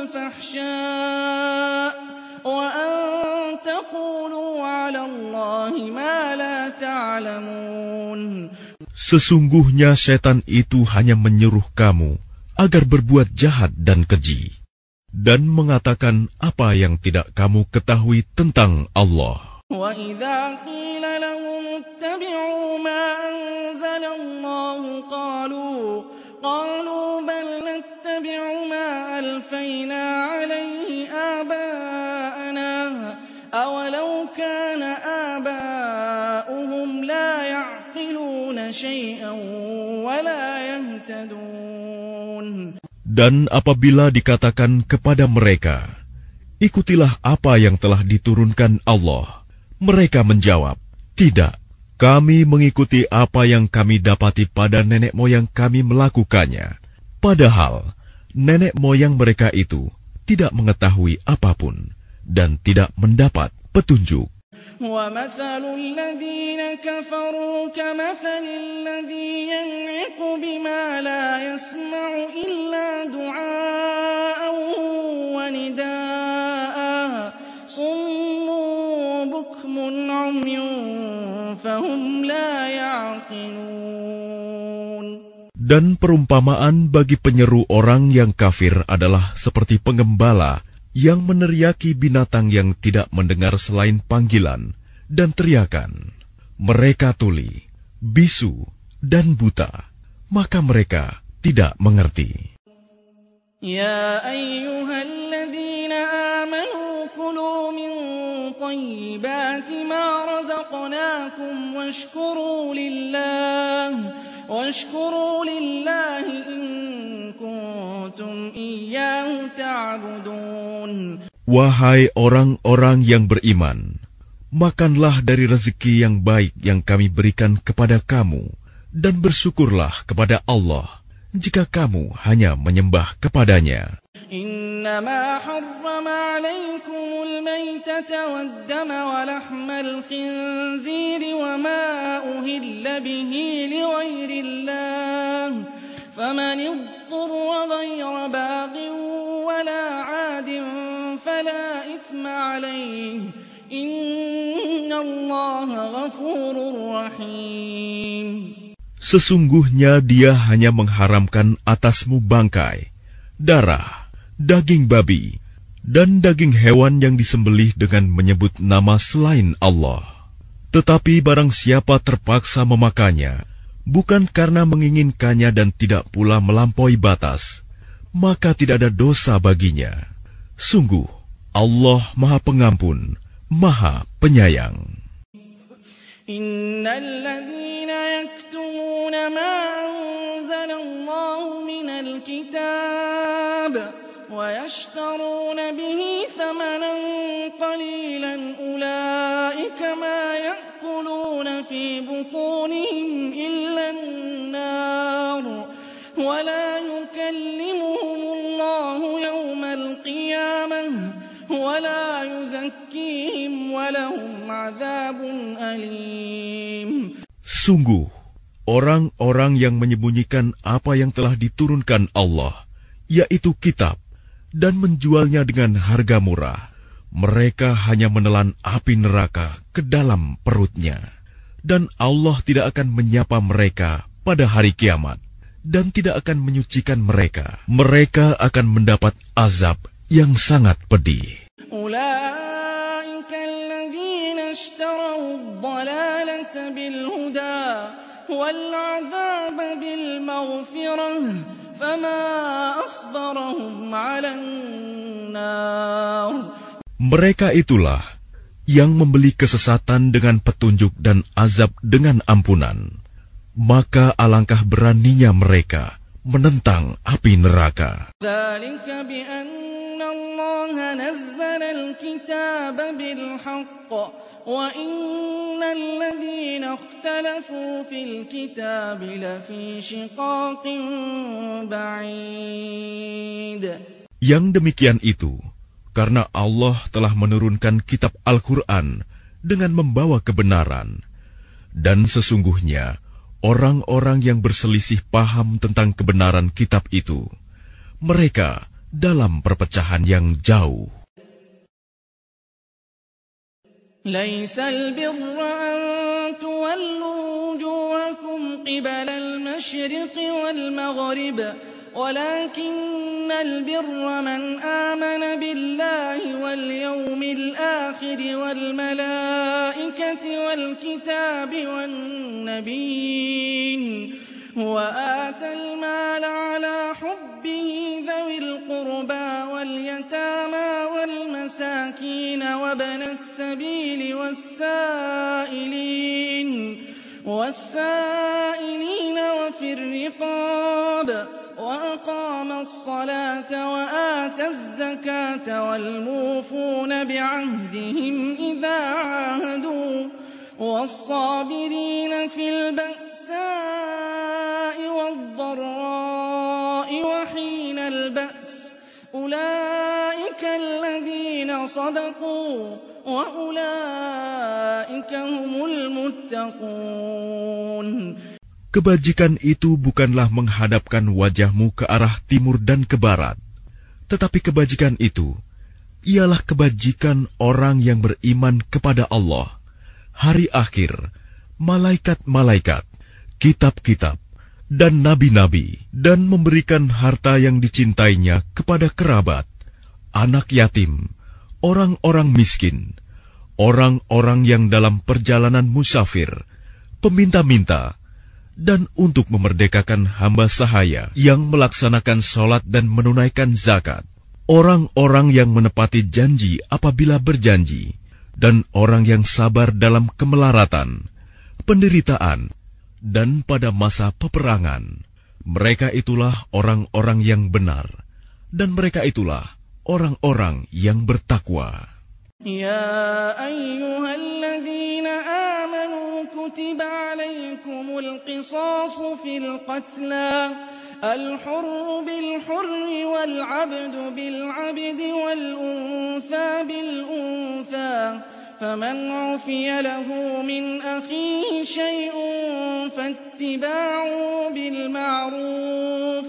wal-fahsya' wa an taqulu 'ala Allahi ma la ta'lamun. Sesungguhnya setan itu hanya menyuruh kamu agar berbuat jahat dan keji, dan mengatakan apa yang tidak kamu ketahui tentang Allah. Wa idza qila lahum ittabi'u ma anzala Allah qalu qalu bal nattabi'u ma alfayna 'alayhi aba'ana awalau kana aba'uhum la ya'qiluna shay'an wa la yahtadun. Dan apabila dikatakan kepada mereka, ikutilah apa yang telah diturunkan Allah, mereka menjawab, tidak, kami mengikuti apa yang kami dapati pada nenek moyang kami melakukannya. Padahal, nenek moyang mereka itu tidak mengetahui apapun dan tidak mendapat petunjuk. وَمَثَلُ الَّذِينَ كَفَرُوا كَمَثَلِ الَّذِي يَنْعِقُ بِمَا لَا يَسْمَعُ إِلَّا دُعَاءً وَنِدَاءً صُمٌّ بُكْمٌ عُمْيٌ فَهُمْ لَا يَعْقِلُونَ. Dan perumpamaan bagi penyeru orang yang kafir adalah seperti penggembala yang meneriaki binatang yang tidak mendengar selain panggilan dan teriakan. Mereka tuli, bisu, dan buta, maka mereka tidak mengerti. Ya ayyuhalladzina amanu kulu min tayyibati ma razaqnakum washkuru lillah washkuru lillahi in kuntum iyyahu ta'budun. Wahai orang-orang yang beriman, makanlah dari rezeki yang baik yang kami berikan kepada kamu, dan bersyukurlah kepada Allah jika kamu hanya menyembah kepadanya. Innama harrama alaykumul maytata wad-dama wa lahmal khinziri wa ma uhilla bihi li ghairillah faman idtarra ghayra baghin wa la 'adin fala ithma alayhi innallaha ghafurur rahim. Sesungguhnya Dia hanya mengharamkan atasmu bangkai, darah, daging babi, dan daging hewan yang disembelih dengan menyebut nama selain Allah. Tetapi barang siapa terpaksa memakannya, bukan karena menginginkannya dan tidak pula melampaui batas, maka tidak ada dosa baginya. Sungguh, Allah Maha Pengampun, Maha Penyayang. Innal ladzina yaktumuna ma anzalallahu minal kitab wa yashtaruna bihi thamanan qalilan ulaika ma ya'kuluna fi butunihim illa an-nar wa la yukallimuhumullahu yawmal qiyamah wa la yuzakkihim wa lahum 'adzabun alim. Sungguh, orang-orang yang menyembunyikan apa yang telah diturunkan Allah, yaitu kitab, dan menjualnya dengan harga murah, mereka hanya menelan api neraka ke dalam perutnya. Dan Allah tidak akan menyapa mereka pada hari kiamat, dan tidak akan menyucikan mereka. Mereka akan mendapat azab yang sangat pedih. Ulaika alladzina ishtarau ad-dalalata bil huda wal 'adzaba bil maghfirah fama asbarahum 'alan nar. Mereka itulah yang membeli kesesatan dengan petunjuk dan azab dengan ampunan. Maka alangkah beraninya mereka menentang api neraka. Dzalika bi anna Allah nazzala al-kitaba bil haqq wa innal ladzina ikhtalafu fil kitabi lafi shiqaqin ba'id. Yang demikian itu karena Allah telah menurunkan kitab Al-Quran dengan membawa kebenaran. Dan sesungguhnya, orang-orang yang berselisih paham tentang kebenaran kitab itu, mereka dalam perpecahan yang jauh. Laisal birra an tuwallu wujuhakum qibala al-masyriqi wal-maghrib, ولكن البر من آمن بالله واليوم الآخر والملائكة والكتاب والنبيين وآتى المال على حبه ذوي القربى واليتامى والمساكين وابن السبيل والسائلين والسائلين وفي الرقاب وأقام الصلاة وآتى الزكاة والموفون بعهدهم إذا عاهدوا والصابرين في البأساء والضراء وحين البأس أولئك الذين صدقوا وأولئك هم المتقون. Kebajikan itu bukanlah menghadapkan wajahmu ke arah timur dan ke barat, tetapi kebajikan itu ialah kebajikan orang yang beriman kepada Allah, hari akhir, malaikat-malaikat, kitab-kitab, dan nabi-nabi, dan memberikan harta yang dicintainya kepada kerabat, anak yatim, orang-orang miskin, orang-orang yang dalam perjalanan musafir, peminta-minta, dan untuk memerdekakan hamba sahaya yang melaksanakan sholat dan menunaikan zakat, orang-orang yang menepati janji apabila berjanji, dan orang yang sabar dalam kemelaratan, penderitaan, dan pada masa peperangan. Mereka itulah orang-orang yang benar, dan mereka itulah orang-orang yang bertakwa. يا أيها الذين آمنوا كتب عليكم القصاص في القتلى الحر بالحر والعبد بالعبد والأنثى بالأنثى فمن عفي له من أخيه شيء فاتباع بالمعروف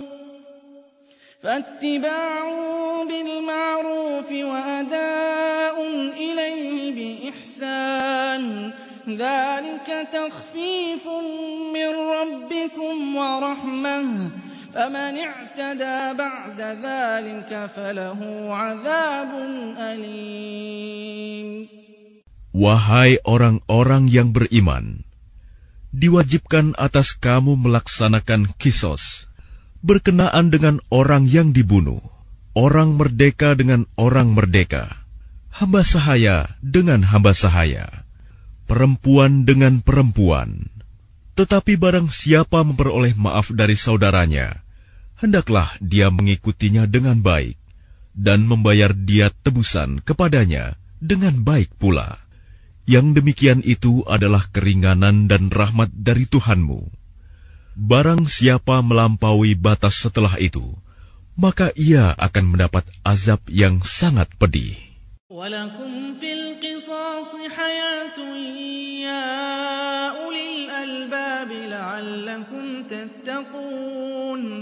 فاتباع بالمعروف وأداء إليه بإحسان ذلك تخفيف من ربكم ورحمة فمن اعتدى بعد ذلك فله عذاب أليم. Wahai orang-orang yang beriman, diwajibkan atas kamu melaksanakan kisos, berkenaan dengan orang yang dibunuh, orang merdeka dengan orang merdeka, hamba sahaya dengan hamba sahaya, perempuan dengan perempuan. Tetapi barang siapa memperoleh maaf dari saudaranya, hendaklah dia mengikutinya dengan baik, dan membayar dia tebusan kepadanya dengan baik pula. Yang demikian itu adalah keringanan dan rahmat dari Tuhanmu. Barang siapa melampaui batas setelah itu, maka ia akan mendapat azab yang sangat pedih. Walakum fil qisas hayatun ya ulil albab la'allakum tattaqun.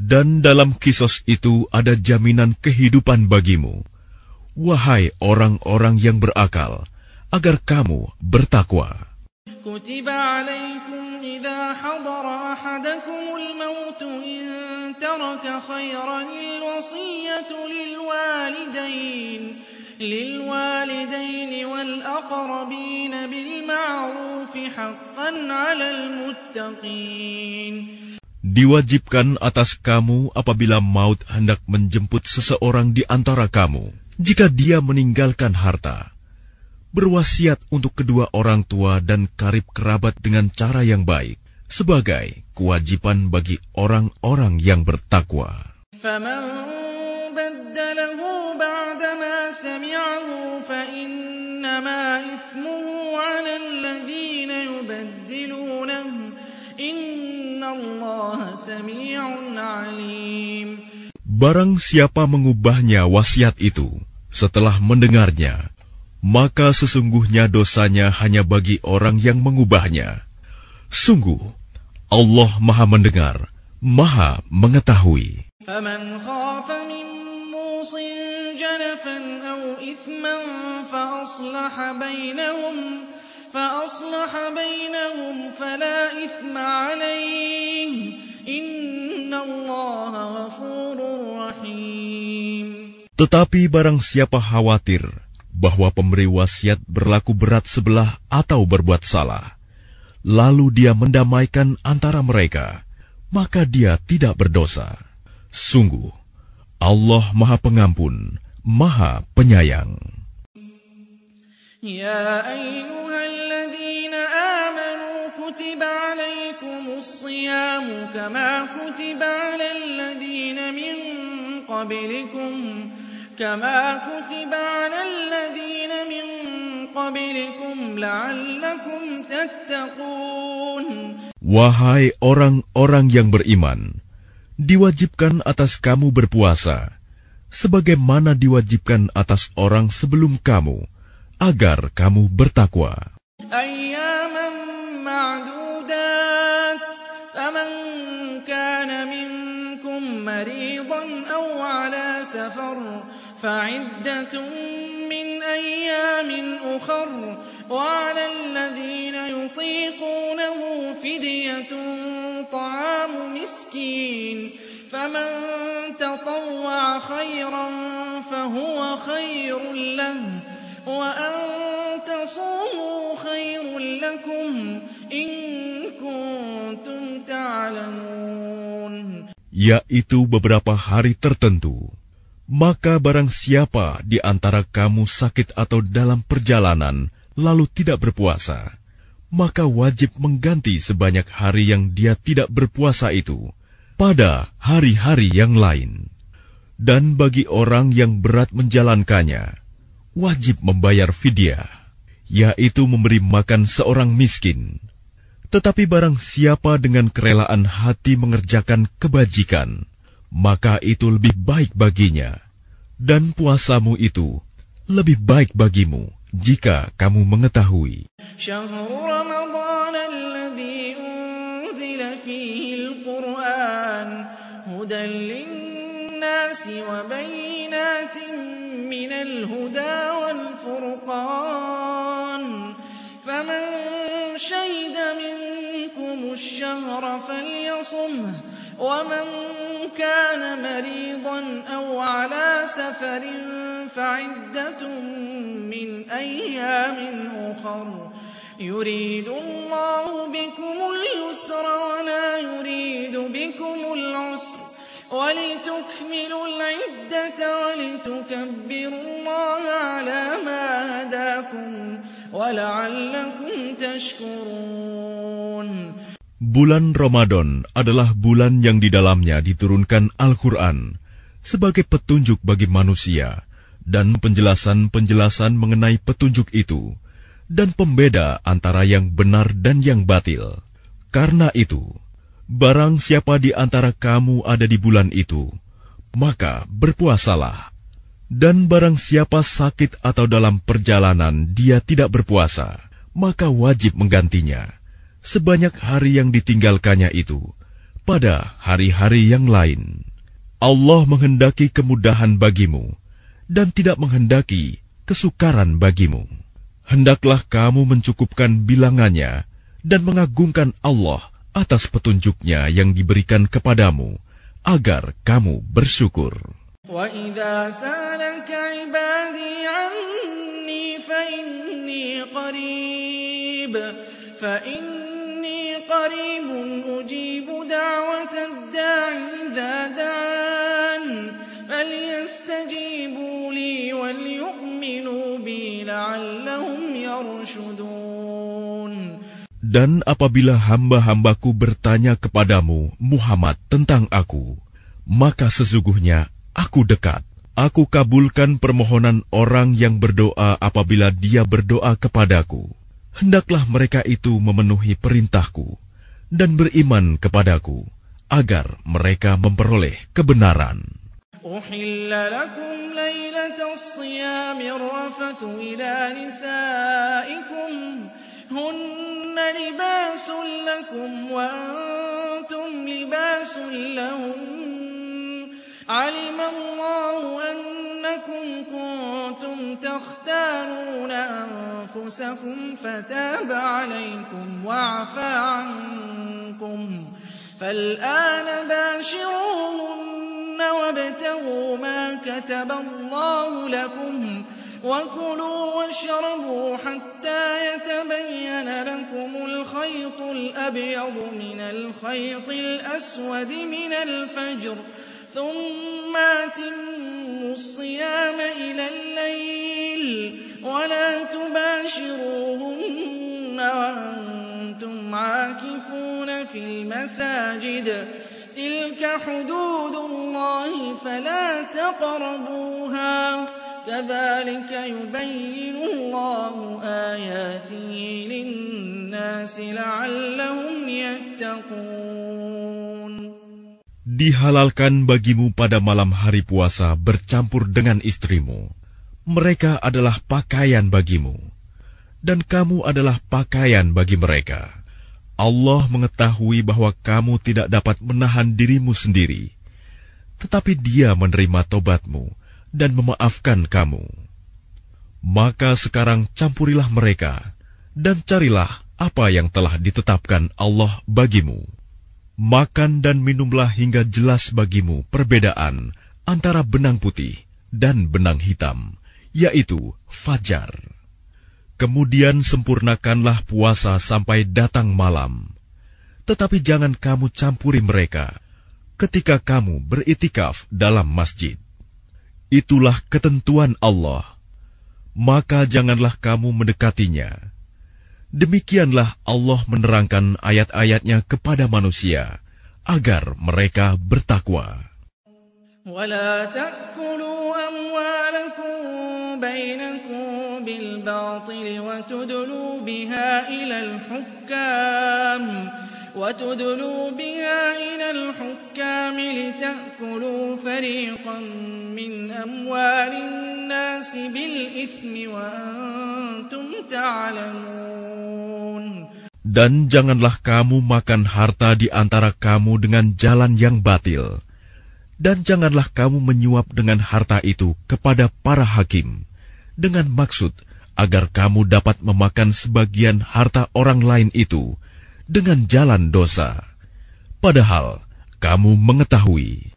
Dan dalam kisos itu ada jaminan kehidupan bagimu, wahai orang-orang yang berakal, agar kamu bertakwa. كتب عليكم إذا حضر أحدكم الموت إن ترك خيرا الوصية للوالدين للوالدين والأقربين بالمعروف حقا على المتقين. Diwajibkan atas kamu apabila maut hendak menjemput seseorang di antara kamu, jika dia meninggalkan harta, berwasiat untuk kedua orang tua dan karib kerabat dengan cara yang baik, sebagai kewajiban bagi orang-orang yang bertakwa. فَمَنْ بَدَّلَهُ بَعْدَمَا سَمِعَهُ فَإِنَّمَا إِثْمُهُ عَلَى الَّذِينَ يُبَدِّلُونَهُ إِنَّ اللَّهَ سَمِيعٌ عَلِيمٌ. Barang siapa mengubahnya wasiat itu setelah mendengarnya, maka sesungguhnya dosanya hanya bagi orang yang mengubahnya. Sungguh, Allah Maha Mendengar, Maha Mengetahui. فَمَنْ خَافَ مِنْ مُوصٍ جَنَفًا أَوْ إِثْمًا فَأَصْلَحَ بَيْنَهُمْ فَأَصْلَحَ بَيْنَهُمْ فَلَا إِثْمَ عَلَيْهِ إِنَّ اللَّهَ غَفُورٌ رَحِيمٌ. Tetapi barang siapa khawatir bahwa pemberi wasiat berlaku berat sebelah atau berbuat salah, lalu dia mendamaikan antara mereka, maka dia tidak berdosa. Sungguh, Allah Maha Pengampun, Maha Penyayang. Ya ayyuhalladzina amanu kutiba alaikumus siyamu kama kutiba alal ladzina min qablikum كما كتب على الذين من قبلكم لعلكم تتقون. Wahai orang-orang yang beriman, diwajibkan atas kamu berpuasa, sebagaimana diwajibkan atas orang sebelum kamu, agar kamu bertakwa. Ayyaman ma'dudat, faman kana minkum maridan aw ala safar فعدة من أيام أخر وعلى الذين يطيقونه فدية طعام مسكين فمن تطوع خيرا فهو خير له وأن تصوموا خير لكم إن كنتم تعلمون. Yaitu beberapa hari tertentu. Maka barang siapa di antara kamu sakit atau dalam perjalanan, lalu tidak berpuasa, maka wajib mengganti sebanyak hari yang dia tidak berpuasa itu pada hari-hari yang lain. Dan bagi orang yang berat menjalankannya, wajib membayar fidyah, yaitu memberi makan seorang miskin. Tetapi barang siapa dengan kerelaan hati mengerjakan kebajikan, maka itu lebih baik baginya, dan puasamu itu lebih baik bagimu jika kamu mengetahui. Syahrul Ramadan alladzi unzila fihi al-Qur'an hudan lin-nasi wa bayyinatin minal huda wal furqan faman shahida minkum ash-shahra falyasumhu ومن كان مريضا أو على سفر فعدة من أيام أخر يريد الله بكم اليسر ولا يريد بكم العسر ولتكملوا العدة ولتكبروا الله على ما هداكم ولعلكم تشكرون. Bulan Ramadan adalah bulan yang di dalamnya diturunkan Al-Quran sebagai petunjuk bagi manusia dan penjelasan-penjelasan mengenai petunjuk itu dan pembeda antara yang benar dan yang batil. Karena itu, barang siapa di antara kamu ada di bulan itu, maka berpuasalah. Dan barang siapa sakit atau dalam perjalanan dia tidak berpuasa, maka wajib menggantinya sebanyak hari yang ditinggalkannya itu pada hari-hari yang lain. Allah menghendaki kemudahan bagimu dan tidak menghendaki kesukaran bagimu. Hendaklah kamu mencukupkan bilangannya dan mengagungkan Allah atas petunjuknya yang diberikan kepadamu, agar kamu bersyukur. وَإِذَا سَأَلَكَ عِبَادِي عَنِّي فَإِنِّي قَرِيبٌ فَإِنِّي قَرِيبٌ أُجِيبُ دَعْوَةَ الدَّاعِ إِذَا دَعَانِ فَلْيَسْتَجِيبُوا لِي وَلْيُؤْمِنُوا بِي لَعَلَّهُمْ يَرْشُدُونَ. Dan apabila hamba-hambaku bertanya kepadamu, Muhammad, tentang aku, maka sesungguhnya aku dekat. Aku kabulkan permohonan orang yang berdoa apabila dia berdoa kepadaku. Hendaklah mereka itu memenuhi perintahku dan beriman kepadaku, agar mereka memperoleh kebenaran. أُحِلَّ لَكُمْ لَيْلَةَ الصِّيَامِ الرَّفَثُ إِلَى نِسَائِكُمْ هُنَّ لِبَاسٌ لَكُمْ وَأَنتُمْ لِبَاسٌ لَهُنَّ عَلِمَ اللَّهُ أَنَّكُمْ كُنتُمْ تَخْتَانُونَ أَنفُسَكُمْ فَتَابَ عَلَيْكُمْ وَعَفَا عَنكُمْ فَالْآنَ بَاشِرُوهُنَّ وَابْتَغُوا مَا كَتَبَ اللَّهُ لَكُمْ وَكُلُوا وَاشْرَبُوا حَتَّى يَتَبَيَّنَ لَكُمُ الْخَيْطُ الْأَبْيَضُ مِنَ الْخَيْطِ الْأَسْوَدِ مِنَ الْفَجْرِ ثُمَّ أَتِمُّوا الصِّيَامَ إِلَى اللَّيْلِ وَلَا تُبَاشِرُوهُنَّ وَأَنتُمْ عَاكِفُونَ فِي الْمَسَاجِدِ تِلْكَ حُدُودُ اللَّهِ فَلَا تَقْرَبُوهَا كَذَلِكَ يُبَيِّنُ اللَّهُ آيَاتِهِ لِلنَّاسِ لَعَلَّهُمْ يَتَّقُونَ. Dihalalkan bagimu pada malam hari puasa bercampur dengan istrimu. Mereka adalah pakaian bagimu, dan kamu adalah pakaian bagi mereka. Allah mengetahui bahwa kamu tidak dapat menahan dirimu sendiri, tetapi Dia menerima tobatmu dan memaafkan kamu. Maka sekarang campurilah mereka, dan carilah apa yang telah ditetapkan Allah bagimu. Makan dan minumlah hingga jelas bagimu perbedaan antara benang putih dan benang hitam, yaitu fajar. Kemudian sempurnakanlah puasa sampai datang malam. Tetapi jangan kamu campuri mereka ketika kamu beritikaf dalam masjid. Itulah ketentuan Allah, maka janganlah kamu mendekatinya. Demikianlah Allah menerangkan ayat-ayatnya kepada manusia, agar mereka bertakwa. وَلَا تَأْكُلُوا أَمْوَالَكُمْ بَيْنَكُمْ بِالْبَاطِلِ وَتُدْلُوا بِهَا إِلَى الْحُكَّامِ وَتُدْلُوا بِهَا إِلَى الْحُكَّامِ لِتَأْكُلُوا فَرِيقًا مِنْ أَمْوَالِ النَّاسِ بِالْإِثْمِ وَأَنْتُمْ تَعْلَمُونَ. Dan janganlah kamu makan harta di antara kamu dengan jalan yang batil, dan janganlah kamu menyuap dengan harta itu kepada para hakim, dengan maksud agar kamu dapat memakan sebagian harta orang lain itu dengan jalan dosa, padahal kamu mengetahui.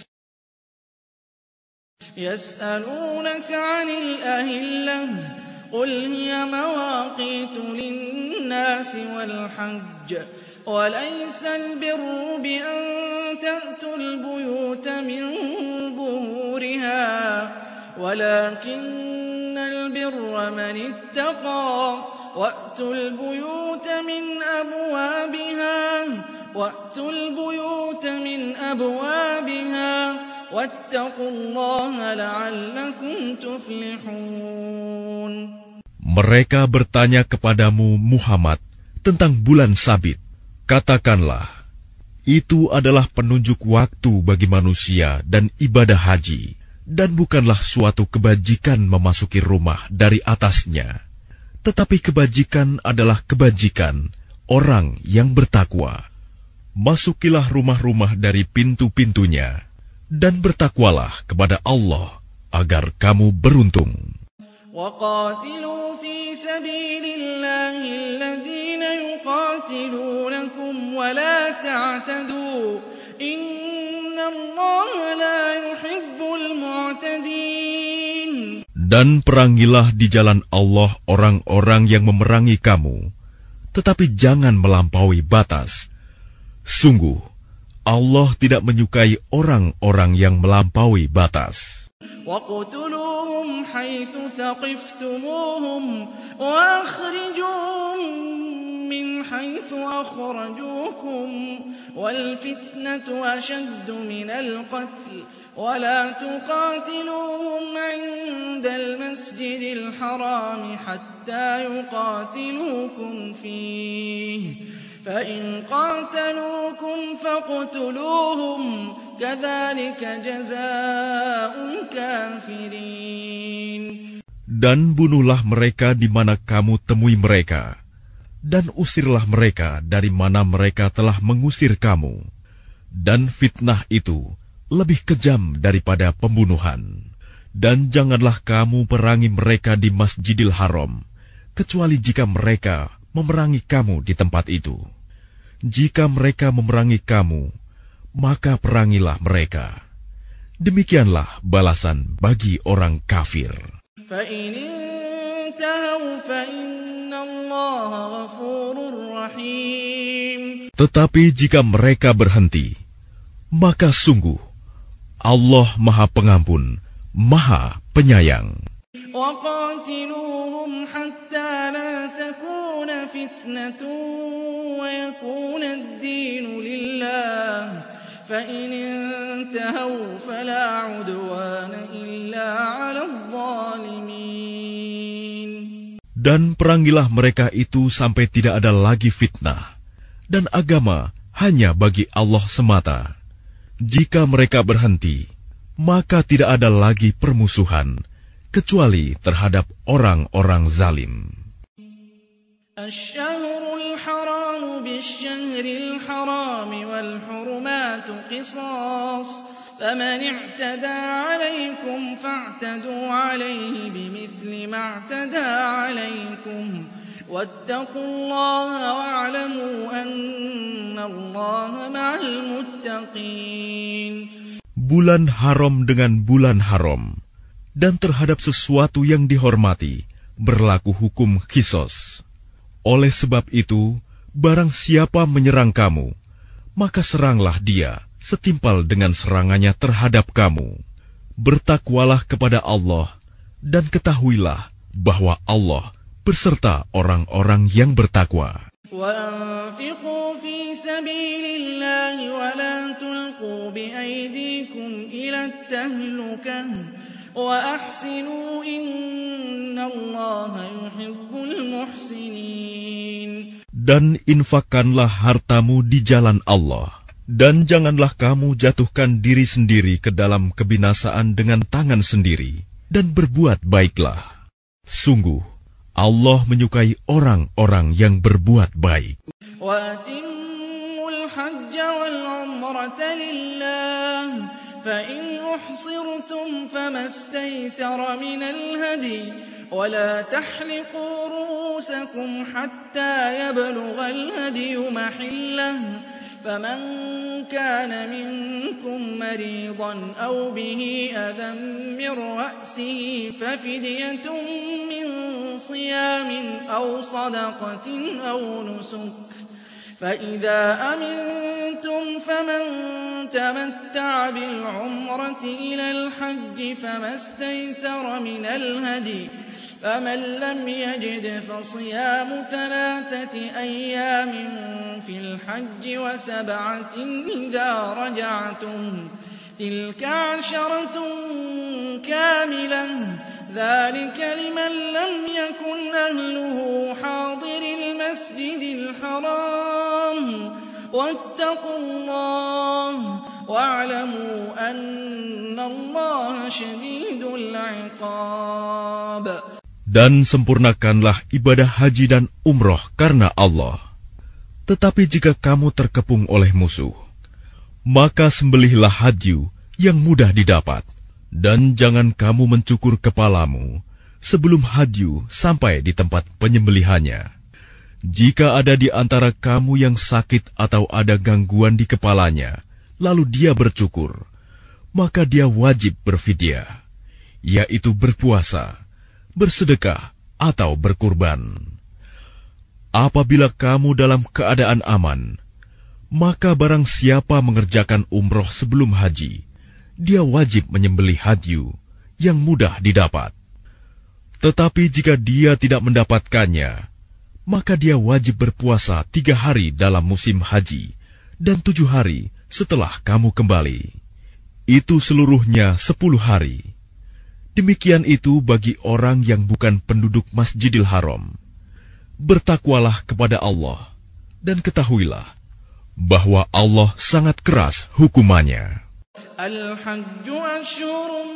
يَسْأَلُونَكَ عَنِ الْأَهِلَّةِ قُلْ هِيَ مَوَاقِيتُ لِلنَّاسِ وَالْحَجِّ وَلَيْسَ الْبِرُّ بِأَن تَأْتُوا الْبُيُوتَ مِن ظُهُورِهَا وَلَكِنَّ الْبِرَّ مَنِ اتَّقَىٰ وَأْتُوا الْبُيُوتَ مِنْ أَبْوَابِهَا وَأْتُوا الْبُيُوتَ مِنْ أَبْوَابِهَا وَاتَّقُوا اللَّهَ لَعَلَّكُمْ تُفْلِحُونَ. Mereka bertanya kepadamu, Muhammad, tentang bulan Sabit. Katakanlah, itu adalah penunjuk waktu bagi manusia dan ibadah haji, dan bukanlah suatu kebajikan memasuki rumah dari atasnya. Tetapi kebajikan adalah kebajikan orang yang bertakwa. masukilah rumah-rumah dari pintu-pintunya, dan bertakwalah kepada Allah agar kamu beruntung. وَقَاتِلُوا فِي سَبِيلِ اللَّهِ الَّذِينَ يُقَاتِلُونَكُمْ وَلَا تَعْتَدُوا إِنَّ اللَّهَ لَا يُحِبُّ الْمُعْتَدِينَ. Dan perangilah di jalan Allah orang-orang yang memerangi kamu, tetapi jangan melampaui batas. Sungguh, Allah tidak menyukai orang-orang yang melampaui batas. وَاقْتُلُوهُمْ حَيْثُ ثَقِفْتُمُوهُمْ وَأَخْرِجُوهُمْ مِنْ حَيْثُ أَخْرَجُوكُمْ وَالْفِتْنَةُ أَشَدُّ مِنَ الْقَتْلِ وَلَا تُقَاتِلُوهُمْ عِندَ الْمَسْجِدِ الْحَرَامِ حَتَّى يُقَاتِلُوكُمْ فِيهِ فَإِنْ قَاتَلُوكُمْ فَاقْتُلُوهُمْ كَذَلِكَ جَزَاءُ الْكَافِرِينَ. Dan bunuhlah mereka di mana kamu temui mereka, dan usirlah mereka dari mana mereka telah mengusir kamu. Dan fitnah itu lebih kejam daripada pembunuhan. Dan janganlah kamu perangi mereka di Masjidil Haram, kecuali jika mereka memerangi kamu di tempat itu. Jika mereka memerangi kamu, maka perangilah mereka. Demikianlah balasan bagi orang kafir. فَإِنِ انتهوا فَإِنَّ اللَّهَ غَفُورٌ رَّحِيمٌ. Tetapi jika mereka berhenti, maka sungguh Allah Maha Pengampun, Maha Penyayang. وَقَاتِلُوهُمْ حَتَّى لَا تَكُونَ فِتْنَةٌ وَيَكُونَ الدِّينُ لِلَّهِ فَإِنِ انتهوا فَلَا عُدْوَانَ إِلَّا عَلَى الظَّالِمِينَ. Dan perangilah mereka itu sampai tidak ada lagi fitnah, dan agama hanya bagi Allah semata. Jika mereka berhenti, maka tidak ada lagi permusuhan, kecuali terhadap orang-orang zalim. الشهر الحرام بالشهر الحرام والحرمات قصاص فمن اعتدى عليكم فاعتدوا عليه بمثل ما اعتدى عليكم واتقوا الله واعلموا أن الله مع المتقين. Bulan haram dengan bulan haram, dan terhadap sesuatu yang dihormati berlaku hukum qisas. Oleh sebab itu, barang siapa menyerang kamu, maka seranglah dia setimpal dengan serangannya terhadap kamu. Bertakwalah kepada Allah, dan ketahuilah bahwa Allah beserta orang-orang yang bertakwa. وَأَنفِقُوا فِي سَبِيلِ اللَّهِ وَلَا تُلْقُوا بِأَيْدِيكُمْ إِلَى التَّهْلُكَةِ وَأَحْسِنُوا إِنَّ اللَّهَ يُحِبُّ الْمُحْسِنِينَ. Dan infakkanlah hartamu di jalan Allah, dan janganlah kamu jatuhkan diri sendiri ke dalam kebinasaan dengan tangan sendiri, dan berbuat baiklah. Sungguh, Allah menyukai orang-orang yang berbuat baik. وَأَتِمُّوا الْحَجَّ وَالْعُمْرَةَ لِلَّهِ فَإِنْ أُحْصِرْتُمْ فَمَا اسْتَيْسَرَ مِنَ الْهَدْيِ وَلَا تَحْلِقُوا رُءُوسَكُمْ حَتَّى يَبْلُغَ الْهَدْيُ مَحِلَّهُ فَمَنْ كَانَ مِنْكُمْ مَرِيضًا أَوْ بِهِ أَذًى مِنْ رَأْسِهِ فَفِدْيَةٌ مِنْ صِيَامٍ أَوْ صَدَقَةٍ أَوْ نُسُكٍ فَإِذَا أَمِنْتُمْ فَمَنْ تَمَتَّعَ بِالْعُمْرَةِ إِلَى الْحَجِّ فَمَا اسْتَيْسَرَ مِنَ الْهَدْيِ فَمَنْ لَمْ يَجِدْ فَصِيَامُ ثَلَاثَةِ أَيَّامٍ فِي الْحَجِّ وَسَبْعَةٍ إِذَا رَجَعْتُمْ تِلْكَ عَشَرَةٌ كَامِلَةٌ ذَلِكَ لِمَنْ لَمْ يَكُنْ أَهْلُهُ حَاضِرِ الْمَسْجِدِ الْحَرَامِ وَاتَّقُوا اللَّهَ وَاعْلَمُوا أَنَّ اللَّهَ شَدِيدُ الْعِقَابِ. Dan sempurnakanlah ibadah haji dan umroh karena Allah. Tetapi jika kamu terkepung oleh musuh, maka sembelihlah hadyu yang mudah didapat, dan jangan kamu mencukur kepalamu sebelum hadyu sampai di tempat penyembelihannya. Jika ada di antara kamu yang sakit atau ada gangguan di kepalanya, lalu dia bercukur, maka dia wajib berfidyah, yaitu berpuasa, bersedekah, atau berkurban. Apabila kamu dalam keadaan aman, maka barang siapa mengerjakan umroh sebelum haji, dia wajib menyembelih hadyu yang mudah didapat. Tetapi jika dia tidak mendapatkannya, maka dia wajib berpuasa tiga hari dalam musim haji dan tujuh hari setelah kamu kembali. Itu seluruhnya sepuluh hari. Demikian itu bagi orang yang bukan penduduk Masjidil Haram. Bertakwalah kepada Allah, dan ketahuilah bahwa Allah sangat keras hukumannya. Al-Hajju ashhurun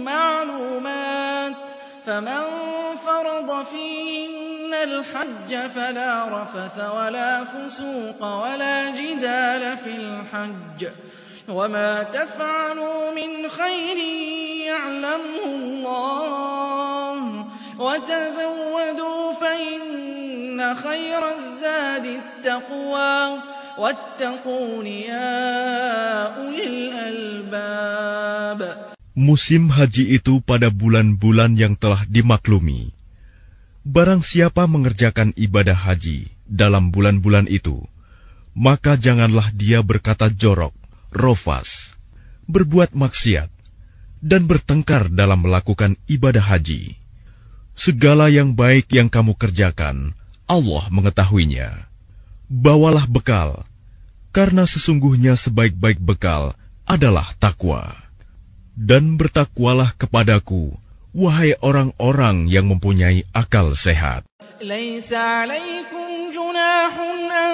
ma'lumat, faman farada fihinna al-hajja fala rafatha wala fusuqa wala jidala fil hajj. وَمَا تَفْعَلُوا مِنْ خَيْرٍ يَعْلَمْهُ اللَّهُ وَتَزَوَّدُوا فَإِنَّ خَيْرَ الزَّادِ التَّقْوَى وَاتَّقُونِ يَا أُولِي الْأَلْبَابِ. Musim haji itu pada bulan-bulan yang telah dimaklumi. Barang siapa mengerjakan ibadah haji dalam bulan-bulan itu, maka janganlah dia berkata jorok, rofas, berbuat maksiat, dan bertengkar dalam melakukan ibadah haji. Segala yang baik yang kamu kerjakan, Allah mengetahuinya. Bawalah bekal, karena sesungguhnya sebaik-baik bekal adalah takwa. Dan bertakwalah kepadaku, wahai orang-orang yang mempunyai akal sehat. Laisa alaikum junahun an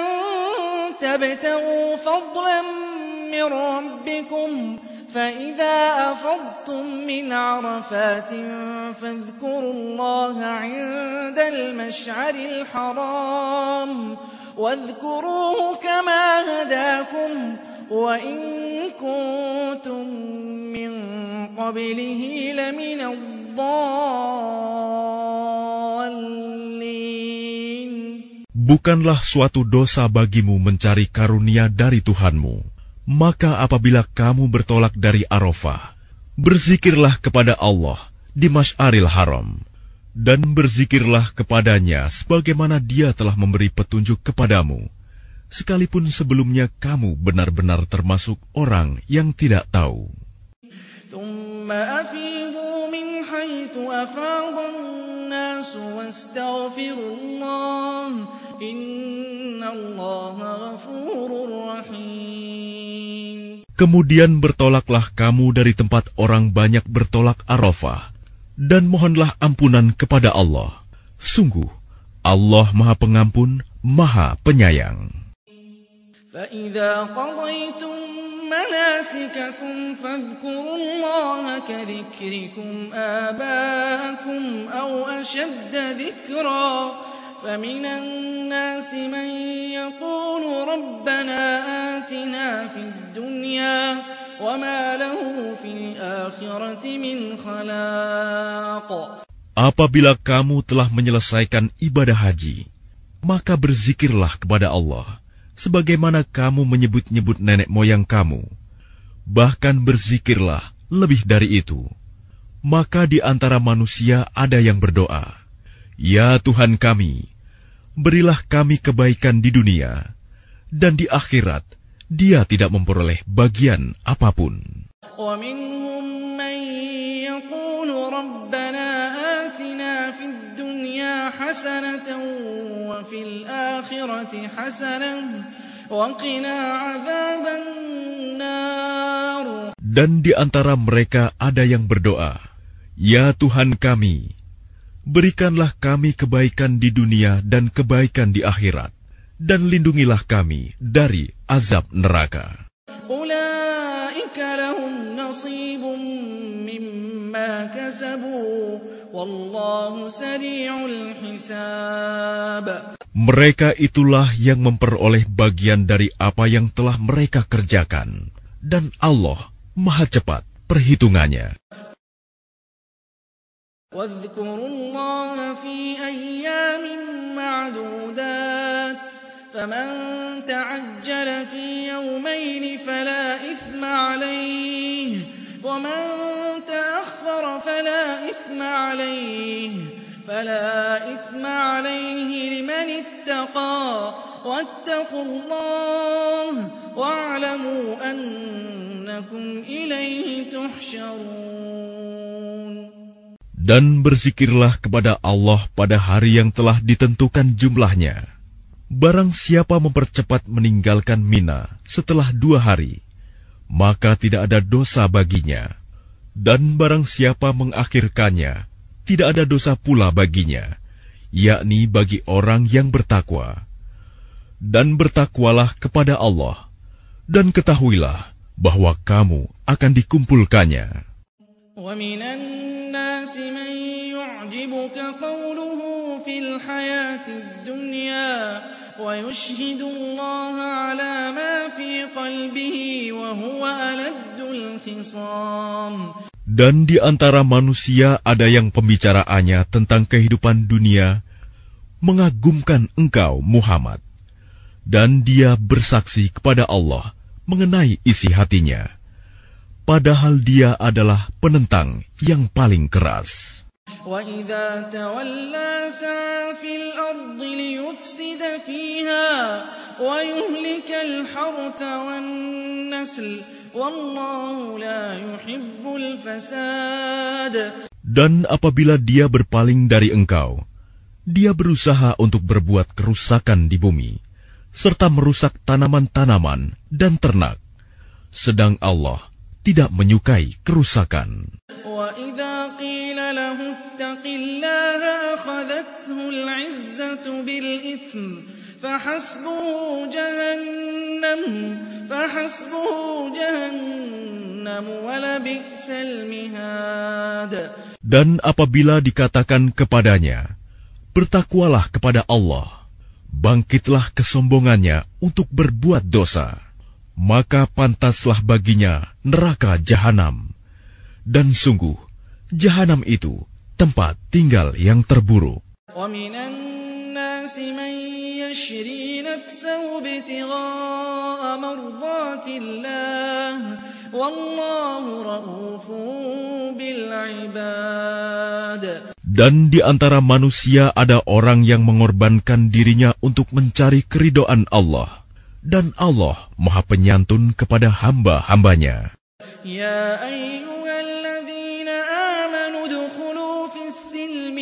tabtaghu fadlan من ربكم فإذا أفضتم من عرفات فاذكروا الله عند المشعر الحرام واذكروه كما هداكم وإن كنتم من قبله لمن الضالين. Bukanlah suatu dosa bagimu mencari karunia dari Tuhanmu. Maka apabila kamu bertolak dari Arafah, berzikirlah kepada Allah di Masy'aril Haram, dan berzikirlah kepadanya sebagaimana Dia telah memberi petunjuk kepadamu, sekalipun sebelumnya kamu benar-benar termasuk orang yang tidak tahu. ثُمَّ أَفِيضُوا مِنْ حَيْثُ أَفَاضَ النَّاسُ وَاسْتَغْفِرُوا اللَّهَ إِنَّ اللَّهَ غَفُورٌ رَّحِيمٌ. Kemudian bertolaklah kamu dari tempat orang banyak bertolak Arafah, dan mohonlah ampunan kepada Allah. Sungguh, Allah Maha Pengampun, Maha Penyayang. فَإِذَا قَضَيْتُم مَّنَاسِكَكُمْ فَاذْكُرُوا اللَّهَ كَذِكْرِكُمْ آبَاءَكُمْ أَوْ أَشَدَّ ذِكْرًا فَمِنَ النَّاسِ مَن يَقُولُ رَبَّنَا آتِنَا فِي الدُّنْيَا وَمَا لَهُ فِي الْآخِرَةِ مِنْ خَلَاقٍ. Apabila kamu telah menyelesaikan ibadah haji, maka berzikirlah kepada Allah, sebagaimana kamu menyebut-nyebut nenek moyang kamu. Bahkan berzikirlah lebih dari itu. Maka di antara manusia ada yang berdoa, Ya Tuhan kami, berilah kami kebaikan di dunia, dan di akhirat Dia tidak memperoleh bagian apapun. وَمِنْهُمْ مَنْ يَقُولُ رَبَّنَا آتِنَا فِي الدُّنْيَا حَسَنَةً وَفِي الْآخِرَةِ حَسَنَةً وَقِنَا عَذَابَ النَّارِ. Dan di antara mereka ada yang berdoa, Ya Tuhan kami, berikanlah kami kebaikan di dunia dan kebaikan di akhirat, dan lindungilah kami dari azab neraka. Ulaika lahum nasibun mimma kasabu wallahu sari'ul hisab. Mereka itulah yang memperoleh bagian dari apa yang telah mereka kerjakan, dan Allah Maha cepat perhitungannya. واذكروا الله في أيام معدودات فمن تعجل في يومين فلا إثم عليه ومن تأخر فلا إثم عليه فلا إثم عليه لمن اتقى واتقوا الله واعلموا أنكم إليه تحشرون. Dan berzikirlah kepada Allah pada hari yang telah ditentukan jumlahnya. Barang siapa mempercepat meninggalkan Mina setelah dua hari, maka tidak ada dosa baginya. Dan barang siapa mengakhirkannya, tidak ada dosa pula baginya, yakni bagi orang yang bertakwa. Dan bertakwalah kepada Allah, dan ketahuilah bahwa kamu akan dikumpulkannya. وَمِنَ النَّاسِ مَن يُعْجِبُكَ قَوْلُهُ فِي الْحَيَاةِ الدُّنْيَا وَيُشْهِدُ اللَّهَ عَلَى مَا فِي قَلْبِهِ وَهُوَ أَلَدُّ الْخِصَامِ. Dan di antara manusia ada yang pembicaraannya tentang kehidupan dunia mengagumkan engkau, Muhammad, dan dia bersaksi kepada Allah mengenai isi hatinya, padahal dia adalah penentang yang paling keras. وَإِذَا تَوَلَّى سَعَىٰ فِي الْأَرْضِ لِيُفْسِدَ فِيهَا وَيُهْلِكَ الْحَرْثَ وَالنَّسْلَ وَاللَّهُ لَا يُحِبُّ الْفَسَادَ. Dan apabila dia berpaling dari engkau, dia berusaha untuk berbuat kerusakan di bumi, serta merusak tanaman-tanaman dan ternak, sedang Allah tidak menyukai kerusakan. وَإِذَا قِيلَ لَهُ اتَّقِ اللَّهَ أَخَذَتْهُ الْعِزَّةُ بِالْإِثْمِ فَحَسْبُهُ جَهَنَّمُ فَحَسْبُهُ جَهَنَّمُ وَلَبِئْسَ الْمِهَادُ. Dan apabila dikatakan kepadanya, bertakwalah kepada Allah, bangkitlah kesombongannya untuk berbuat dosa, maka pantaslah baginya neraka jahanam. Dan sungguh, jahanam itu tempat tinggal yang terburuk. وَمِنَ النَّاسِ مَن يَشْرِي نَفْسَهُ ابْتِغَاءَ مَرْضَاتِ اللَّهِ وَاللَّهُ رَءُوفٌ بِالْعِبَادِ. Dan di antara manusia ada orang yang mengorbankan dirinya untuk mencari keridhaan Allah, dan Allah Maha Penyantun kepada hamba-hambanya. يَا أَيُّهَا الَّذِينَ آمَنُوا ادْخُلُوا فِي السِّلْمِ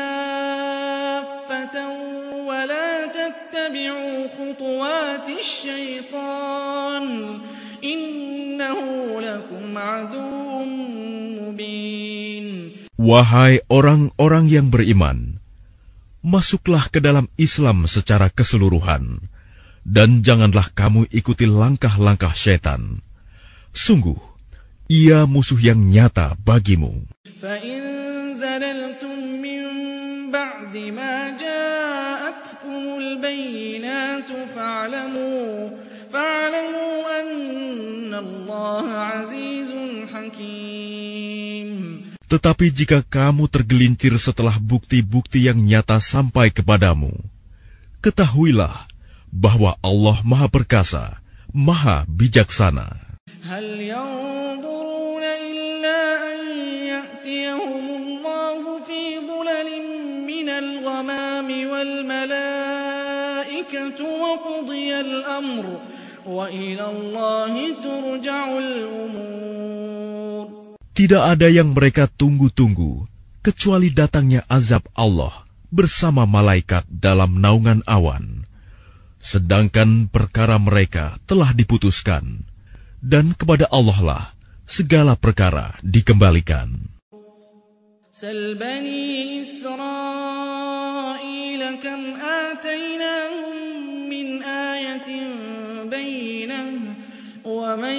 كَافَّةً وَلَا تَتَّبِعُوا خُطُوَاتِ الشَّيْطَانِ إِنَّهُ لَكُمْ عَدُوٌّ مُّبِينٌ. Wahai orang-orang yang beriman, masuklah ke dalam Islam secara keseluruhan, dan janganlah kamu ikuti langkah-langkah syaitan. Sungguh, ia musuh yang nyata bagimu. فَإِن زَلَلْتُم مِّن بَعْدِ مَا جَاءَتْكُمُ الْبَيِّنَاتُ فَاعْلَمُوا فَاعْلَمُوا أَنَّ اللَّهَ عَزِيزٌ حَكِيمٌ. Tetapi jika kamu tergelincir setelah bukti-bukti yang nyata sampai kepadamu, ketahuilah bahwa Allah Maha Perkasa, Maha Bijaksana. هل ينظرون إلا أن يأتيهم الله في ظلل من الغمام والملائكة وقضي الأمر وإلى الله ترجع الأمور. Tidak ada yang mereka tunggu-tunggu kecuali datangnya azab Allah bersama malaikat dalam naungan awan, sedangkan perkara mereka telah diputuskan. Dan kepada Allah lah segala perkara dikembalikan. سل بني إسرائيل كم آتيناهم من آية بينة ومن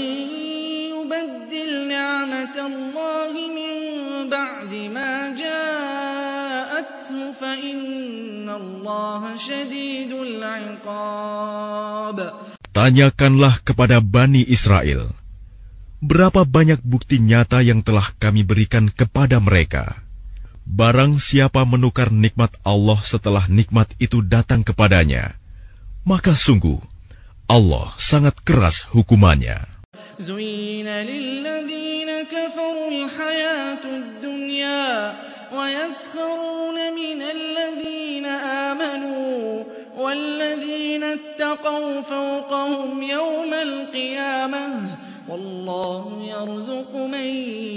يبدل نعمة الله من بعد ما جاءته جاءته فإن الله شديد العقاب. Tanyakanlah kepada Bani Israel, berapa banyak bukti nyata yang telah kami berikan kepada mereka. Barang siapa menukar nikmat Allah setelah nikmat itu datang kepadanya, maka sungguh Allah sangat keras hukumannya. Zuyyina lilladhina kafaru al-hayatud dunya wa yaskharuna minal ladhina amanu walladhina ittaqaw fawqahum yawmal qiyamah wallahu yarzuqu man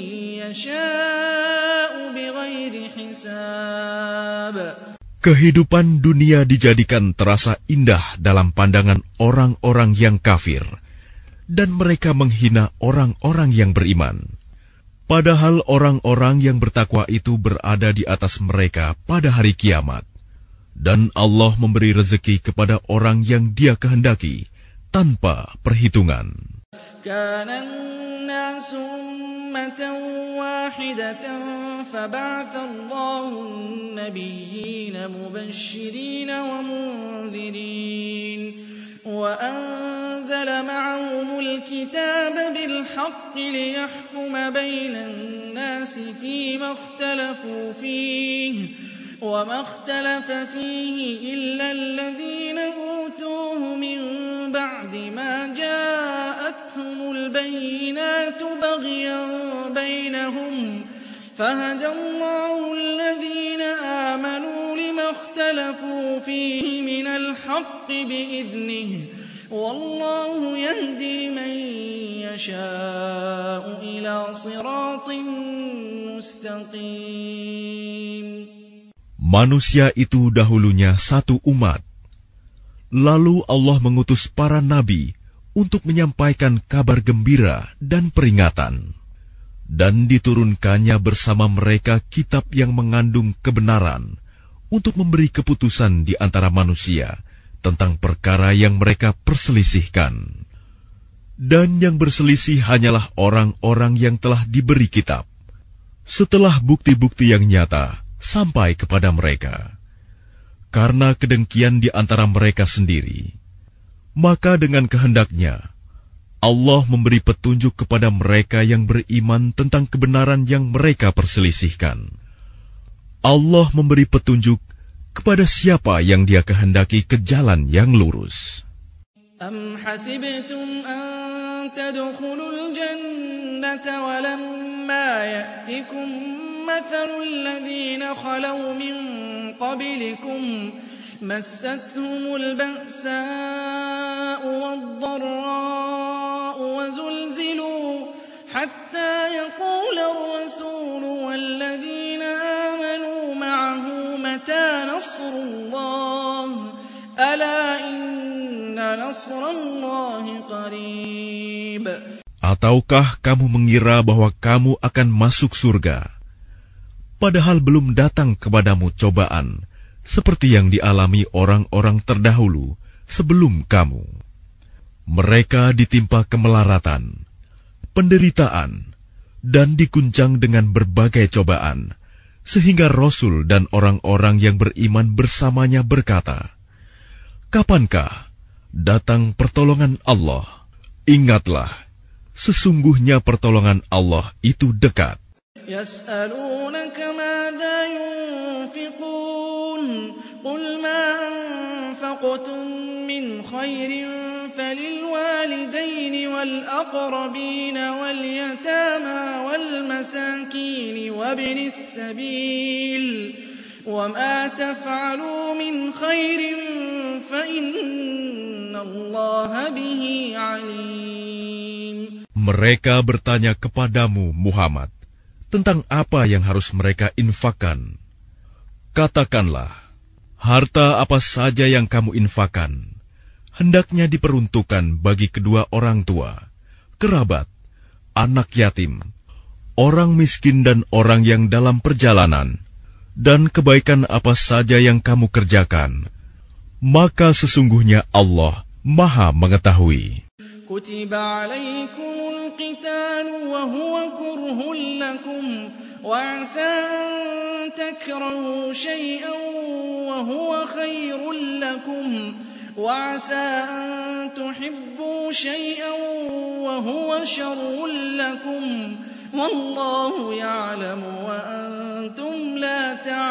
yasha'u bighairi hisab. Kehidupan dunia dijadikan terasa indah dalam pandangan orang-orang yang kafir, dan mereka menghina orang-orang yang beriman. Padahal orang-orang yang bertakwa itu berada di atas mereka pada hari kiamat. Dan Allah memberi rezeki kepada orang yang Dia kehendaki tanpa perhitungan. Kana an-nasu ummatan wahidatan fab'atha Allahu an-nabiyyina mubashshirina wa mundhirin wa anzala ma'ahumul kitaba bil haqqi liyahkuma bainan nasi fima ikhtalafu fihi وَمَا اخْتَلَفَ فِيهِ إِلَّا الَّذِينَ أُوتُوهُ مِن بَعْدِ مَا جَاءَتْهُمُ الْبَيِّنَاتُ بَغْيًا بَيْنَهُمْ فَهَدَى اللَّهُ الَّذِينَ آمَنُوا لِمَا اخْتَلَفُوا فِيهِ مِنَ الْحَقِّ بِإِذْنِهِ وَاللَّهُ يَهْدِي مَن يَشَاءُ إِلَىٰ صِرَاطٍ مُّسْتَقِيمٍ. Manusia itu dahulunya satu umat. Lalu Allah mengutus para nabi untuk menyampaikan kabar gembira dan peringatan. Dan diturunkannya bersama mereka kitab yang mengandung kebenaran untuk memberi keputusan di antara manusia tentang perkara yang mereka perselisihkan. Dan yang berselisih hanyalah orang-orang yang telah diberi kitab. Setelah bukti-bukti yang nyata sampai kepada mereka, karena kedengkian di antara mereka sendiri, maka dengan kehendaknya Allah memberi petunjuk kepada mereka yang beriman tentang kebenaran yang mereka perselisihkan. Allah memberi petunjuk kepada siapa yang Dia kehendaki ke jalan yang lurus. Am hasibtum an tadkhulul jannata walamma ya'tikum مثل الذين خلوا من قبلكم مستهم البأساء والضراء وزلزلوا حتى يقول الرسول والذين آمنوا معه متى نصر الله ألا إن نصر الله قريب. Ataukah kamu mengira bahwa kamu akan masuk surga, padahal belum datang kepadamu cobaan, seperti yang dialami orang-orang terdahulu sebelum kamu. Mereka ditimpa kemelaratan, penderitaan, dan diguncang dengan berbagai cobaan, sehingga Rasul dan orang-orang yang beriman bersamanya berkata, "Kapankah datang pertolongan Allah?" Ingatlah, sesungguhnya pertolongan Allah itu dekat. يسألونك ماذا ينفقون قل ما أنفقتم من خير فللوالدين والأقربين واليتامى والمساكين وابن السبيل وما تفعلوا من خير فإن الله به عليم. Mereka bertanya kepadamu, Muhammad, tentang apa yang harus mereka infakkan. Katakanlah, harta apa saja yang kamu infakkan, hendaknya diperuntukkan bagi kedua orang tua, kerabat, anak yatim, orang miskin dan orang yang dalam perjalanan, dan kebaikan apa saja yang kamu kerjakan, maka sesungguhnya Allah Maha mengetahui. كتب عليكم القتال وهو كره لكم وعسى أن تكرهوا شيئا وهو خير لكم وعسى أن تحبوا شيئا وهو شر لكم والله يعلم وأنتم لا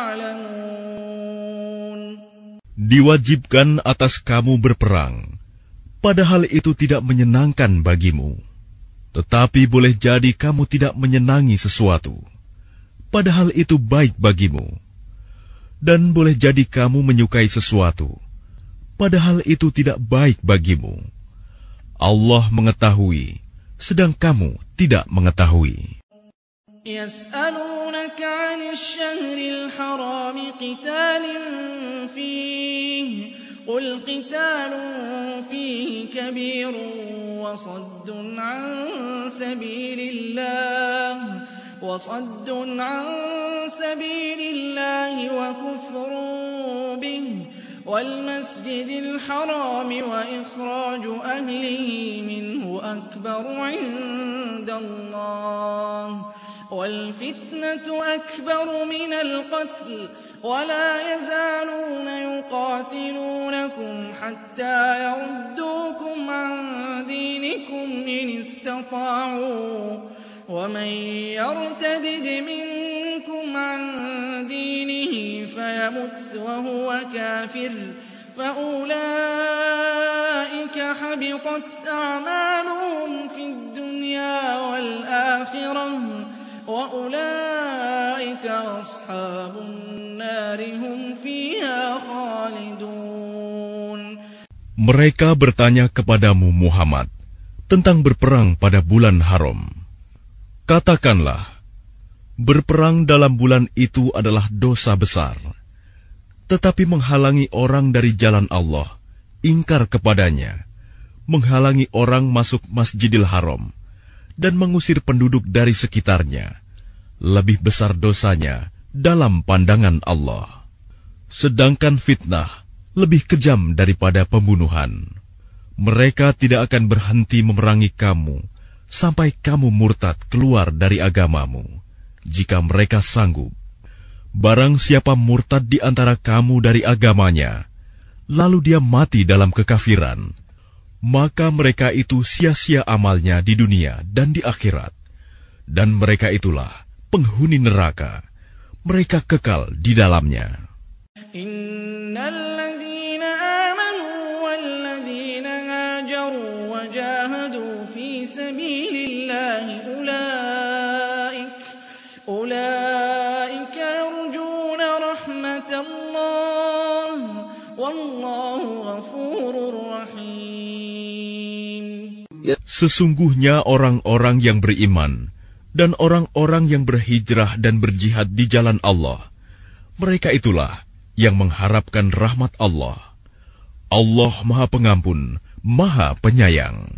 تعلمون. Diwajibkan atas kamu berperang, padahal itu tidak menyenangkan bagimu. Tetapi boleh jadi kamu tidak menyenangi sesuatu, padahal itu baik bagimu. Dan boleh jadi kamu menyukai sesuatu, padahal itu tidak baik bagimu. Allah mengetahui, sedang kamu tidak mengetahui. يسألونك عن الشهر الحرام قتال فيه قل قتال فيه كبير وصد عن سبيل الله وصد عن سبيل الله وكفر به والمسجد الحرام وإخراج أهله منه أكبر عند الله والفتنة أكبر من القتل ولا يزالون يقاتلونكم حتى يردوكم عن دينكم إن استطاعوا ومن يرتدد منكم عن دينه فيمت وهو كافر فأولئك حبطت أعمالهم في الدنيا والآخرة وأولئك أصحاب النار هم فيها خالدون. Mereka bertanya kepadamu Muhammad tentang berperang pada bulan haram. Katakanlah, berperang dalam bulan itu adalah dosa besar. Tetapi menghalangi orang dari jalan Allah, ingkar kepadanya, menghalangi orang masuk Masjidil Haram, dan mengusir penduduk dari sekitarnya, lebih besar dosanya dalam pandangan Allah. Sedangkan fitnah lebih kejam daripada pembunuhan. Mereka tidak akan berhenti memerangi kamu sampai kamu murtad keluar dari agamamu, jika mereka sanggup. Barang siapa murtad di antara kamu dari agamanya, lalu dia mati dalam kekafiran, maka mereka itu sia-sia amalnya di dunia dan di akhirat. Dan mereka itulah penghuni neraka. Mereka kekal di dalamnya. Innalladzina amanu walladzina hajaru wajahadu fi sabilillahi ulaik ulaika yarjuna rahmatallah wallahu ghafurur rahim. Sesungguhnya orang-orang yang beriman dan orang-orang yang berhijrah dan berjihad di jalan Allah, mereka itulah yang mengharapkan rahmat Allah. Allah Maha Pengampun, Maha Penyayang.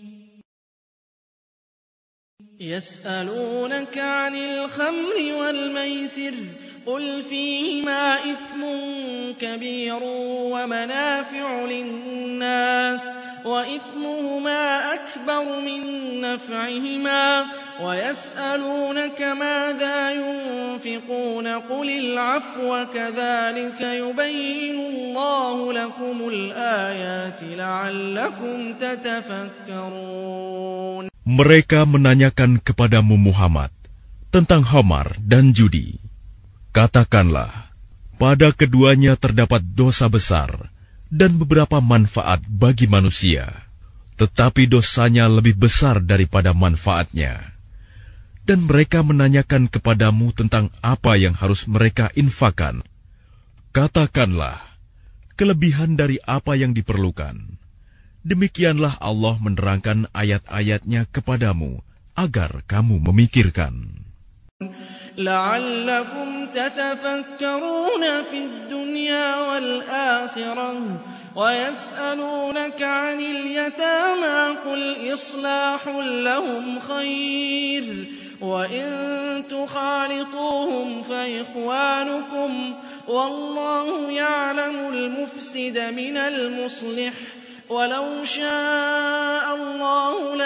Yas'alunaka 'anil khamri wal maisir qul fihima ithmun kabirun wa manafi'u lin-nas wa ithmuhuma akbaru min naf'ihima wa yas'alunaka madha yunfiquna qulil 'afwa kadhalika yubayyinu Allahu lakumul ayati la'allakum tatafakkarun. Mereka menanyakan kepadamu Muhammad tentang khamar dan judi. Katakanlah, pada keduanya terdapat dosa besar dan beberapa manfaat bagi manusia, tetapi dosanya lebih besar daripada manfaatnya. Dan mereka menanyakan kepadamu tentang apa yang harus mereka infakkan. Katakanlah, kelebihan dari apa yang diperlukan. Demikianlah Allah menerangkan ayat-ayatnya kepadamu agar kamu memikirkan. La'allakum tatafakkaruna fid dunya wal akhirah wa yas'alunaka 'anil yatama qul islahun lahum khair wa in tukhalituhum fa ikhwanukum wallahu ya'lamul mufsida minal muslih walau syaa Allahu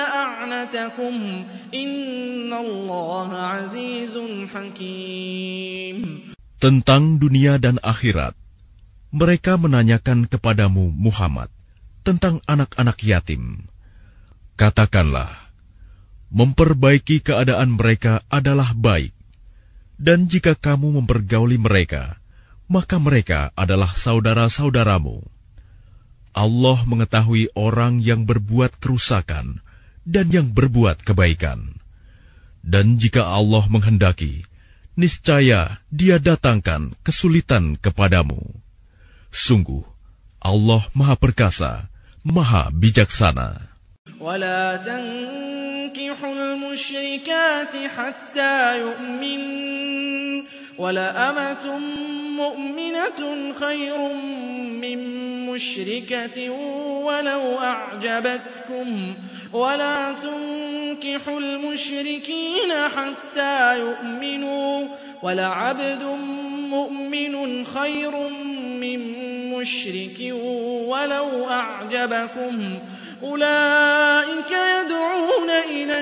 la'anatakum innallaha 'azizun hakim. Tentang dunia dan akhirat, mereka menanyakan kepadamu Muhammad tentang anak-anak yatim. Katakanlah, memperbaiki keadaan mereka adalah baik, dan jika kamu mempergauli mereka, maka mereka adalah saudara-saudaramu. Allah mengetahui orang yang berbuat kerusakan dan yang berbuat kebaikan. Dan jika Allah menghendaki, niscaya Dia datangkan kesulitan kepadamu. Sungguh, Allah Maha Perkasa, Maha Bijaksana. ولا تنكحوا المشركات حتى يؤمنن ولأمة مؤمنة خير من مشركة ولو أعجبتكم ولا تنكحوا المشركين حتى يؤمنوا ولعبد مؤمن خير من مشرك ولو أعجبكم أولئك يدعون إلى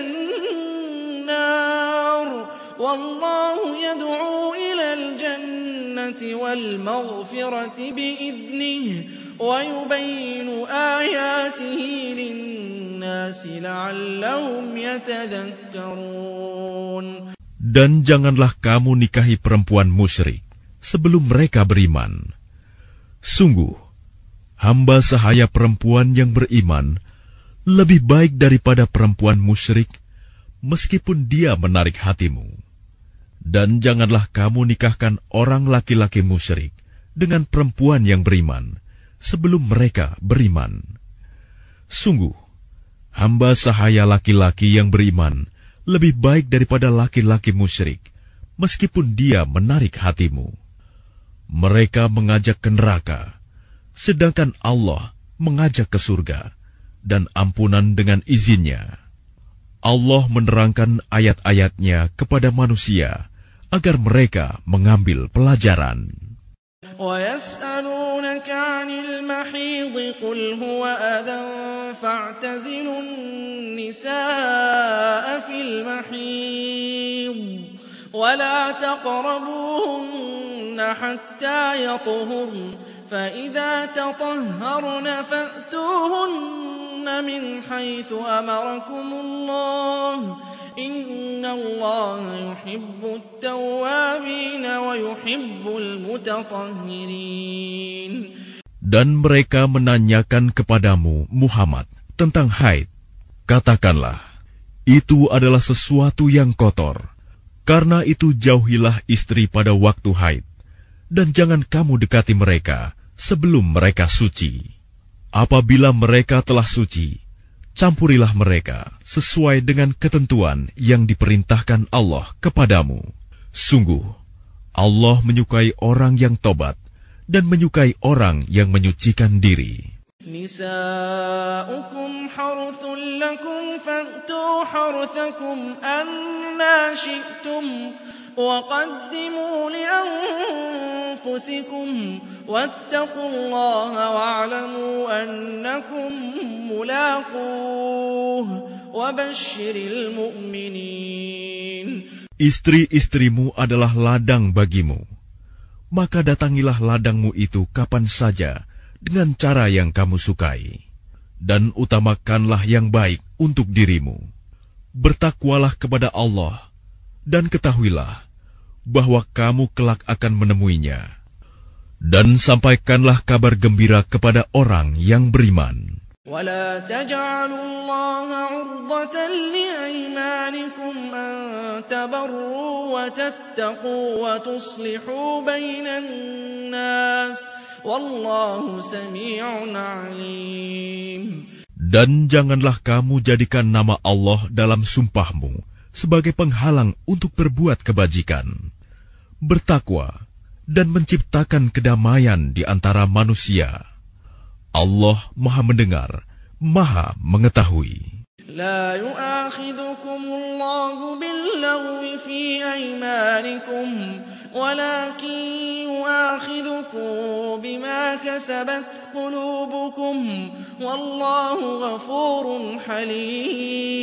النار والله يدعو إلى الجنة والمغفرة بإذنه ويبين آياته للناس لعلهم يتذكرون. Dan janganlah kamu nikahi perempuan musyrik sebelum mereka beriman. Sungguh, hamba sahaya perempuan yang beriman lebih baik daripada perempuan musyrik, meskipun dia menarik hatimu. Dan janganlah kamu nikahkan orang laki-laki musyrik dengan perempuan yang beriman sebelum mereka beriman. Sungguh, hamba sahaya laki-laki yang beriman lebih baik daripada laki-laki musyrik, meskipun dia menarik hatimu. Mereka mengajak ke neraka, sedangkan Allah mengajak ke surga dan ampunan dengan izinnya. Allah menerangkan ayat-ayatnya kepada manusia agar mereka mengambil pelajaran. وَيَسْأَلُونَكَ عَنِ الْمَحِيضِ قُلْ هُوَ أَذًى فَاعْتَزِلُوا النِّسَاءَ فِي الْمَحِيضِ وَلَا تَقْرَبُوهُنَّ حَتَّى يَطْهُرْنَ فَإِذَا تَطَهَّرْنَ فَأْتُوهُنَّ مِنْ حَيْثُ أَمَرَكُمُ اللَّهُ إِنَّ اللَّهَ يُحِبُّ التَّوَّابِينَ وَيُحِبُّ الْمُتَطَهِّرِينَ. Dan mereka menanyakan kepadamu Muhammad tentang haid. Katakanlah, itu adalah sesuatu yang kotor. Karena itu jauhilah istri pada waktu haid, dan jangan kamu dekati mereka sebelum mereka suci. Apabila mereka telah suci, campurilah mereka sesuai dengan ketentuan yang diperintahkan Allah kepadamu. Sungguh, Allah menyukai orang yang tobat dan menyukai orang yang menyucikan diri. نِسَاؤُكُمْ حَرْثٌ لَكُمْ فَأْتُوا حَرْثَكُمْ أَنَّىٰ شِئْتُمْ وَقَدِّمُوا لِأَنفُسِكُمْ وَاتَّقُوا اللَّهَ وَاعْلَمُوا أَنَّكُمْ مُلَاقُوهُ وَبَشِّرِ الْمُؤْمِنِينَ. Istri-istrimu adalah ladang bagimu, maka datangilah ladangmu itu kapan saja dengan cara yang kamu sukai, dan utamakanlah yang baik untuk dirimu. Bertakwalah kepada Allah, dan ketahuilah bahwa kamu kelak akan menemuinya. Dan sampaikanlah kabar gembira kepada orang yang beriman. وَلَا تَجْعَلُوا اللَّهَ عُرْضَةً لِأَيْمَانِكُمْ أَن تَبَرُّوا وَتَتَّقُوا وَتُصْلِحُوا بَيْنَ النَّاسِ وَاللَّهُ سَمِيعٌ عَلِيمٌ. Dan janganlah kamu jadikan nama Allah dalam sumpahmu sebagai penghalang untuk berbuat kebajikan. Bertakwa dan menciptakan kedamaian di antara manusia. Allah Maha Mendengar, Maha Mengetahui. لا يؤاخذكم الله باللغو في أيمانكم ولكن يؤاخذكم بما كسبت قلوبكم والله غفور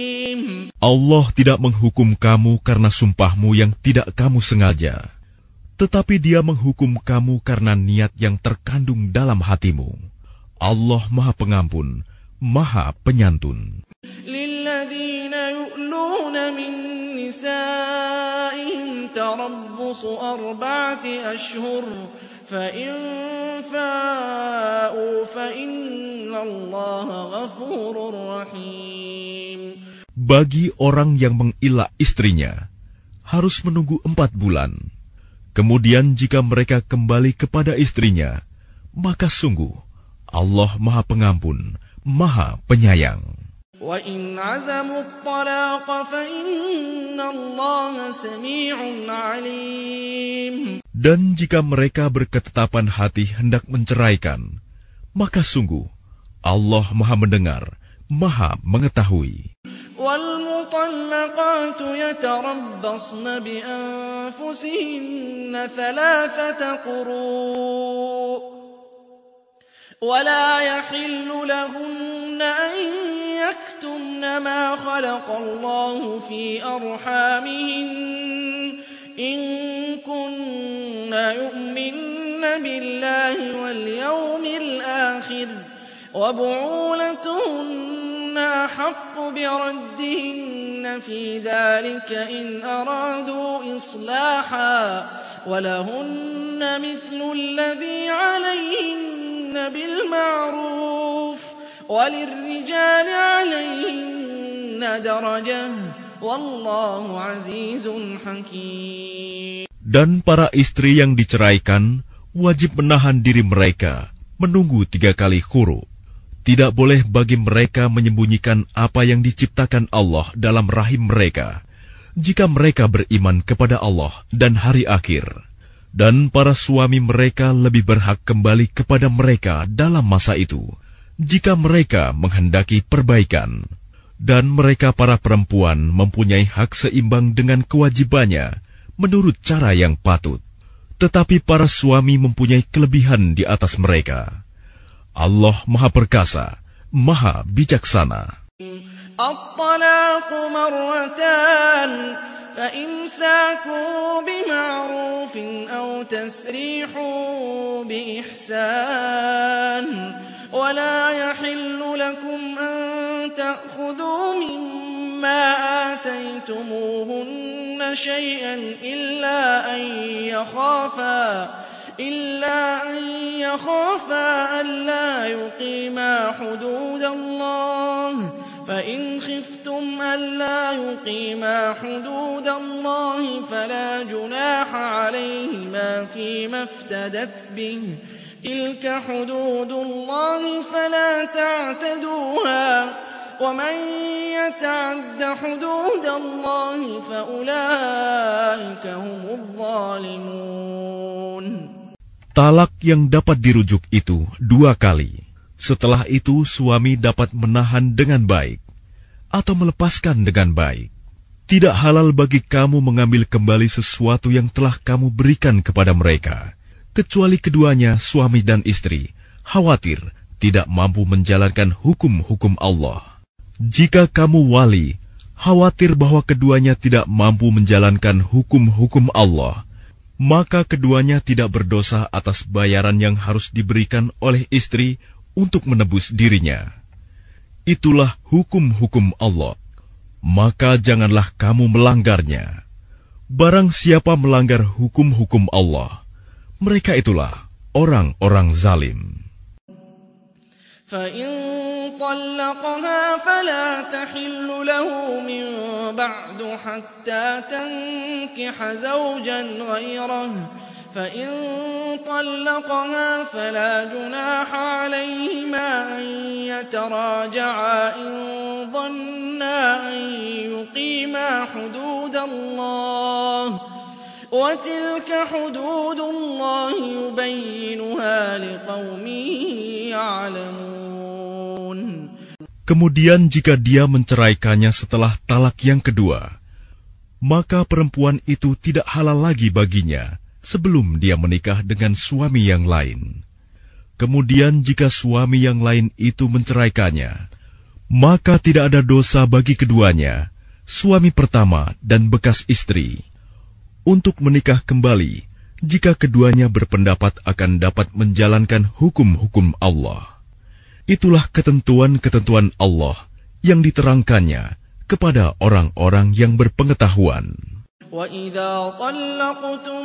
حليم. Allah tidak menghukum kamu karena sumpahmu yang tidak kamu sengaja. Tetapi Dia menghukum kamu karena niat yang terkandung dalam hatimu. Allah Maha Pengampun, Maha Penyantun. Lilladzina yu'luna min nisa'ihim tarabbusu arba'ati ashhur fa in fa'u fa innallaha ghafurur rahim. Bagi orang yang mengilah istrinya harus menunggu empat bulan. Kemudian jika mereka kembali kepada istrinya, maka sungguh Allah Maha Pengampun, Maha Penyayang. وَإِنْ عَزَمُوا الطَّلَاقَ فَإِنَّ اللَّهَ سَمِيعٌ عَلِيمٌ. Dan jika mereka berketetapan hati hendak menceraikan, maka sungguh Allah Maha Mendengar, Maha Mengetahui. وَالْمُطَلَّقَاتُ يَتَرَبَّصْنَ بِأَنفُسِهِنَّ ثَلَاثَةَ قُرُوءٍ وَلَا يَحِلُّ لَهُنَّ أَن يَكْتُمْنَ مَا خَلَقَ اللَّهُ فِي أَرْحَامِهِنَّ إِن كُنَّ يُؤْمِنَّ بِاللَّهِ وَالْيَوْمِ الْآخِرِ وَبُعُولَتُهُنَّ أَحَقُّ بِرَدِّهِنَّ فِي ذَلِكَ إِنْ أَرَادُوا إِصْلَاحًا وَلَهُنَّ مِثْلُ الَّذِي عَلَيْهِنَّ بِالْمَعْرُوفِ وَلِلرِّجَالِ عَلَيْهِنَّ دَرَجَةٌ وَاللَّهُ عَزِيزٌ حَكِيمٌ. Dan para istri yang diceraikan wajib menahan diri mereka menunggu tiga kali khuru. Tidak boleh bagi mereka menyembunyikan apa yang diciptakan Allah dalam rahim mereka, jika mereka beriman kepada Allah dan hari akhir. Dan para suami mereka lebih berhak kembali kepada mereka dalam masa itu, jika mereka menghendaki perbaikan. Dan mereka para perempuan mempunyai hak seimbang dengan kewajibannya menurut cara yang patut. Tetapi para suami mempunyai kelebihan di atas mereka. Allah Maha Perkasa, Maha Bijaksana. الطلاق مرتان فإمساك بمعروف أو تسريح بإحسان ولا يحل لكم أن تأخذوا مما آتيتموهن شيئا إلا أن يخافا إلا أن يخافا ألا يقيما حدود الله فإن خفتم ألا يقيما حدود الله فلا جناح عليهما فيما افتدت به تلك حدود الله فلا تعتدوها ومن يتعد حدود الله فأولئك هم الظالمون. Talak yang dapat dirujuk itu dua kali. Setelah itu suami dapat menahan dengan baik atau melepaskan dengan baik. Tidak halal bagi kamu mengambil kembali sesuatu yang telah kamu berikan kepada mereka, kecuali keduanya suami dan istri khawatir tidak mampu menjalankan hukum-hukum Allah. Jika kamu wali khawatir bahwa keduanya tidak mampu menjalankan hukum-hukum Allah, maka keduanya tidak berdosa atas bayaran yang harus diberikan oleh istri untuk menebus dirinya. Itulah hukum-hukum Allah. Maka janganlah kamu melanggarnya. Barang siapa melanggar hukum-hukum Allah, mereka itulah orang-orang zalim. فَإِن طَلَّقَهَا فَلَا تَحِلُّ لَهُ مِن بَعْدُ حَتَّى تَنكِحَ زَوْجًا غَيْرَهُ فَإِن طَلَّقَهَا فَلَا جُنَاحَ عَلَيْهِمَا أَن يَتَرَاجَعَا إِن ظَنَّا أَن يُقِيمَا حُدُودَ اللَّهِ وَتِلْكَ حُدُودُ اللَّهِ يُبَيِّنُهَا لِقَوْمٍ يَعْلَمُونَ. Kemudian jika dia menceraikannya setelah talak yang kedua, maka perempuan itu tidak halal lagi baginya sebelum dia menikah dengan suami yang lain. Kemudian jika suami yang lain itu menceraikannya, maka tidak ada dosa bagi keduanya, suami pertama dan bekas istri, untuk menikah kembali jika keduanya berpendapat akan dapat menjalankan hukum-hukum Allah. Itulah ketentuan-ketentuan Allah yang diterangkannya kepada orang-orang yang berpengetahuan. وَإِذَا طَلَّقْتُمُ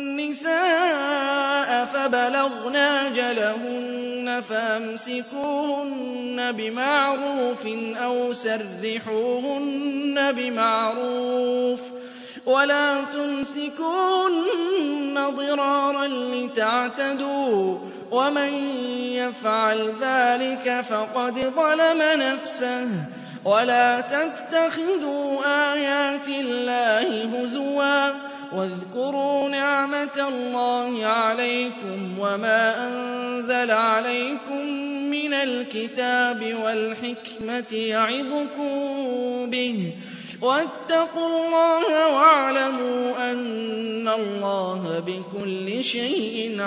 النِّسَاءَ فَبَلَغْنَ أَجَلَهُنَّ فَأَمْسِكُوهُنَّ بِمَعْرُوفٍ أَوْ سَرِّحُوهُنَّ بِمَعْرُوفٍ وَلَا تُمْسِكُوهُنَّ ضِرَارًا لِتَعْتَدُوا وَمَنْ يَفْعَلْ ذَلِكَ فَقَدْ ظَلَمَ نَفْسَهُ وَلَا تَتَّخِذُوا آيَاتِ اللَّهِ هُزُوًا وَاذْكُرُوا نِعْمَةَ اللَّهِ عَلَيْكُمْ وَمَا أَنزَلَ عَلَيْكُمْ مِنَ الْكِتَابِ وَالْحِكْمَةِ يَعِظُكُم بِهِ وَاتَّقُوا اللَّهَ وَاعْلَمُوا أَنَّ اللَّهَ بِكُلِّ شَيْءٍ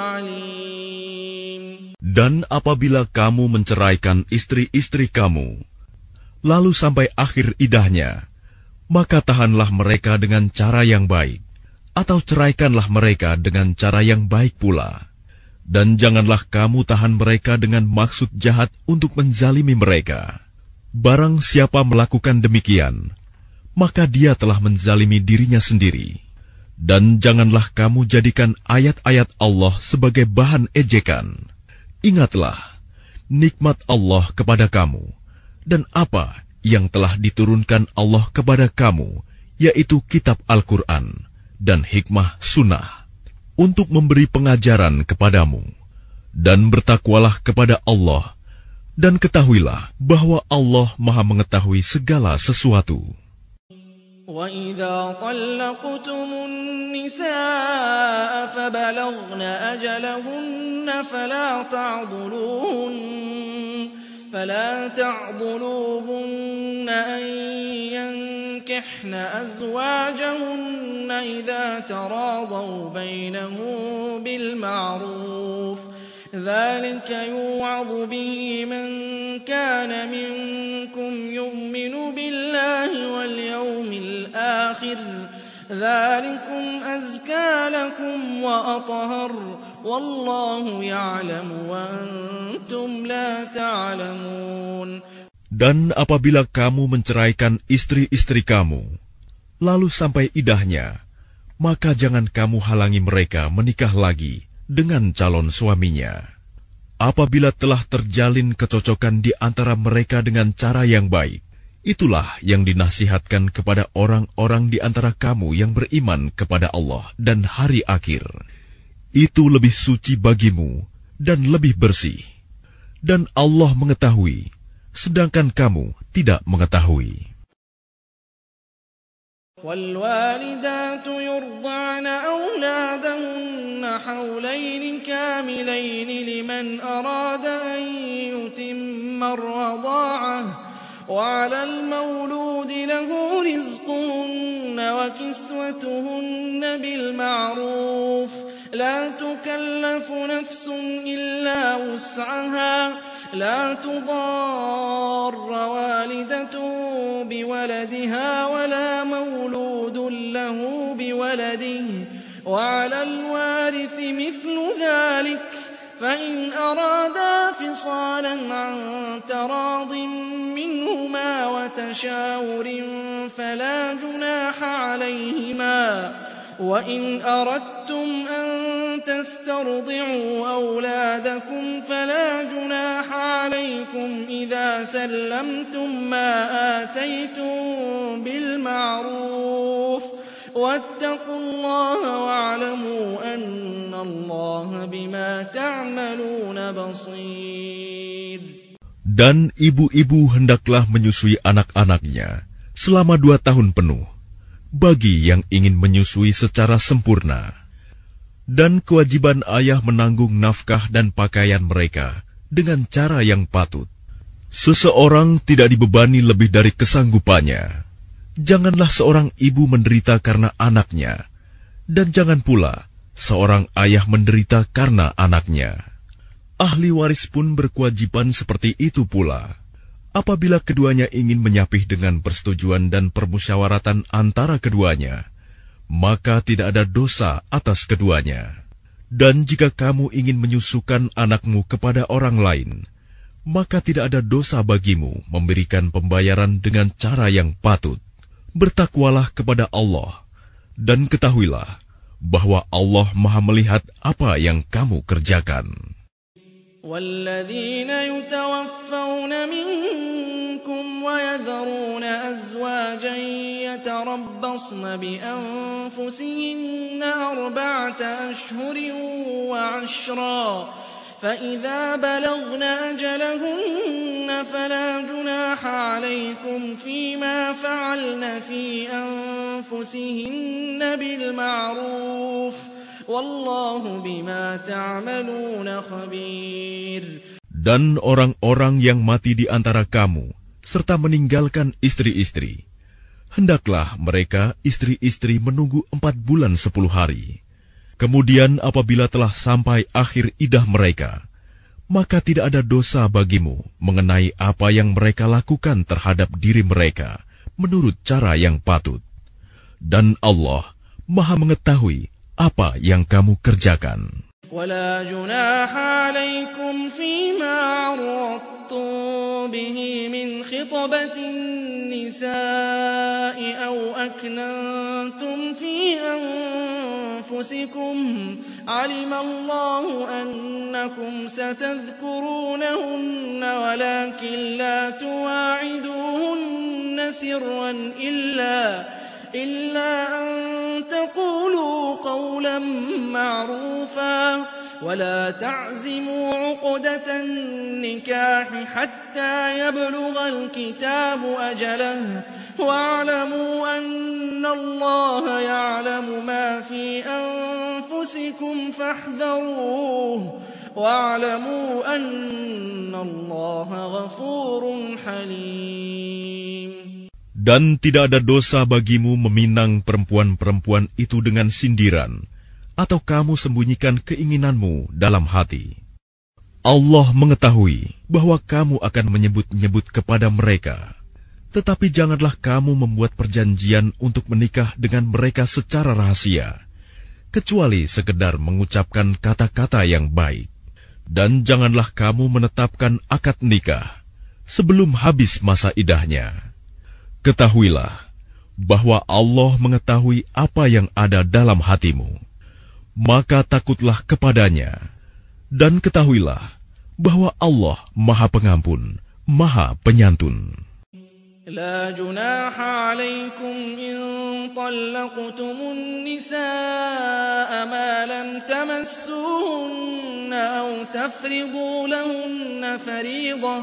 عَلِيمٌ. Dan apabila kamu menceraikan istri-istri kamu, lalu sampai akhir idahnya, maka tahanlah mereka dengan cara yang baik, atau ceraikanlah mereka dengan cara yang baik pula. Dan janganlah kamu tahan mereka dengan maksud jahat untuk menzalimi mereka. Barang siapa melakukan demikian, maka dia telah menzalimi dirinya sendiri. Dan janganlah kamu jadikan ayat-ayat Allah sebagai bahan ejekan. Ingatlah nikmat Allah kepada kamu, dan apa yang telah diturunkan Allah kepada kamu, yaitu kitab Al-Quran dan hikmah sunnah, untuk memberi pengajaran kepadamu. Dan bertakwalah kepada Allah, dan ketahuilah bahwa Allah Maha mengetahui segala sesuatu. وَإِذَا طَلَّقْتُمُ النِّسَاءَ فَبَلَغْنَ أَجَلَهُنَّ فَلَا تَعْضُلُوهُنَّ فَلَا تَعْضُلُوهُنَّ أَن يَنكِحْنَ أَزْوَاجَهُنَّ إِذَا تَرَاضَوْا بَيْنَهُم بِالْمَعْرُوفِ ذَلِكَ يُوعَظُ بِهِ مَن كَانَ مِنكُمْ يُؤْمِنُ بِاللَّهِ وَالْيَوْمِ الْآخِرِ ذَلِكُمْ أَزْكَىٰ لَكُمْ وَأَطْهَرُ وَاللَّهُ يَعْلَمُ وَأَنتُمْ لَا تَعْلَمُونَ. Dan apabila kamu menceraikan istri-istri kamu, lalu sampai idahnya, maka jangan kamu halangi mereka menikah lagi dengan calon suaminya. Apabila telah terjalin kecocokan di antara mereka dengan cara yang baik, itulah yang dinasihatkan kepada orang-orang di antara kamu yang beriman kepada Allah dan hari akhir. Itu lebih suci bagimu dan lebih bersih. Dan Allah mengetahui, sedangkan kamu tidak mengetahui. وَالْوَالِدَاتُ يُرْضِعْنَ أَوْلَادَهُنَّ حَوْلَيْنِ كَامِلَيْنِ لِمَنْ أَرَادَ أَن يُتِمَّ الرَّضَاعَةَ وَعَلَى الْمَوْلُودِ لَهُ رِزْقُهُنَّ وَكِسْوَتُهُنَّ بِالْمَعْرُوفِ لَا تُكَلَّفُ نَفْسٌ إِلَّا وُسْعَهَا لَا تُضَارَّ وَالِدَةٌ بِوَلَدِهَا وَلَا مَوْلُودٌ لَّهُ بِوَلَدِهِ وَعَلَى الْوَارِثِ مِثْلُ ذَلِكَ فَإِنْ أَرَادَا فِصَالًا عَن تَرَاضٍ مِّنْهُمَا وَتَشَاوُرٍ فَلَا جُنَاحَ عَلَيْهِمَا وَإِنْ أَرَدتُّمْ أَن تَسْتَرْضِعُوا أَوْلَادَكُمْ فَلَا جُنَاحَ عَلَيْكُمْ إِذَا سَلَّمْتُم مَّا آتَيْتُم بِالْمَعْرُوفِ وَاتَّقُوا اللَّهَ وَاعْلَمُوا أَنَّ اللَّهَ بِمَا تَعْمَلُونَ بَصِيرٌ. Dan ibu-ibu hendaklah menyusui anak-anaknya selama dua tahun penuh, bagi yang ingin menyusui secara sempurna. Dan kewajiban ayah menanggung nafkah dan pakaian mereka dengan cara yang patut. Seseorang tidak dibebani lebih dari kesanggupannya. Janganlah seorang ibu menderita karena anaknya, dan jangan pula seorang ayah menderita karena anaknya. Ahli waris pun berkewajiban seperti itu pula. Apabila keduanya ingin menyapih dengan persetujuan dan permusyawaratan antara keduanya, maka tidak ada dosa atas keduanya. Dan jika kamu ingin menyusukan anakmu kepada orang lain, maka tidak ada dosa bagimu memberikan pembayaran dengan cara yang patut. Bertakwalah kepada Allah, dan ketahuilah bahwa Allah Maha melihat apa yang kamu kerjakan. وَالَّذِينَ يُتَوَفَّوْنَ مِنكُمْ وَيَذَرُونَ أَزْوَاجًا يَتَرَبَّصْنَ بِأَنفُسِهِنَّ أَرْبَعَةَ أَشْهُرٍ وَعَشْرًا فَإِذَا بَلَغْنَ أَجَلَهُنَّ فَلَا جُنَاحَ عَلَيْكُمْ فِيمَا فَعَلْنَ فِي أَنفُسِهِنَّ بِالْمَعْرُوفِ Wallahu bima ta'maluna khabir. Dan orang-orang yang mati di antara kamu serta meninggalkan istri-istri, hendaklah mereka istri-istri menunggu empat bulan sepuluh hari. Kemudian apabila telah sampai akhir iddah mereka, maka tidak ada dosa bagimu mengenai apa yang mereka lakukan terhadap diri mereka menurut cara yang patut. Dan Allah Maha mengetahui apa yang kamu kerjakan. ولا جناح عليكم فيما عرضتم به من خطبة النساء أو أكننتم في أنفسكم علم الله أنكم ستذكرونهن ولكن لا تواعدوهن سرا إلا إلا أن تقولوا قولا معروفا ولا تعزموا عقدة النكاح حتى يبلغ الكتاب أجله واعلموا أن الله يعلم ما في أنفسكم فاحذروه واعلموا أن الله غفور حليم. Dan tidak ada dosa bagimu meminang perempuan-perempuan itu dengan sindiran, atau kamu sembunyikan keinginanmu dalam hati. Allah mengetahui bahwa kamu akan menyebut-nyebut kepada mereka, tetapi janganlah kamu membuat perjanjian untuk menikah dengan mereka secara rahasia, kecuali sekedar mengucapkan kata-kata yang baik. Dan janganlah kamu menetapkan akad nikah sebelum habis masa iddahnya. Ketahuilah bahwa Allah mengetahui apa yang ada dalam hatimu, maka takutlah kepadanya, dan ketahuilah bahwa Allah Maha Pengampun, Maha Penyantun. لا جناح عليكم إن طلقتم النساء ما لم تمسوهن أو تفرضوا لهن فريضة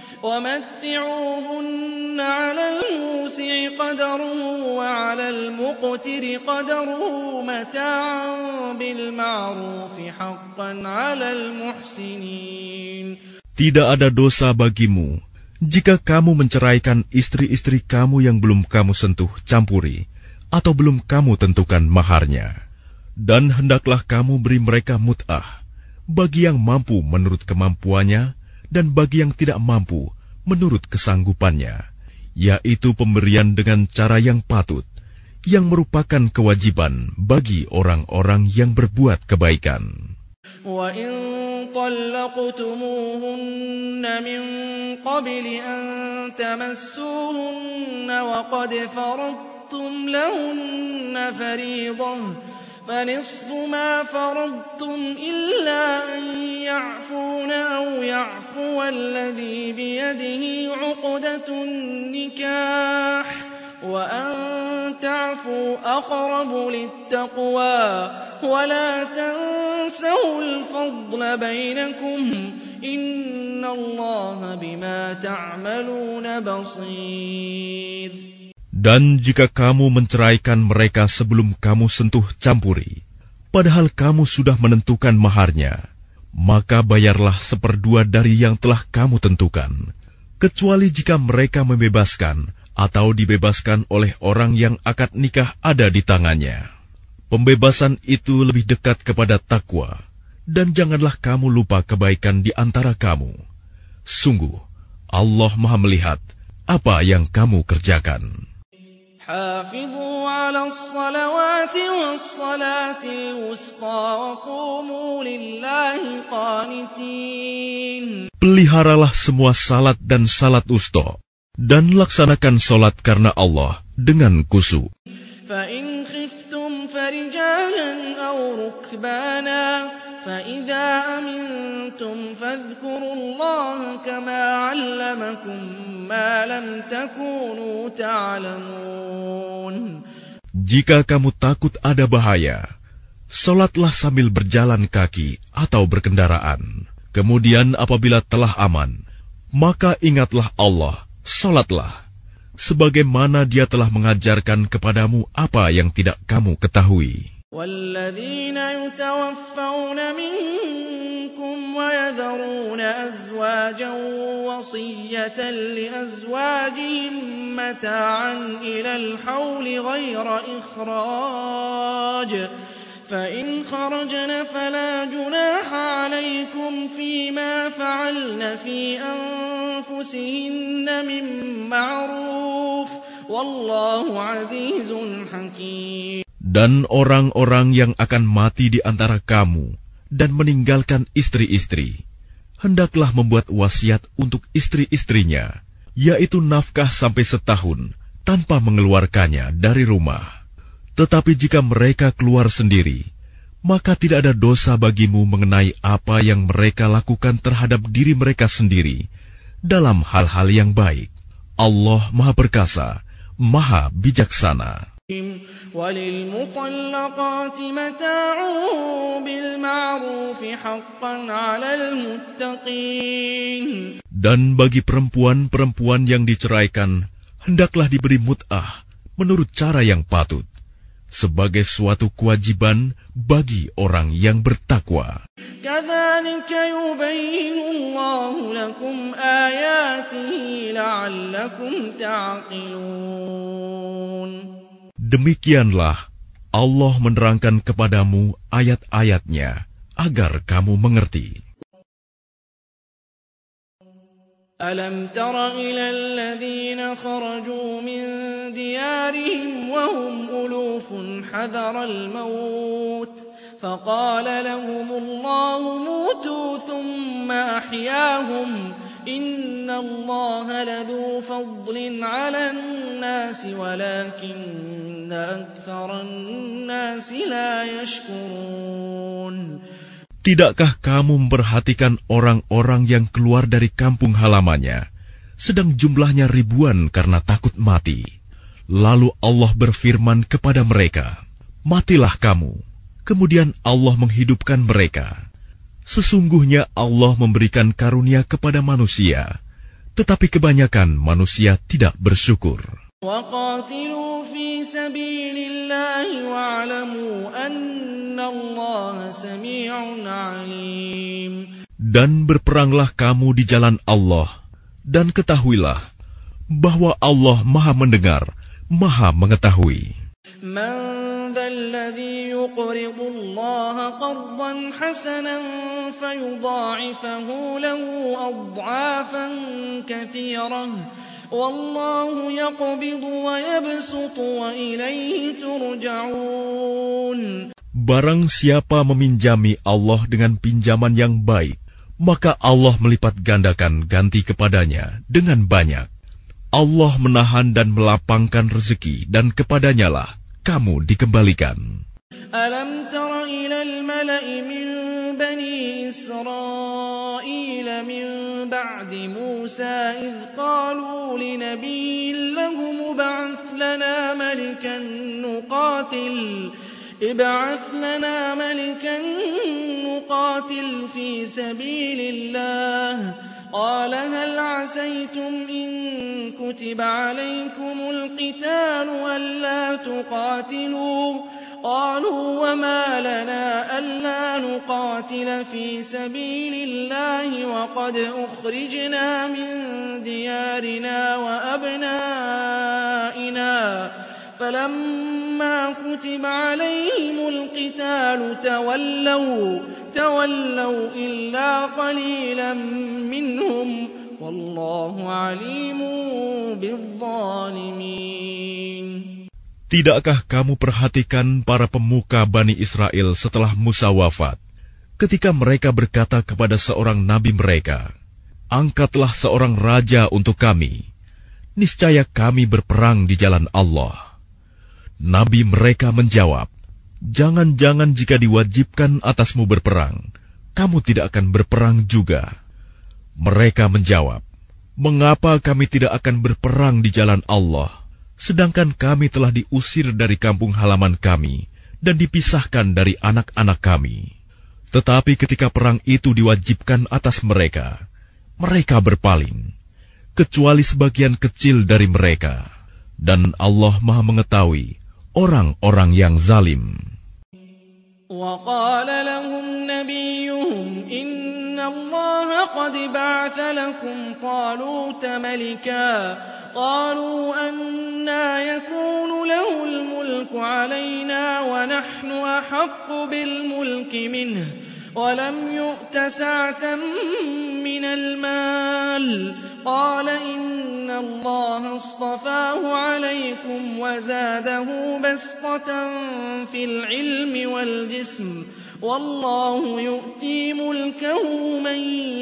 ومتعوهن على الموسع قدره وعلى المقتر قدره متاعا بالمعروف حقا على المحسنين. Tidak ada dosa bagimu jika kamu menceraikan istri-istri kamu yang belum kamu sentuh campuri atau belum kamu tentukan maharnya. Dan hendaklah kamu beri mereka mut'ah bagi yang mampu menurut kemampuannya dan bagi yang tidak mampu menurut kesanggupannya, yaitu pemberian dengan cara yang patut, yang merupakan kewajiban bagi orang-orang yang berbuat kebaikan. وَإِن طَلَّقْتُمُوهُنَّ مِن قَبْلِ أَن تَمَسُّوهُنَّ وَقَدْ فَرَضْتُمْ لَهُنَّ فَرِيضَةً فَنِصْفُ مَا فَرَضْتُمْ إِلَّا أَن يَعْفُونَ أَوْ يَعْفُوَ الَّذِي بِيَدِهِ عُقْدَةُ النِّكَاحِ وَأَن تَعْفُوا أَقْرَبُ لِلتَّقْوَى وَلَا تَنسَوُا الْفَضْلَ بَيْنَكُمْ إِنَّ اللَّهَ بِمَا تَعْمَلُونَ بَصِيرٌ. Dan jika kamu menceraikan mereka sebelum kamu sentuh campuri, padahal kamu sudah menentukan maharnya, maka bayarlah seperdua dari yang telah kamu tentukan, kecuali jika mereka membebaskan atau dibebaskan oleh orang yang akad nikah ada di tangannya. Pembebasan itu lebih dekat kepada takwa, dan janganlah kamu lupa kebaikan di antara kamu. Sungguh, Allah Maha melihat apa yang kamu kerjakan. حافظوا على الصلوات والصلاة الوسطى وقوموا لله قانتين. Peliharalah semua salat dan salat usto, dan laksanakan salat karena Allah dengan khusyuk. فإن خفتم فرجالا أو ركبانا فإذا أمنتم فاذكروا الله كما علمكم ما لم تكونوا تعلمون. Jika kamu takut ada bahaya, salatlah sambil berjalan kaki atau berkendaraan. Kemudian apabila telah aman, maka ingatlah Allah, salatlah, sebagaimana Dia telah mengajarkan kepadamu apa yang tidak kamu ketahui. وَالَّذِينَ يُتَوَفَّوْنَ مِنكُمْ وَيَذَرُونَ أَزْوَاجًا وَصِيَّةً لِأَزْوَاجِهِم مَّتَاعًا إِلَى الْحَوْلِ غَيْرَ إِخْرَاجٍ فَإِنْ خَرَجْنَ فَلَا جُنَاحَ عَلَيْكُمْ فِيمَا فَعَلْنَ فِي أَنفُسِهِنَّ مِن مَّعْرُوفٍ وَاللَّهُ عَزِيزٌ حَكِيمٌ. Dan orang-orang yang akan mati di antara kamu dan meninggalkan istri-istri, hendaklah membuat wasiat untuk istri-istrinya, yaitu nafkah sampai setahun tanpa mengeluarkannya dari rumah. Tetapi jika mereka keluar sendiri, maka tidak ada dosa bagimu mengenai apa yang mereka lakukan terhadap diri mereka sendiri dalam hal-hal yang baik. Allah Maha Perkasa, Maha Bijaksana. وَلِلْمُطَلَّقَاتِ مَتَاعٌ بِالْمَعْرُوفِ حَقًّا عَلَى الْمُتَّقِينَ. Dan bagi perempuan-perempuan yang diceraikan, hendaklah diberi mut'ah menurut cara yang patut, sebagai suatu kewajiban bagi orang yang bertakwa. كَذَلِكَ يُبَيِّنُ اللَّهُ لَكُمْ آيَاتِهِ لَعَلَّكُمْ تَعْقِلُونَ. Demikianlah Allah menerangkan kepadamu ayat-ayatnya agar kamu mengerti. أَلَمْ تَرَ إِلَى الَّذِينَ خَرَجُوا مِن دِيَارِهِمْ وَهُمْ أُلُوفٌ حَذَرَ الْمَوْتِ فَقَالَ لَهُمُ اللَّهُ مُوتُوا ثُمَّ أَحْيَاهُمْ إِنَّ اللَّهَ لَذُو فَضْلٍ عَلَى النَّاسِ وَلَكِنَّ أَكْثَرَ النَّاسِ لَا يَشْكُرُونَ. Tidakkah kamu memperhatikan orang-orang yang keluar dari kampung halamannya, sedang jumlahnya ribuan karena takut mati? Lalu Allah berfirman kepada mereka, matilah kamu. Kemudian Allah menghidupkan mereka. Sesungguhnya Allah memberikan karunia kepada manusia, tetapi kebanyakan manusia tidak bersyukur. وَقَاتِلُوا فِي سَبِيلِ اللَّهِ وَاعْلَمُوا أَنَّ اللَّهَ سَمِيعٌ عَلِيمٌ. Dan berperanglah kamu di jalan Allah, dan ketahuilah bahwa Allah Maha Mendengar, Maha Mengetahui. مَنْ ذَا الَّذِي يُقْرِضُ اللَّهَ قَرْضًا حَسَنًا فَيُضَاعِفَهُ لَهُ أَضْعَافًا كَثِيرَةً وَاللَّهُ يَقْبِضُ وَيَبْسُطُ وَإِلَيْهِ تُرْجَعُونَ. Barang siapa meminjami Allah dengan pinjaman yang baik, maka Allah melipat gandakan ganti kepadanya dengan banyak. Allah menahan dan melapangkan rezeki, dan kepadanyalah kamu dikembalikan. Alam tara ilal mala'i min bani Israil min ba'di Musa idh qalu li nabiyyin lahum ib'ath lana malikan nuqatil ib'ath lana malikan nuqatil fi sabilillah قال هل عسيتم إن كتب عليكم القتال ألا تقاتلوا قالوا وما لنا ألا نقاتل في سبيل الله وقد أخرجنا من ديارنا وأبنائنا فلما كتب عليهم القتال تولوا تولوا إلا قليلا منهم والله عليم بالظالمين. Tidakkah kamu perhatikan para pemuka Bani Israel setelah Musa wafat, ketika mereka berkata kepada seorang nabi mereka, "Angkatlah seorang raja untuk kami, niscaya kami berperang di jalan Allah." Nabi mereka menjawab, "Jangan-jangan jika diwajibkan atasmu berperang, kamu tidak akan berperang juga." Mereka menjawab, "Mengapa kami tidak akan berperang di jalan Allah, sedangkan kami telah diusir dari kampung halaman kami dan dipisahkan dari anak-anak kami?" Tetapi ketika perang itu diwajibkan atas mereka, mereka berpaling, kecuali sebagian kecil dari mereka. Dan Allah Maha mengetahui orang-orang yang zalim. وَقَالَ لَهُمْ نَبِيُّهُمْ إِنَّ اللَّهَ قَدْ بَعَثَ لَكُمْ طَالُوتَ مَلِكًا قَالُوا أَنَّىٰ يَكُونُ لَهُ الْمُلْكُ عَلَيْنَا وَنَحْنُ أَحَقُّ بِالْمُلْكِ مِنْهُ وَلَمْ يُؤْتَ سَعَةً مِّنَ الْمَالِ قَالَ إِنَّ اللَّهَ اصْطَفَاهُ عَلَيْكُمْ وَزَادَهُ بَسْطَةً فِي الْعِلْمِ وَالْجِسْمِ وَاللَّهُ يُؤْتِي مُلْكَهُ مَن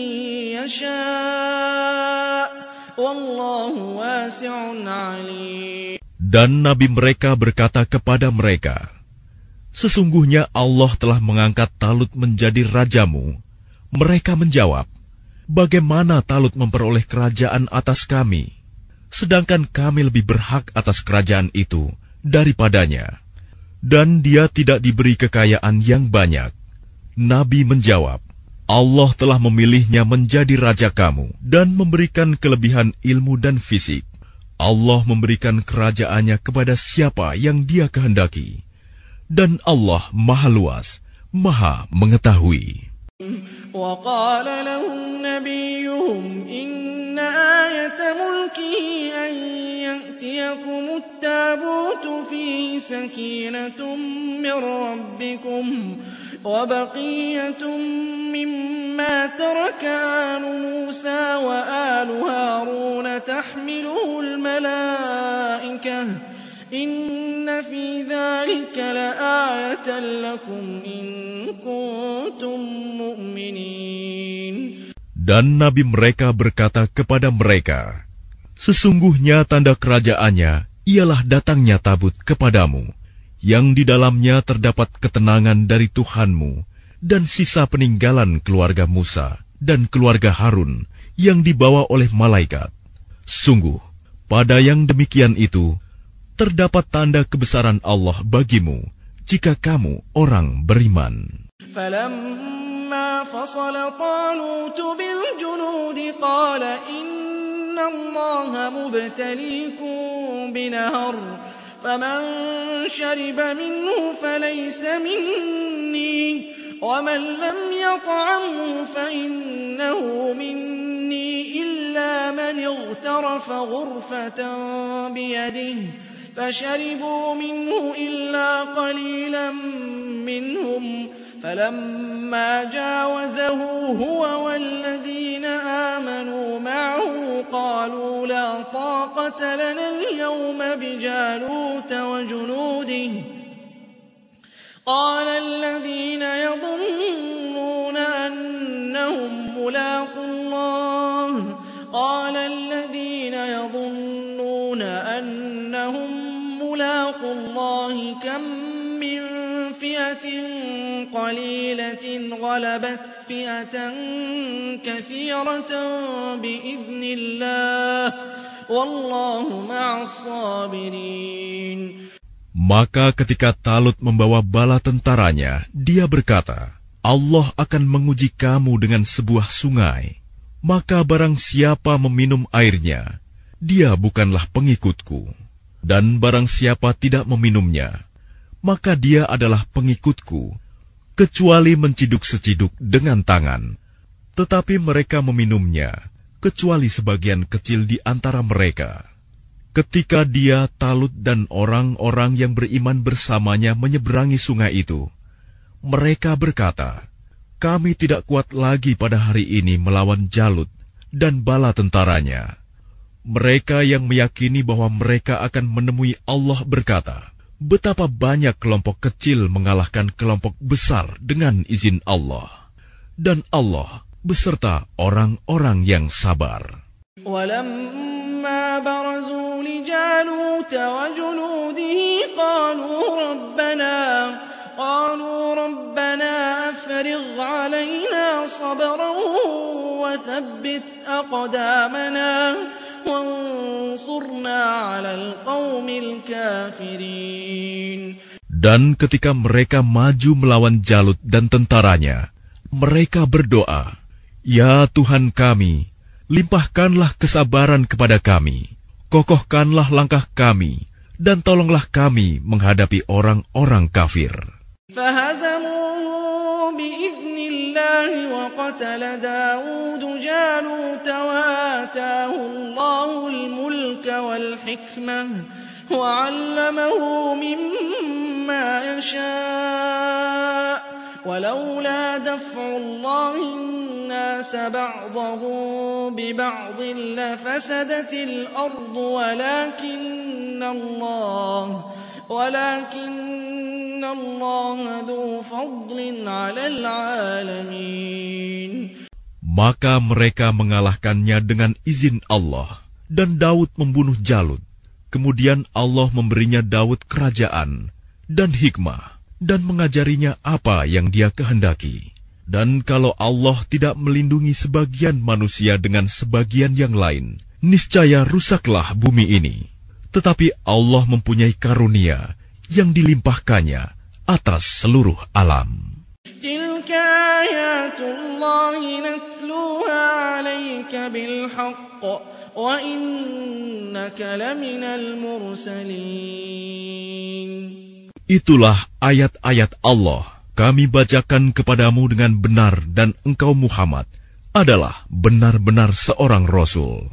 يَشَاءُ وَاللَّهُ وَاسِعٌ عَلِيمٌ. Dan nabi mereka berkata kepada mereka, "Sesungguhnya Allah telah mengangkat Talut menjadi rajamu." Mereka menjawab, "Bagaimana Talut memperoleh kerajaan atas kami, sedangkan kami lebih berhak atas kerajaan itu daripadanya, dan dia tidak diberi kekayaan yang banyak." Nabi menjawab, "Allah telah memilihnya menjadi raja kamu dan memberikan kelebihan ilmu dan fisik. Allah memberikan kerajaannya kepada siapa yang Dia kehendaki, dan Allah Maha Luas, Maha Mengetahui." وَقَالَ لَهُمْ نَبِيُّهُمْ إِنَّ آيَةَ مُلْكِهِ أَن يَأْتِيَكُمُ التَّابُوتُ فِيهِ سَكِينَةٌ مِّن رَّبِّكُمْ وَبَقِيَّةٌ مِّمَّا تَرَكَ آلُ مُوسَىٰ وَآلُ هَارُونَ تَحْمِلُهُ الْمَلَائِكَةُ إِنَّ فِي ذَٰلِكَ لَآيَةً لَّكُمْ إِن كُنتُم مُّؤْمِنِينَ. Dan nabi mereka berkata kepada mereka, "Sesungguhnya tanda kerajaannya ialah datangnya tabut kepadamu, yang di dalamnya terdapat ketenangan dari Tuhanmu dan sisa peninggalan keluarga Musa dan keluarga Harun yang dibawa oleh malaikat. Sungguh, pada yang demikian itu, terdapat tanda kebesaran Allah bagimu jika kamu orang beriman." فَلَمَّا فَصَلَ طَالُوتُ بِالْجُنُودِ قَالَ إِنَّ اللَّهَ مُبْتَلِيكُم بِنَهَرٍ فَمَن شَرِبَ مِنْهُ فَلَيْسَ مِنِّي وَمَن لَّمْ يَطْعَمْهُ فَإِنَّهُ مِنِّي إِلَّا مَنِ اغْتَرَفَ غُرْفَةً بِيَدِهِ فَشَرِبُوا مِنْهُ إِلَّا قَلِيلًا مِّنْهُمْ فَلَمَّا جَاوَزَهُ هُوَ وَالَّذِينَ آمَنُوا مَعَهُ قَالُوا لَا طَاقَةَ لَنَا الْيَوْمَ بِجَالُوتَ وَجُنُودِهِ قَالَ الَّذِينَ يَظُنُّونَ أَنَّهُم مُّلَاقُو اللَّهِ قَالَ الَّذِينَ يَظُنُّونَ أَنَّهُم مُّلَاقُو اللَّهِ كَم مِّن فِئَةٍ قَلِيلَةٍ غَلَبَتْ فِئَةً كَثِيرَةً بِإِذْنِ اللَّهِ وَاللَّهُ مَعَ الصَّابِرِينَ. Maka ketika Talut membawa bala tentaranya, dia berkata, "Allah akan menguji kamu dengan sebuah sungai. Maka barang siapa meminum airnya, dia bukanlah pengikutku. Dan barang siapa tidak meminumnya, maka dia adalah pengikutku, kecuali menciduk seciduk dengan tangan." Tetapi mereka meminumnya, kecuali sebagian kecil di antara mereka. Ketika dia, Talut, dan orang-orang yang beriman bersamanya menyeberangi sungai itu, mereka berkata, "Kami tidak kuat lagi pada hari ini melawan Jalut dan bala tentaranya." Mereka yang meyakini bahwa mereka akan menemui Allah berkata, betapa banyak kelompok kecil mengalahkan kelompok besar dengan izin Allah. Dan Allah beserta orang-orang yang sabar. وَلَمَّا بَرَزُوا لِجَالُوتَ وَجُنُودِهِ قَالُوا رَبَّنَا قَالُوا رَبَّنَا أَفْرِغْ عَلَيْنَا صَبْرًا وَثَبِّتْ أَقْدَامَنَا وَانصُرْنَا عَلَى الْقَوْمِ الْكَافِرِينَ. Dan ketika mereka maju melawan Jalut dan tentaranya, mereka berdoa, "Ya Tuhan kami, limpahkanlah kesabaran kepada kami, kokohkanlah langkah kami, dan tolonglah kami menghadapi orang-orang kafir." فَهَزَمُوهُ بِإِذْنِ اللَّهِ وَقَتَلَ دَاوُودُ جَالُوتَ وَآتَاهُ اللَّهُ الْمُلْكَ وَالْحِكْمَةَ وَعَلَّمَهُ مِمَّا يَشَاءُ وَلَوْلَا دَفْعُ اللَّهِ النَّاسَ بَعْضَهُم بِبَعْضٍ لَّفَسَدَتِ الْأَرْضُ وَلَكِنَّ اللَّهَ وَلَكِنَّ اللَّهَ ذُو فَضْلٍ عَلَى الْعَالَمِينَ. Maka mereka mengalahkannya dengan izin Allah, dan Daud membunuh Jalut. Kemudian Allah memberinya Daud kerajaan dan hikmah, dan mengajarinya apa yang Dia kehendaki. Dan kalau Allah tidak melindungi sebagian manusia dengan sebagian yang lain, niscaya rusaklah bumi ini. Tetapi Allah mempunyai karunia yang dilimpahkannya atas seluruh alam. Tilka ayatullahi natluha alayka bilhaqq wa innaka laminal mursalin. Itulah ayat-ayat Allah. Kami bacakan kepadamu dengan benar, dan engkau Muhammad adalah benar-benar seorang Rasul.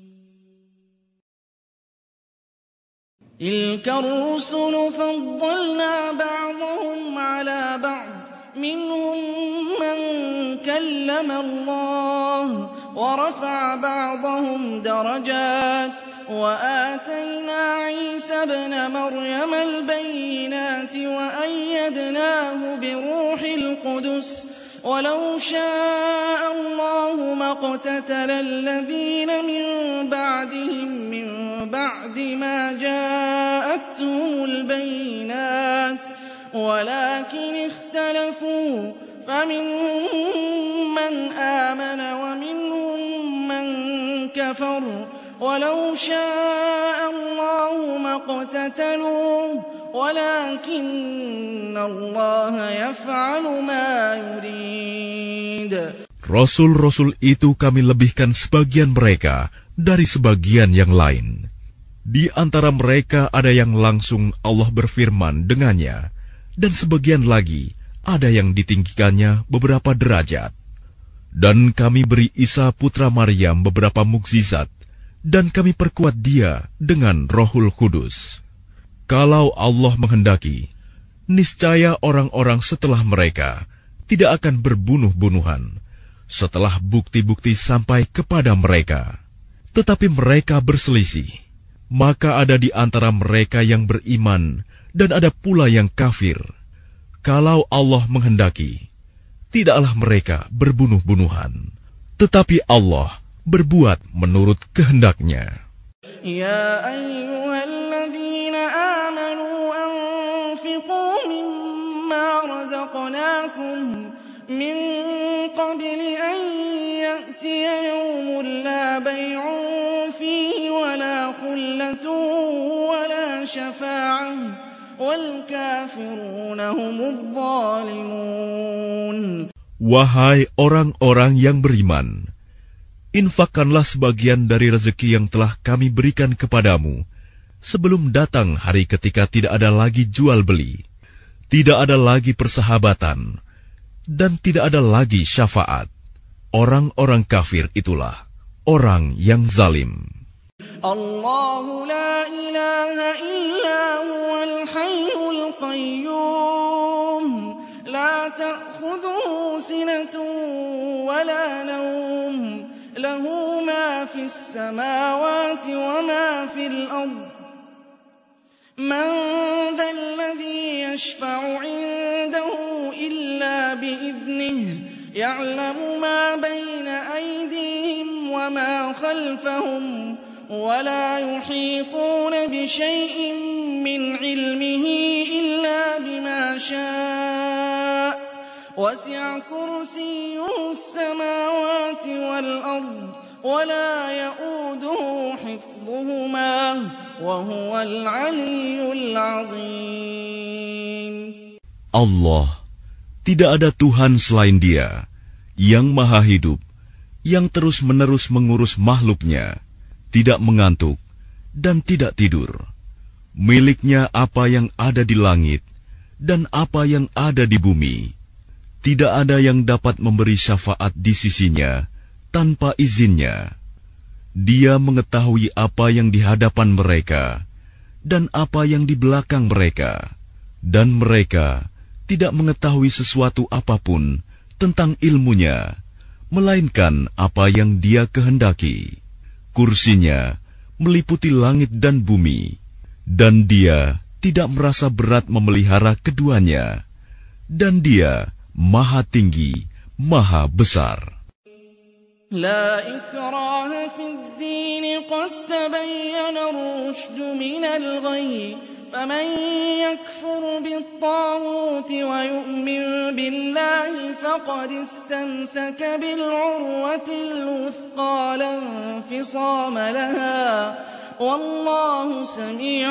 Tilka ar-rusulu faddalna ba'dahum 'ala ba'd minhum man kallama Allah wa rafa'a ba'dahum darajat wa atayna Isa ibn Maryam al-bayyinati wa ayyadnahu bi ruhil qudus walau sha'a Allahu maqtatala alladhina min ba'dihim min ba'di ma ja'atuhumul bayyinat walakin ikhtalafu faminhum man amana wa minhum man kafar walau sha'a Allahu maqtatalu walakinna Allaha yaf'alu ma yurid. Rasul-rasul itu kami lebihkan sebagian mereka dari sebagian yang lain. Di antara mereka ada yang langsung Allah berfirman dengannya, dan sebagian lagi ada yang ditinggikannya beberapa derajat. Dan kami beri Isa putra Maryam beberapa mukjizat, dan kami perkuat dia dengan Rohul Kudus. Kalau Allah menghendaki, niscaya orang-orang setelah mereka tidak akan berbunuh-bunuhan setelah bukti-bukti sampai kepada mereka. Tetapi mereka berselisih, maka ada di antara mereka yang beriman dan ada pula yang kafir. Kalau Allah menghendaki, tidaklah mereka berbunuh-bunuhan, tetapi Allah berbuat menurut kehendaknya. Ya ayyuhalladzina amanu anfiqu mimma razaqnakum min qabli an ya'tiya yawmun la bay'un fihi wala khullatun wala syafa'ah wal kafiruna humudz zalimun. Wahai orang-orang yang beriman, infakkanlah sebagian dari rezeki yang telah kami berikan kepadamu sebelum datang hari ketika tidak ada lagi jual beli, tidak ada lagi persahabatan, dan tidak ada lagi syafaat. Orang-orang kafir itulah orang yang zalim. Allahu la ilaha illa huwal hayyul qayyum la ta'khudhuhu sinatun wa la nawm lahu ma fis samawati wa ma fil ard مَّن ذَا الَّذِي يَشْفَعُ عِندَهُ إِلَّا بِإِذْنِهِ يَعْلَمُ مَا بَيْنَ أَيْدِيهِمْ وَمَا خَلْفَهُمْ وَلَا يُحِيطُونَ بِشَيْءٍ مِّنْ عِلْمِهِ إِلَّا بِمَا شَاءَ وَسِعَ كُرْسِيُّهُ السَّمَاوَاتِ وَالْأَرْضَ وَلَا يَئُودُهُ حِفْظُهُمَا وَهُوَ الْعَلِيُّ الْعَظِيمُ. Allah, tidak ada Tuhan selain Dia, yang maha hidup, yang terus-menerus mengurus makhluknya, tidak mengantuk, dan tidak tidur. Miliknya apa yang ada di langit, dan apa yang ada di bumi. Tidak ada yang dapat memberi syafaat di sisinya tanpa izinnya. Dia mengetahui apa yang di hadapan mereka, dan apa yang di belakang mereka, dan mereka tidak mengetahui sesuatu apapun tentang ilmunya, melainkan apa yang Dia kehendaki. Kursinya meliputi langit dan bumi, dan Dia tidak merasa berat memelihara keduanya, dan Dia Maha Tinggi, Maha Besar. لا إكراه في الدين قد تبين الرشد من الغي فمن يكفر بالطاغوت ويؤمن بالله فقد استمسك بالعروة الوثقى لا انفصام لها والله سميع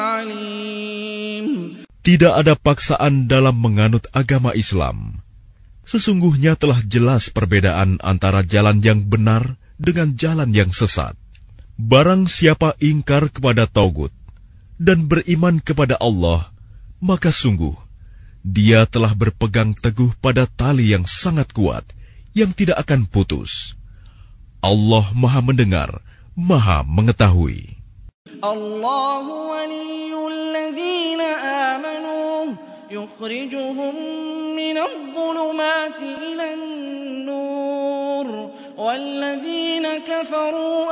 عليم. Tidak ada paksaan dalam menganut agama Islam. Sesungguhnya telah jelas perbedaan antara jalan yang benar dengan jalan yang sesat. Barang siapa ingkar kepada Taugut dan beriman kepada Allah, maka sungguh dia telah berpegang teguh pada tali yang sangat kuat, yang tidak akan putus. Allah Maha Mendengar, Maha Mengetahui. Allahu waliyyul ladzina amanu yukhrijuhum minadh dhulumati ilan nur walladzina kafaru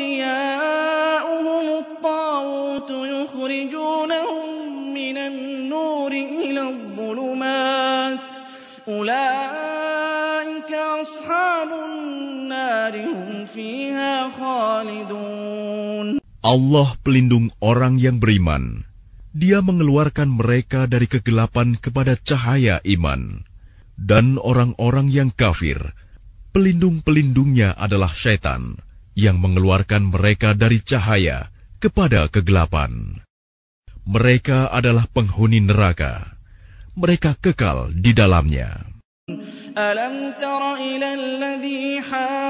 awliya'uhumut taghut yukhrijunahum minan nuri iladh dhulumat ulaika ashabun nari hum fiha khalidun. Allah pelindung orang yang beriman. Dia mengeluarkan mereka dari kegelapan kepada cahaya iman. Dan orang-orang yang kafir, pelindung-pelindungnya adalah syaitan, yang mengeluarkan mereka dari cahaya kepada kegelapan. Mereka adalah penghuni neraka. Mereka kekal di dalamnya. Alam tara ila alladhi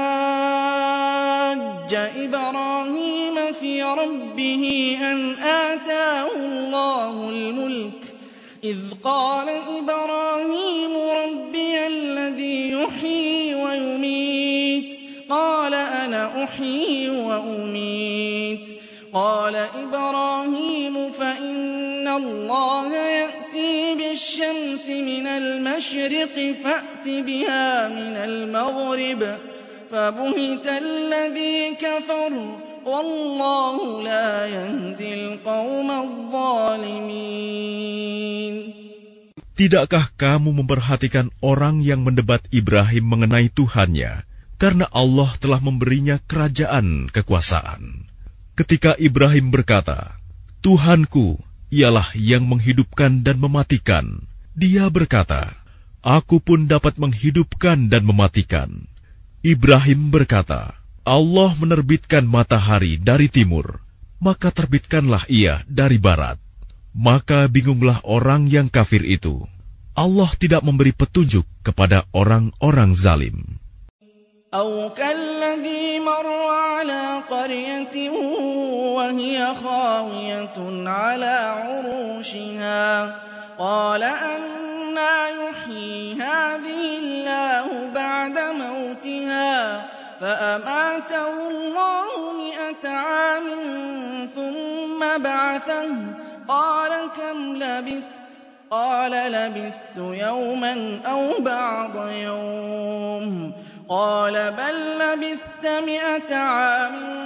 hajja Ibrahim fi rabbih an ataahu Allahu al-mulk idh qala Ibrahim rabbiya alladhi yuhyi wa yumeet qala ana uhyi wa umeet qala Ibrahim fa inna Allaha ya'ti bish-shamsi minal mashriqi fa'ti biha minal maghrib fabuhita alladhi kafar wallahu la yahdil qawmal zalimin. Tidakkah kamu memperhatikan orang yang mendebat Ibrahim mengenai Tuhannya, karena Allah telah memberinya kerajaan kekuasaan? Ketika Ibrahim berkata, Tuhanku ialah yang menghidupkan dan mematikan, dia berkata, Aku pun dapat menghidupkan dan mematikan. Ibrahim berkata, Allah menerbitkan matahari dari timur, maka terbitkanlah ia dari barat. Maka bingunglah orang yang kafir itu. Allah tidak memberi petunjuk kepada orang-orang zalim. أو كالذي مر على قرية وهي خاوية على عروشها قال أنى يحيي هذه الله بعد موتها فأماته الله مئة عام ثم بعثه قال كم لبثت قال لبثت يوما أو بعض يوم قال بل لبثت مئة عام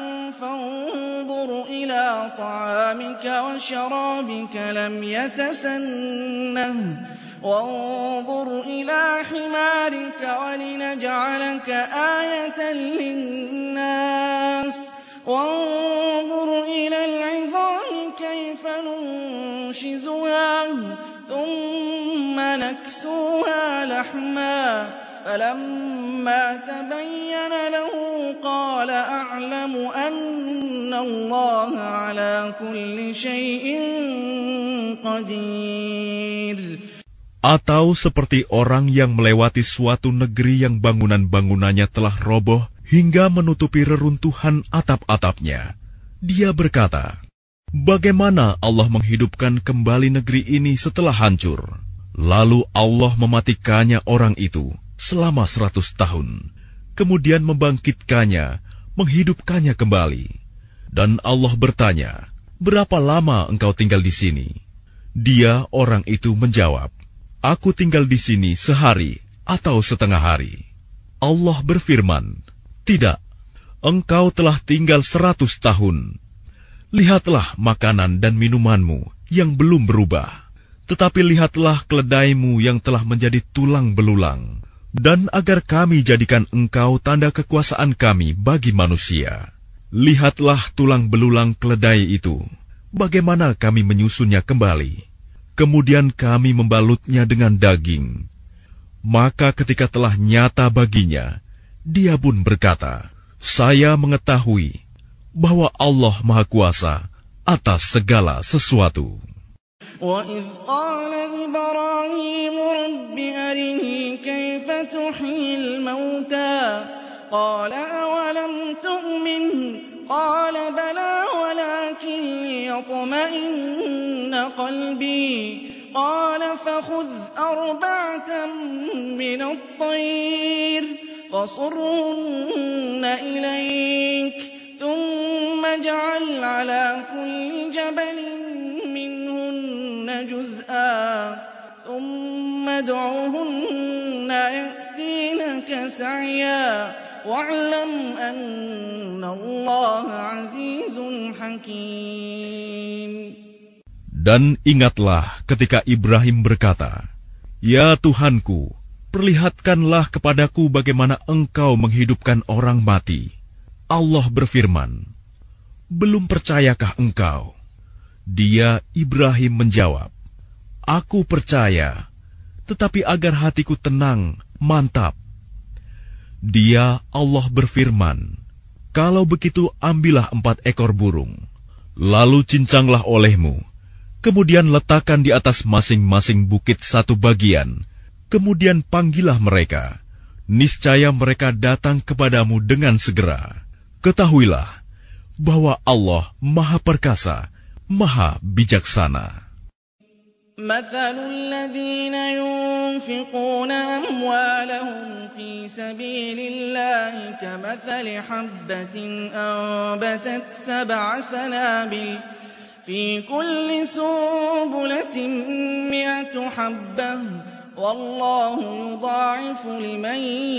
فانظر إلى طعامك وشرابك لم يتسنه وانظر إلى حمارك ولنجعلك آية للناس وانظر إلى العظام كيف ننشزها ثم نكسوها لحما فلما تبين له قال أعلم أن الله على كل شيء قدير. Atau seperti orang yang melewati suatu negeri yang bangunan-bangunannya telah roboh hingga menutupi reruntuhan atap-atapnya. Dia berkata, bagaimana Allah menghidupkan kembali negeri ini setelah hancur? Lalu Allah mematikannya orang itu selama seratus tahun, kemudian membangkitkannya, menghidupkannya kembali. Dan Allah bertanya, berapa lama engkau tinggal di sini? Dia, orang itu, menjawab, aku tinggal di sini sehari atau setengah hari. Allah berfirman, tidak, engkau telah tinggal seratus tahun. Lihatlah makanan dan minumanmu yang belum berubah, tetapi lihatlah keledaimu yang telah menjadi tulang belulang. Dan agar kami jadikan engkau tanda kekuasaan kami bagi manusia, lihatlah tulang belulang keledai itu, bagaimana kami menyusunnya kembali. Kemudian kami membalutnya dengan daging. Maka ketika telah nyata baginya, dia pun berkata, saya mengetahui bahwa Allah Maha Kuasa atas segala sesuatu. وَإِذْ قَالَ إِبْرَاهِيمُ رَبِّ أَرِنِي كَيْفَ تُحْيِي الْمَوْتَىٰ قَالَ أَوَلَمْ تُؤْمِنْ قَالَ بَلَىٰ وَلَٰكِن لِّيَطْمَئِنَّ قَلْبِي قَالَ فَخُذْ أَرْبَعَةً مِّنَ الطَّيْرِ فَصُرْهُنَّ إِلَيْكَ ثُمَّ اجْعَلْ عَلَىٰ كُلِّ جَبَلٍ مِّنْهُنَّ جُزْءًا ثُمَّ ادْعُهُنَّ يَأْتِينَكَ سَعْيًا وَاعْلَمْ أَنَّ اللَّهَ عَزِيزٌ حَكِيمٌ. Dan ingatlah ketika Ibrahim berkata, ya Tuhanku, perlihatkanlah kepadaku bagaimana engkau menghidupkan orang mati. Allah berfirman, belum percayakah engkau? Dia, Ibrahim, menjawab, aku percaya, tetapi agar hatiku tenang, mantap. Dia, Allah berfirman, kalau begitu ambillah empat ekor burung, lalu cincanglah olehmu, kemudian letakkan di atas masing-masing bukit satu bagian, kemudian panggillah mereka, niscaya mereka datang kepadamu dengan segera. Ketahuilah bahwa Allah Maha Perkasa, Maha Bijaksana. مثل الذين ينفقون أموالهم في سبيل الله كمثل حبة أنبتت سبع سنابل في كل سنبلة مئة حبة والله يضاعف لمن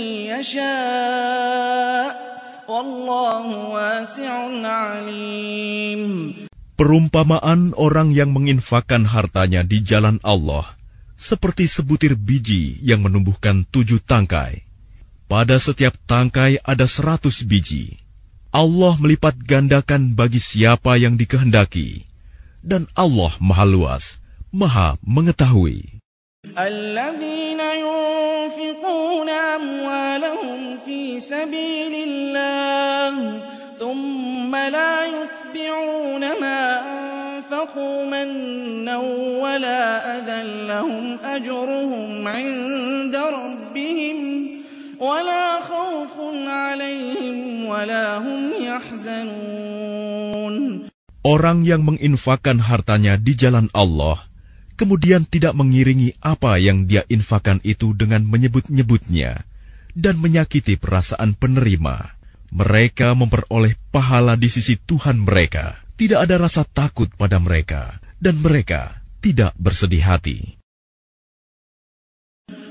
يشاء والله واسع عليم. Perumpamaan orang yang menginfakkan hartanya di jalan Allah seperti sebutir biji yang menumbuhkan tujuh tangkai. Pada setiap tangkai ada seratus biji. Allah melipat gandakan bagi siapa yang dikehendaki. Dan Allah Maha Luas, Maha Mengetahui. الذين ينفقون أموالهم في سبيل الله ثم لا يتبعون ما أنفقوا منا ولا أذى لهم أجرهم عند ربهم ولا خوف عليهم ولا هم يحزنون. Orang yang menginfakkan hartanya di jalan Allah, kemudian tidak mengiringi apa yang dia infakkan itu dengan menyebut-nyebutnya dan menyakiti perasaan penerima, mereka memperoleh pahala di sisi Tuhan mereka. Tidak ada rasa takut pada mereka, dan mereka tidak bersedih hati.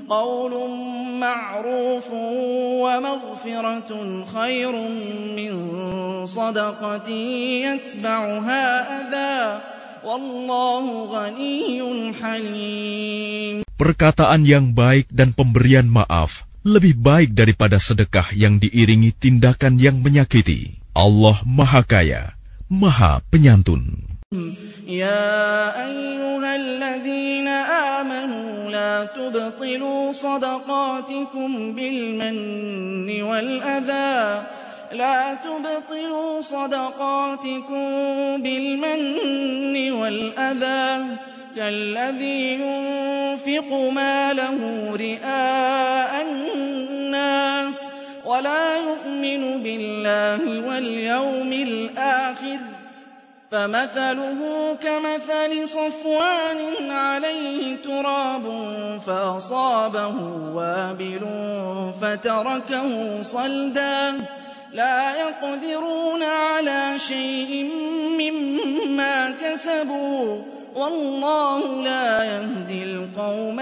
قول معروف ومغفرة خير من صدقة يتبعها أذى والله غني حليم. Perkataan yang baik dan pemberian maaf lebih baik daripada sedekah yang diiringi tindakan yang menyakiti. Allah Maha Kaya, Maha Penyantun. يا أيها الذين آمنوا لا تبطلوا صدقاتكم بالمن والأذى لا تبطلوا صدقاتكم بالمن والأذى كالذي ينفق ماله رئاء الناس ولا يؤمن بالله واليوم الآخر فمثله كمثل صفوان عليه تراب فأصابه وابل فتركه صلدا لا يقدرون على شيء مما كسبوا والله لا يهدي القوم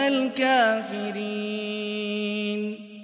الكافرين.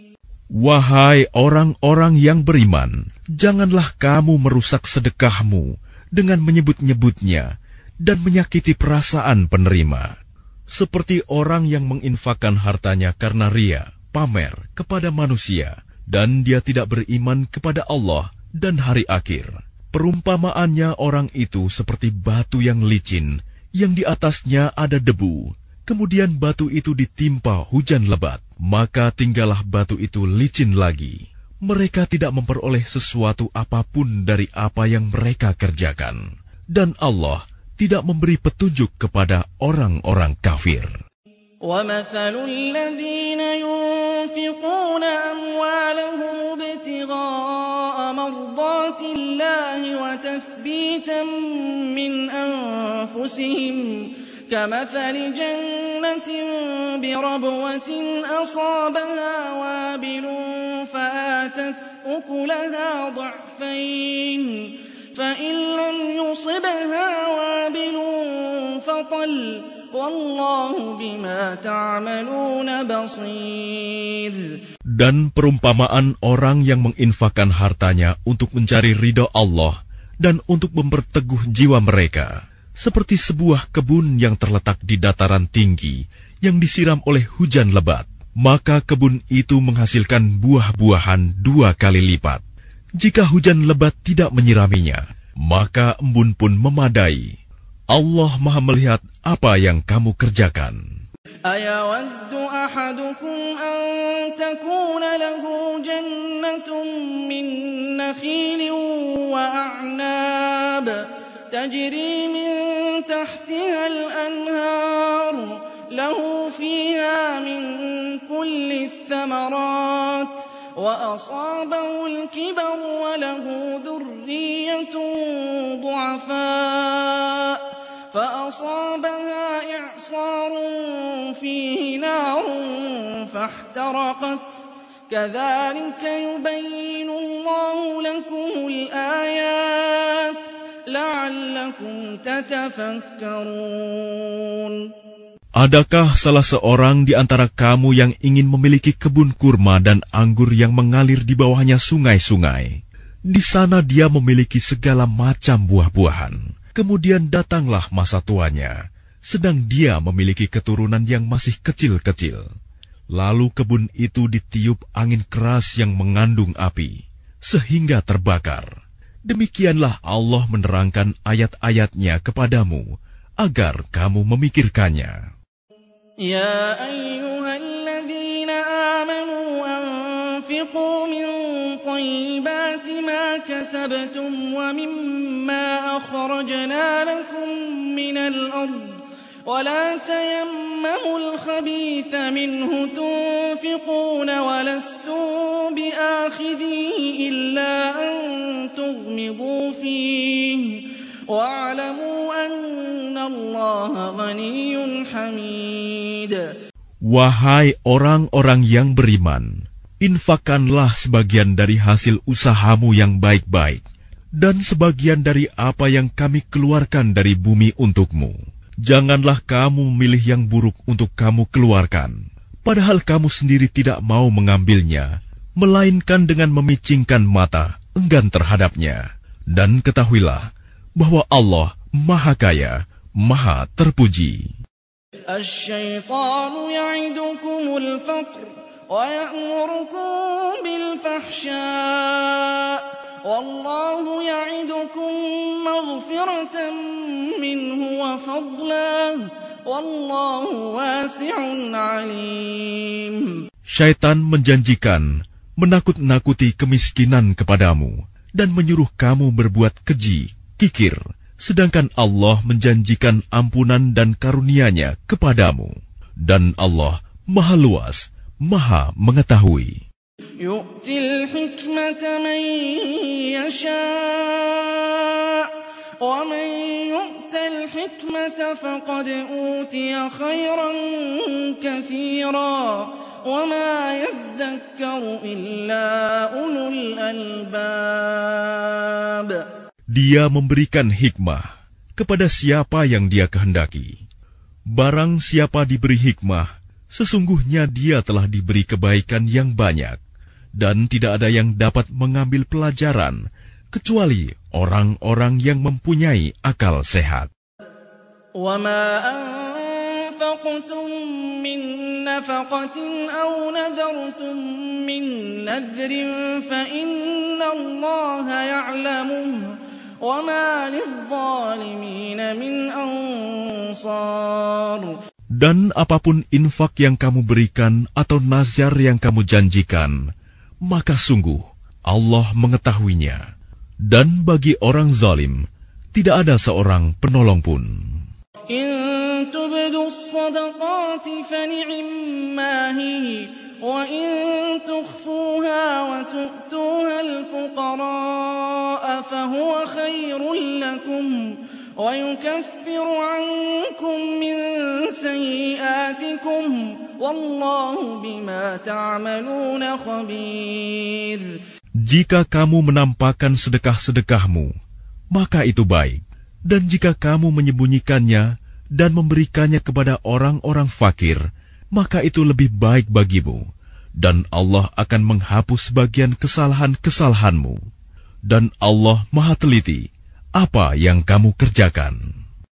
Wahai orang-orang yang beriman, janganlah kamu merusak sedekahmu dengan menyebut-nyebutnya dan menyakiti perasaan penerima. Seperti orang yang menginfakkan hartanya karena ria, pamer kepada manusia, dan dia tidak beriman kepada Allah dan hari akhir. Perumpamaannya orang itu seperti batu yang licin, yang di atasnya ada debu. Kemudian batu itu ditimpa hujan lebat, maka tinggallah batu itu licin lagi. Mereka tidak memperoleh sesuatu apapun dari apa yang mereka kerjakan. Dan Allah tidak memberi petunjuk kepada orang-orang kafir. وَمَثَلُ الَّذِينَ يُنْفِقُونَ أَمْوَالَهُمُ ابْتِغَاءَ مَرْضَاتِ اللَّهِ وَتَثْبِيتًا مِنْ أَنفُسِهِمْ كمثل جنة بربوة أصابها وابل فآتت أكلها ضعفين فإن لم يصبها وابل فطل والله بما تعملون بصير. Dan perumpamaan orang yang menginfakkan hartanya untuk mencari ridha Allah dan untuk memperteguh jiwa mereka, seperti sebuah kebun yang terletak di dataran tinggi yang disiram oleh hujan lebat, maka kebun itu menghasilkan buah-buahan dua kali lipat. Jika hujan lebat tidak menyiraminya, maka embun pun memadai. Allah Maha melihat apa yang kamu kerjakan. أَيَوَدُّ أَحَدُكُمْ أَن تَكُونَ لَهُ جَنَّةٌ مِّن نَّخِيلٍ وَأَعْنَابٍ تَجْرِي مِن تَحْتِهَا الْأَنْهَارُ لَهُ فِيهَا مِن كُلِّ الثَّمَرَاتِ وَأَصَابَهُ الْكِبَرُ وَلَهُ ذُرِّيَّةٌ ضُعَفَاءُ فَأَصَابَهَا إِعْصَارٌ فِيهِ نَارٌ فَاحْتَرَقَتْ كَذَلِكَ يُبَيِّنُ اللَّهُ لَكُمُ الْآيَاتِ لَعَلَّكُمْ تَتَفَكَّرُونَ. Adakah salah seorang di antara kamu yang ingin memiliki kebun kurma dan anggur yang mengalir di bawahnya sungai-sungai? Di sana dia memiliki segala macam buah-buahan. Kemudian datanglah masa tuanya, sedang dia memiliki keturunan yang masih kecil-kecil. Lalu kebun itu ditiup angin keras yang mengandung api, sehingga terbakar. Demikianlah Allah menerangkan ayat-ayatnya kepadamu, agar kamu memikirkannya. Ya ayyuhalladzina amanu anfiqu min tayyibati ma kasabtum wa mimma akhrajna lakum minal ard wa la tayammamul khabitha minhu tunfiquna wa lastum biakhidhihi illa an tughmidu fihi wa'lamu anna Allaha ghaniyyun hamid. Wahai orang-orang yang beriman, infakkanlah sebagian dari hasil usahamu yang baik-baik, dan sebagian dari apa yang kami keluarkan dari bumi untukmu. Janganlah kamu memilih yang buruk untuk kamu keluarkan. padahal kamu sendiri tidak mau mengambilnya, melainkan dengan memicingkan mata, enggan terhadapnya. Dan ketahuilah bahwa Allah Maha Kaya, Maha Terpuji. Asy-syaitanu ya'idukumul faqr wa ya'murukum bil fahsya' wallahu ya'idukum maghfiratan minhu wa fadlan wallahu wasi'un 'alim. Syaitan menjanjikan menakut-nakuti kemiskinan kepadamu dan menyuruh kamu berbuat keji, kikir, sedangkan Allah menjanjikan ampunan dan karunia-Nya kepadamu. Dan Allah Maha Luas, Maha Mengetahui. Yu'til hikmata man yasha' wa man yu'tal hikmata faqad utiya khairan katsira wa ma yadhakkaru illa ulul albab. Dia memberikan hikmah kepada siapa yang Dia kehendaki. Barang siapa diberi hikmah, sesungguhnya dia telah diberi kebaikan yang banyak, dan tidak ada yang dapat mengambil pelajaran kecuali orang-orang yang mempunyai akal sehat. وَمَا أَنفَقْتُم مِّن نَّفَقَةٍ أَوْ نَذَرْتُم مِّن نَّذْرٍ فَإِنَّ اللَّهَ يَعْلَمُهُ وَمَا لِلظَّالِمِينَ مِنْ أَنصَارٍ. Dan apapun infak yang kamu berikan atau nazar yang kamu janjikan, maka sungguh Allah mengetahuinya. Dan bagi orang zalim, tidak ada seorang penolong pun. إن تبدوا الصدقات فنعما هي وإن تخفوها وتؤتوها الفقراء فهو خير لكم ويكفر عنكم من سيئاتكم والله بما تعملون خبير. Jika kamu menampakkan sedekah-sedekahmu, maka itu baik. Dan jika kamu menyembunyikannya dan memberikannya kepada orang-orang fakir, maka itu lebih baik bagimu. Dan Allah akan menghapus sebagian kesalahan-kesalahanmu. Dan Allah Maha Teliti apa yang kamu kerjakan.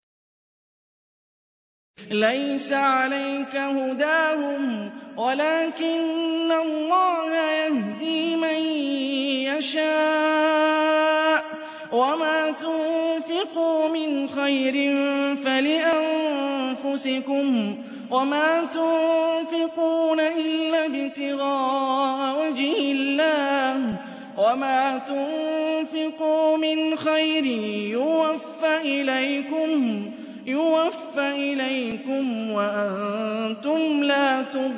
ليس عليك هداهم ولكن الله يهدي من يشاء وما تنفقوا من خير فلأنفسكم وما تنفقون إلا ابتغاء وجه الله وما تنفقوا من خير يوفى إليكم يوفى إليكم وأنتم لا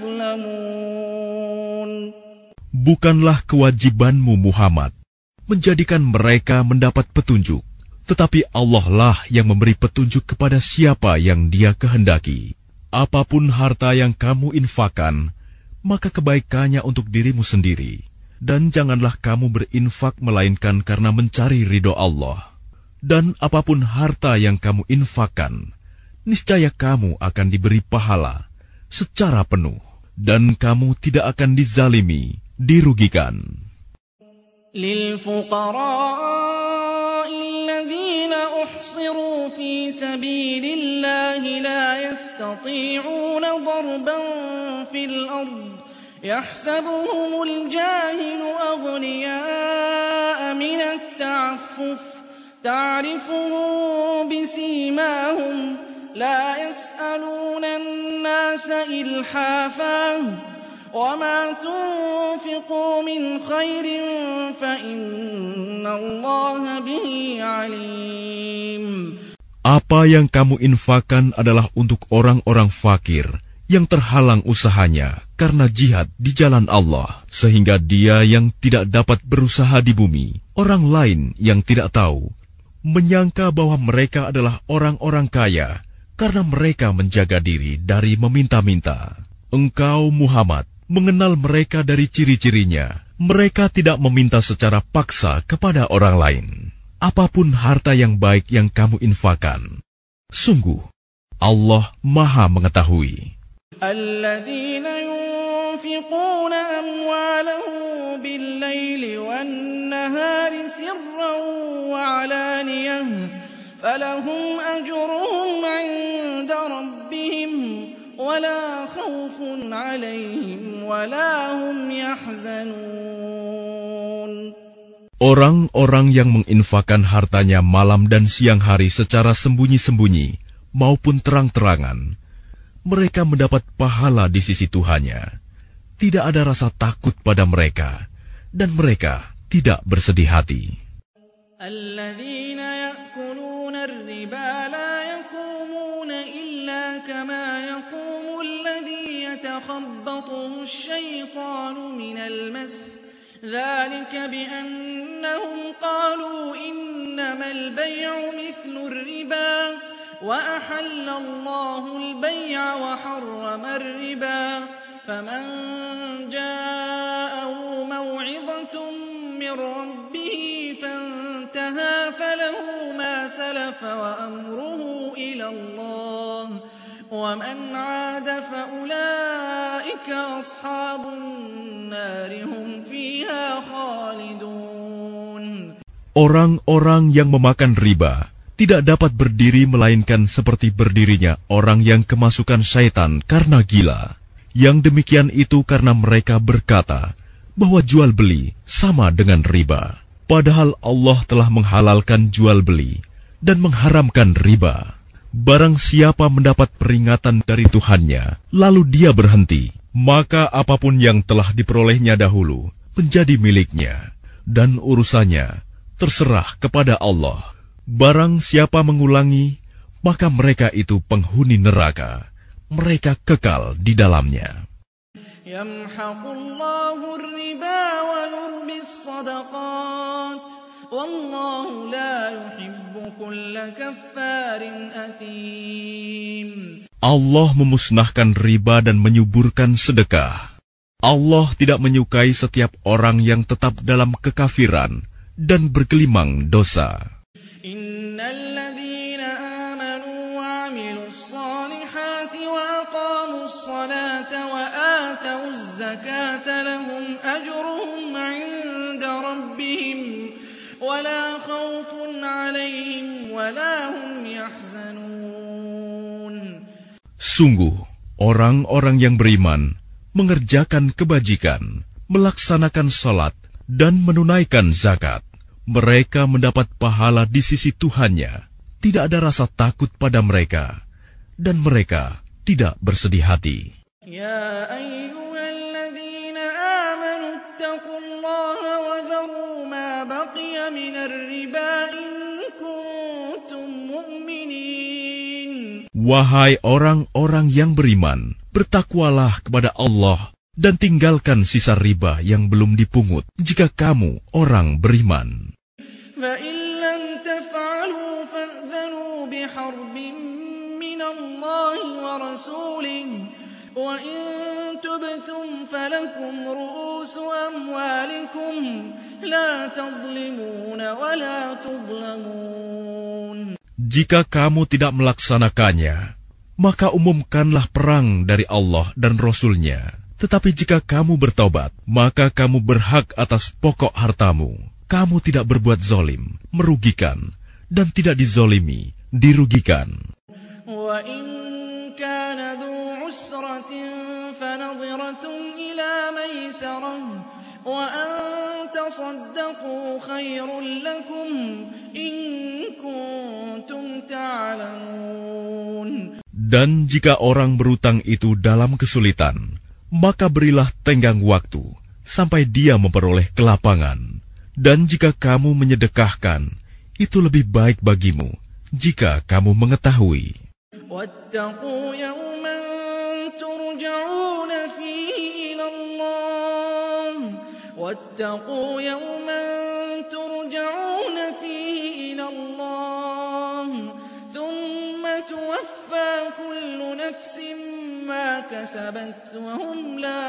تظلمون. Bukanlah kewajibanmu Muhammad menjadikan mereka mendapat petunjuk, tetapi Allah lah yang memberi petunjuk kepada siapa yang Dia kehendaki. Apapun harta yang kamu infakkan, maka kebaikannya untuk dirimu sendiri. Dan janganlah kamu berinfak melainkan karena mencari ridho Allah. Dan apapun harta yang kamu infakkan, niscaya kamu akan diberi pahala secara penuh, dan kamu tidak akan dizalimi, dirugikan. للفقراء الذين أحصروا في سبيل الله لا يستطيعون ضربا في الأرض يحسبهم الجاهل أغنياء من التعفف تعرفهم بسيماهم لا يسألون الناس إلحافا وما تنفقوا من خير فإن الله به عليم. Apa yang kamu infakkan adalah untuk orang-orang fakir yang terhalang usahanya karena jihad di jalan Allah, sehingga dia yang tidak dapat berusaha di bumi, orang lain yang tidak tahu, menyangka bahwa mereka adalah orang-orang kaya karena mereka menjaga diri dari meminta-minta. Engkau Muhammad mengenal mereka dari ciri-cirinya. Mereka tidak meminta secara paksa kepada orang lain. Apapun harta yang baik yang kamu infakkan, sungguh Allah Maha Mengetahui. الذين ينفقون أموالهم بالليل والنهار سرا وعلانية فلهم أجرهم عند ربهم ولا خوف عليهم ولا هم يحزنون. Orang-orang yang menginfakkan hartanya malam dan siang hari secara sembunyi-sembunyi maupun terang-terangan, mereka mendapat pahala di sisi Tuhannya. Tidak ada rasa takut pada mereka, dan mereka tidak bersedih hati. الذين يأكلون الربا لا يقومون إلا كما يقوم الذي يتخبطه الشيطان من المس ذلك بأنهم قالوا إنما البيع مثل الربا وأحل الله البيع وحرم الربا فمن جاءه موعظة من ربه فانتهى فله ما سلف وأمره إلى الله ومن عاد فأولئك أصحاب النار هم فيها خالدون. Orang-orang yang memakan riba tidak dapat berdiri melainkan seperti berdirinya orang yang kemasukan syaitan karena gila. Yang demikian itu karena mereka berkata bahwa jual beli sama dengan riba. Padahal Allah telah menghalalkan jual beli dan mengharamkan riba. Barang siapa mendapat peringatan dari Tuhannya, lalu dia berhenti, maka apapun yang telah diperolehnya dahulu menjadi miliknya, dan urusannya terserah kepada Allah. Barang siapa mengulangi, maka mereka itu penghuni neraka. Mereka kekal di dalamnya. Yamhaqullahu ar-riba wa yurbi as-sadaqat wallahu la yuhibbu kulla kaffarin athim. Allah memusnahkan riba dan menyuburkan sedekah. Allah tidak menyukai setiap orang yang tetap dalam kekafiran dan bergelimang dosa. الصلاة وآتوا الزكاة لهم أجرهم عند ربهم ولا خوف عليهم ولا هم يحزنون. Sungguh, orang-orang yang beriman mengerjakan kebajikan, melaksanakan salat, dan menunaikan zakat. Mereka mendapat pahala di sisi Tuhannya. Tidak ada rasa takut pada mereka, dan mereka tidak bersedih hati. Ya ayyuhalladzina amanu ittaqullaha wa dharu ma baqiya minar riba in kuntum mu'minin. Wahai orang-orang yang beriman, bertakwalah kepada Allah dan tinggalkan sisa riba yang belum dipungut jika kamu orang beriman. Fa in lam taf'alu fa'dhanu biharbin Allah wa rasulih wa in tubtum falakum ru'usu amwalikum la tadhlimuna wa la tudhlamun. Jika kamu tidak melaksanakannya, maka umumkanlah perang dari Allah dan Rasul-Nya. Tetapi jika kamu bertobat, maka kamu berhak atas pokok hartamu. Kamu tidak berbuat zalim, merugikan, dan tidak dizolimi, dirugikan. وَإِنْ كَانَ ذُو عُسْرَةٍ فَنَظِرَةٌ إِلَى مَيْسَرَةٍ وَأَنْ تَصَدَّقُوا خَيْرٌ لَكُمْ إِنْ كُنْتُمْ تَعْلَمُونَ. Dan jika orang berutang itu dalam kesulitan, maka berilah tenggang waktu sampai dia memperoleh kelapangan. Dan jika kamu menyedekahkan, itu lebih baik bagimu jika kamu mengetahui. وَاتَّقُوا يَوْمًا تُرْجَعُونَ فِيهِ إِلَى اللَّهِ وَاتَّقُوا يَوْمًا تُرْجَعُونَ فِيهِ إِلَى اللَّهِ ثُمَّ تُوَفَّى كُلُّ نَفْسٍ مَا كَسَبَتْ وَهُمْ لَا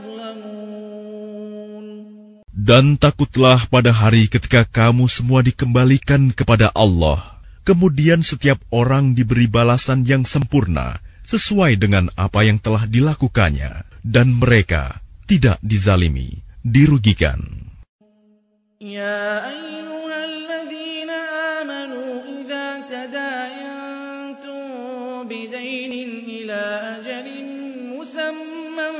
يُظْلَمُونَ. Dan takutlah pada hari ketika kamu semua dikembalikan kepada Allah. Kemudian setiap orang diberi balasan yang sempurna sesuai dengan apa yang telah dilakukannya, dan mereka tidak dizalimi, dirugikan. Ya ayyuhalladzina amanu idza tadayantum bidaynin ila ajalin musamman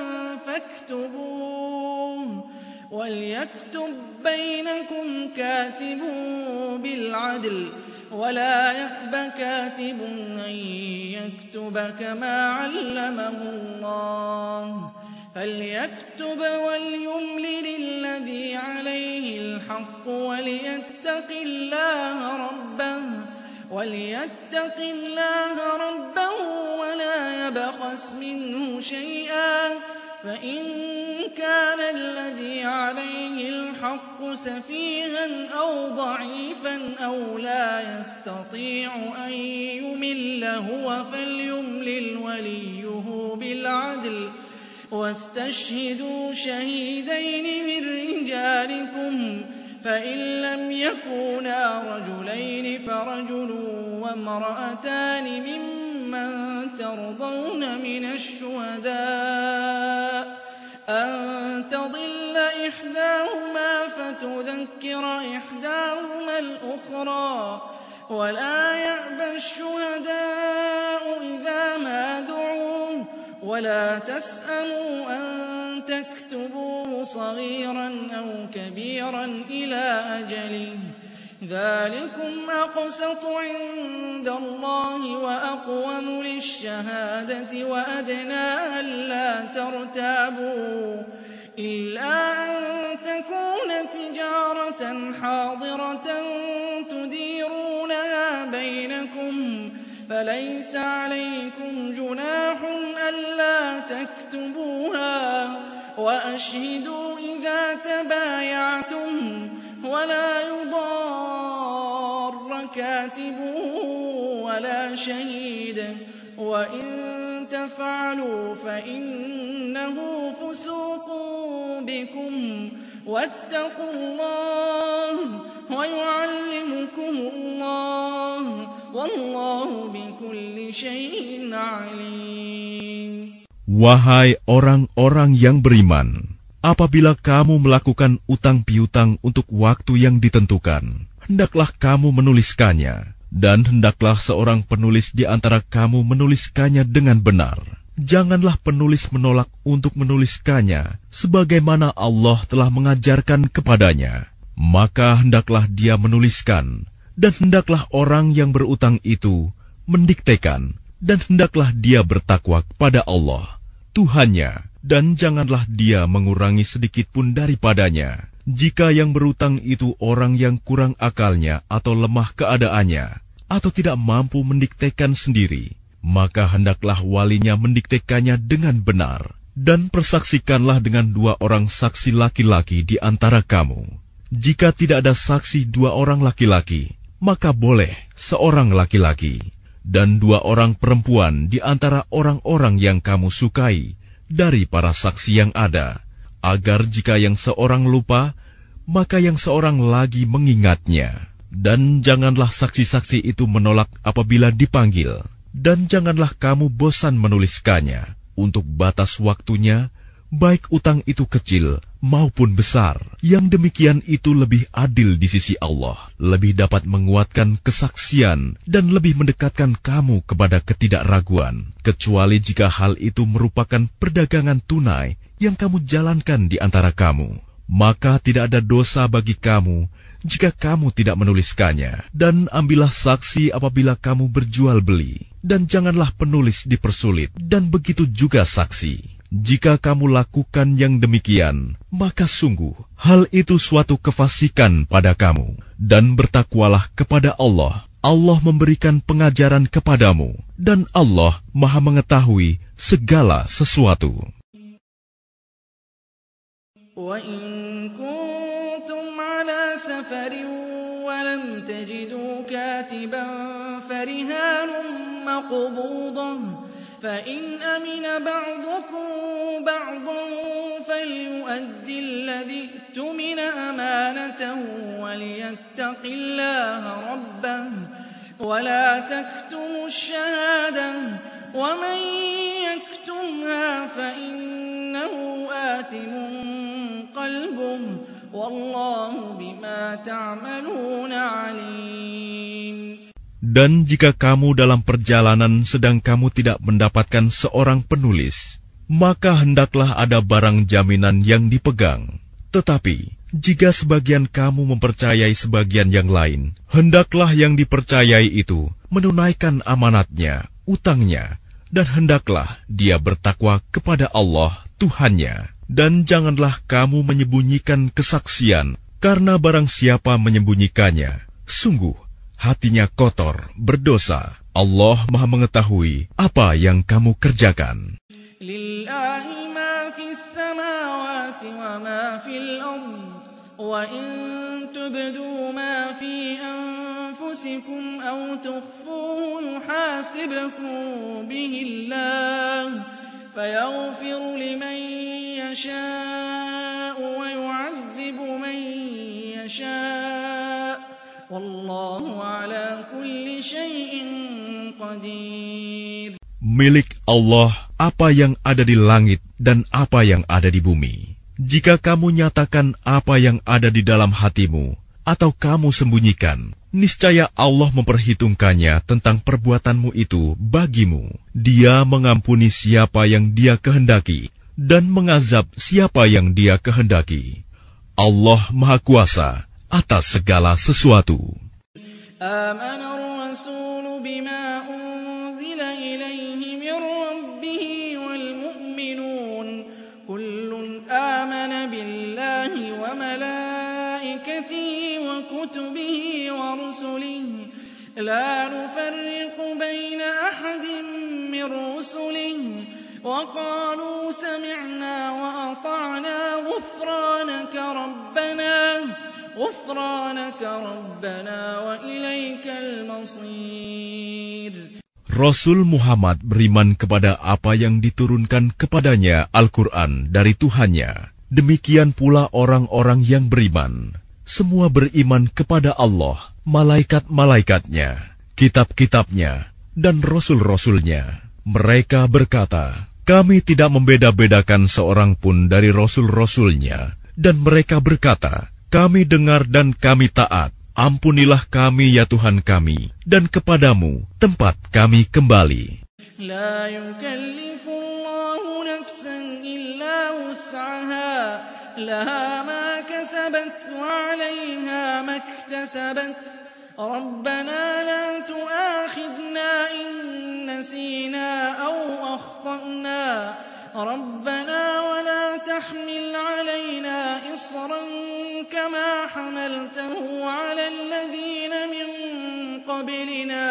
faktubuh walyaktub bainakum katibun bil'adl ولا يأب كاتب أن يكتب كما علمه الله فليكتب وليملل الذي عليه الحق وليتق الله ربه وليتق الله ربه ولا يبخس منه شيئا فإن كان الذي عليه الحق سفيها أو ضعيفا أو لا يستطيع أن يمل هو فليملل وليه بالعدل واستشهدوا شهيدين من رجالكم فإن لم يكونا رجلين فرجل وامرأتان ممن ترضون من الشهداء أن تضل إحداهما فتذكر إحداهما الأخرى ولا يأبى الشهداء إذا ما دعوا ولا تسأموا أن تكتبوه صغيرا أو كبيرا إلى أجله ذلكم أقسط عند الله وأقوم للشهادة وأدنى ألا ترتابوا إلا أن تكون تجارة حاضرة تديرونها بينكم فليس عليكم جناح ألا تكتبوها وأشهدوا إذا تبايعتم ولا يضار كاتب ولا شهيد وإن تفعلوا فإنه فسوق بكم واتقوا الله ويعلمكم الله والله بكل شيء عليم. Wahai orang-orang yang beriman, apabila kamu melakukan utang piutang untuk waktu yang ditentukan, hendaklah kamu menuliskannya, dan hendaklah seorang penulis di antara kamu menuliskannya dengan benar. Janganlah penulis menolak untuk menuliskannya, sebagaimana Allah telah mengajarkan kepadanya. Maka hendaklah dia menuliskan, dan hendaklah orang yang berutang itu mendiktekan, dan hendaklah dia bertakwa kepada Allah, Tuhannya, dan janganlah dia mengurangi sedikit pun daripadanya. Jika yang berutang itu orang yang kurang akalnya atau lemah keadaannya, atau tidak mampu mendiktekan sendiri, maka hendaklah walinya mendiktekannya dengan benar, dan persaksikanlah dengan dua orang saksi laki-laki di antara kamu. Jika tidak ada saksi dua orang laki-laki, maka boleh seorang laki-laki, dan dua orang perempuan di antara orang-orang yang kamu sukai dari para saksi yang ada, agar jika yang seorang lupa, maka yang seorang lagi mengingatnya. Dan janganlah saksi-saksi itu menolak apabila dipanggil, dan janganlah kamu bosan menuliskannya untuk batas waktunya, baik utang itu kecil maupun besar. Yang demikian itu lebih adil di sisi Allah, lebih dapat menguatkan kesaksian, dan lebih mendekatkan kamu kepada ketidakraguan, kecuali jika hal itu merupakan perdagangan tunai yang kamu jalankan di antara kamu. Maka tidak ada dosa bagi kamu jika kamu tidak menuliskannya. Dan ambillah saksi apabila kamu berjual beli, dan janganlah penulis dipersulit, dan begitu juga saksi. Jika kamu lakukan yang demikian, maka sungguh hal itu suatu kefasikan pada kamu. Dan bertakwalah kepada Allah. Allah memberikan pengajaran kepadamu, dan Allah Maha mengetahui segala sesuatu. وَإِن كُنتُمْ عَلَىٰ سَفَرٍ وَلَمْ تَجِدُوا كَاتِبًا فَرِهَانٌ مَّقْبُوضَةٌ فَإِنْ أَمِنَ بَعْضُكُم بَعْضًا فَلْيُؤَدِّ الَّذِي اؤْتُمِنَ أَمَانَتَهُ وَلْيَتَّقِ اللَّهَ رَبَّهُ وَلَا تَكْتُمُوا الشَّهَادَةَ ومن يكتمها فإنه آثم قلبه والله بما تعملون عليم. Dan jika kamu dalam perjalanan sedang kamu tidak mendapatkan seorang penulis, maka hendaklah ada barang jaminan yang dipegang. Tetapi jika sebagian kamu mempercayai sebagian yang lain, hendaklah yang dipercayai itu menunaikan amanatnya, utangnya, dan hendaklah dia bertakwa kepada Allah Tuhannya. Dan janganlah kamu menyembunyikan kesaksian, karena barang siapa menyembunyikannya, sungguh hatinya kotor, berdosa. Allah Maha mengetahui apa yang kamu kerjakan. Lillahi ma fis samawati wa ma fil ardh wa in tubdu ma fi anfusikum aw tukhfuhu yuhasibkum bihi Allah fayaghfiru liman yasha'u wa yu'adzibu man yasha'. Wallahu ala kulli syai'in qadir. Milik Allah apa yang ada di langit dan apa yang ada di bumi. Jika kamu nyatakan apa yang ada di dalam hatimu, atau kamu sembunyikan, niscaya Allah memperhitungkannya tentang perbuatanmu itu bagimu. Dia mengampuni siapa yang Dia kehendaki, dan mengazab siapa yang Dia kehendaki. Allah Maha Kuasa atas segala sesuatu. Amana ar-rasul bima unzila ilayhi min rabbih wal mu'minun kullun amana billahi wa malaikatihi wa kutubihi wa rusulihi la nufarriqu bayna ahadin min rusulihi wa qalu sami'na wa ata'na ghufranaka rabbana غفرانك ربنا وإليك المصير. Rasul Muhammad beriman kepada apa yang diturunkan kepadanya Al-Quran dari Tuhannya. Demikian pula orang-orang yang beriman. Semua beriman kepada Allah, malaikat-malaikatnya, kitab-kitabnya, dan rasul-rasulnya. Mereka berkata, kami tidak membeda-bedakan seorang pun dari rasul-rasulnya. Dan mereka berkata, kami dengar dan kami taat. Ampunilah kami ya Tuhan kami, dan kepadamu tempat kami kembali. La yukallifu Allahu nafsan illa wus'aha, laha ma kasabat wa 'alayha ma iktasabat. Rabbana la tu'akhidna in nasina aw akhtana. ربنا ولا تحمل علينا إصرا كما حملته على الذين من قبلنا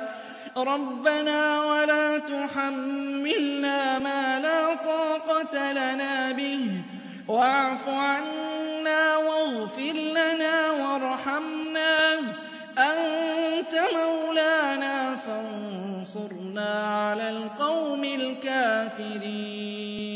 ربنا ولا تحملنا ما لا طاقة لنا به واعف عنا واغفر لنا وارحمنا أنت مولانا فانصرنا على القوم الكافرين.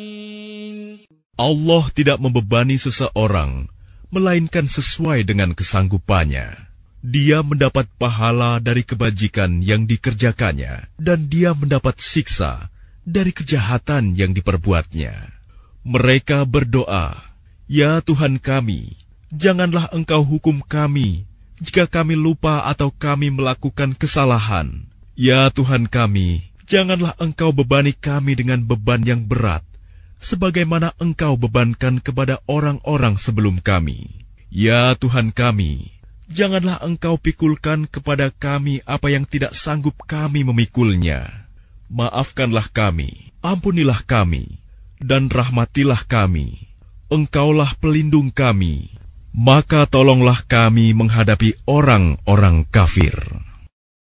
Allah tidak membebani seseorang, melainkan sesuai dengan kesanggupannya. Dia mendapat pahala dari kebajikan yang dikerjakannya, dan dia mendapat siksa dari kejahatan yang diperbuatnya. Mereka berdoa, ya Tuhan kami, janganlah Engkau hukum kami jika kami lupa atau kami melakukan kesalahan. Ya Tuhan kami, janganlah Engkau bebani kami dengan beban yang berat, sebagaimana Engkau bebankan kepada orang-orang sebelum kami. Ya Tuhan kami, janganlah Engkau pikulkan kepada kami apa yang tidak sanggup kami memikulnya. Maafkanlah kami, ampunilah kami, dan rahmatilah kami. Engkaulah pelindung kami, maka tolonglah kami menghadapi orang-orang kafir.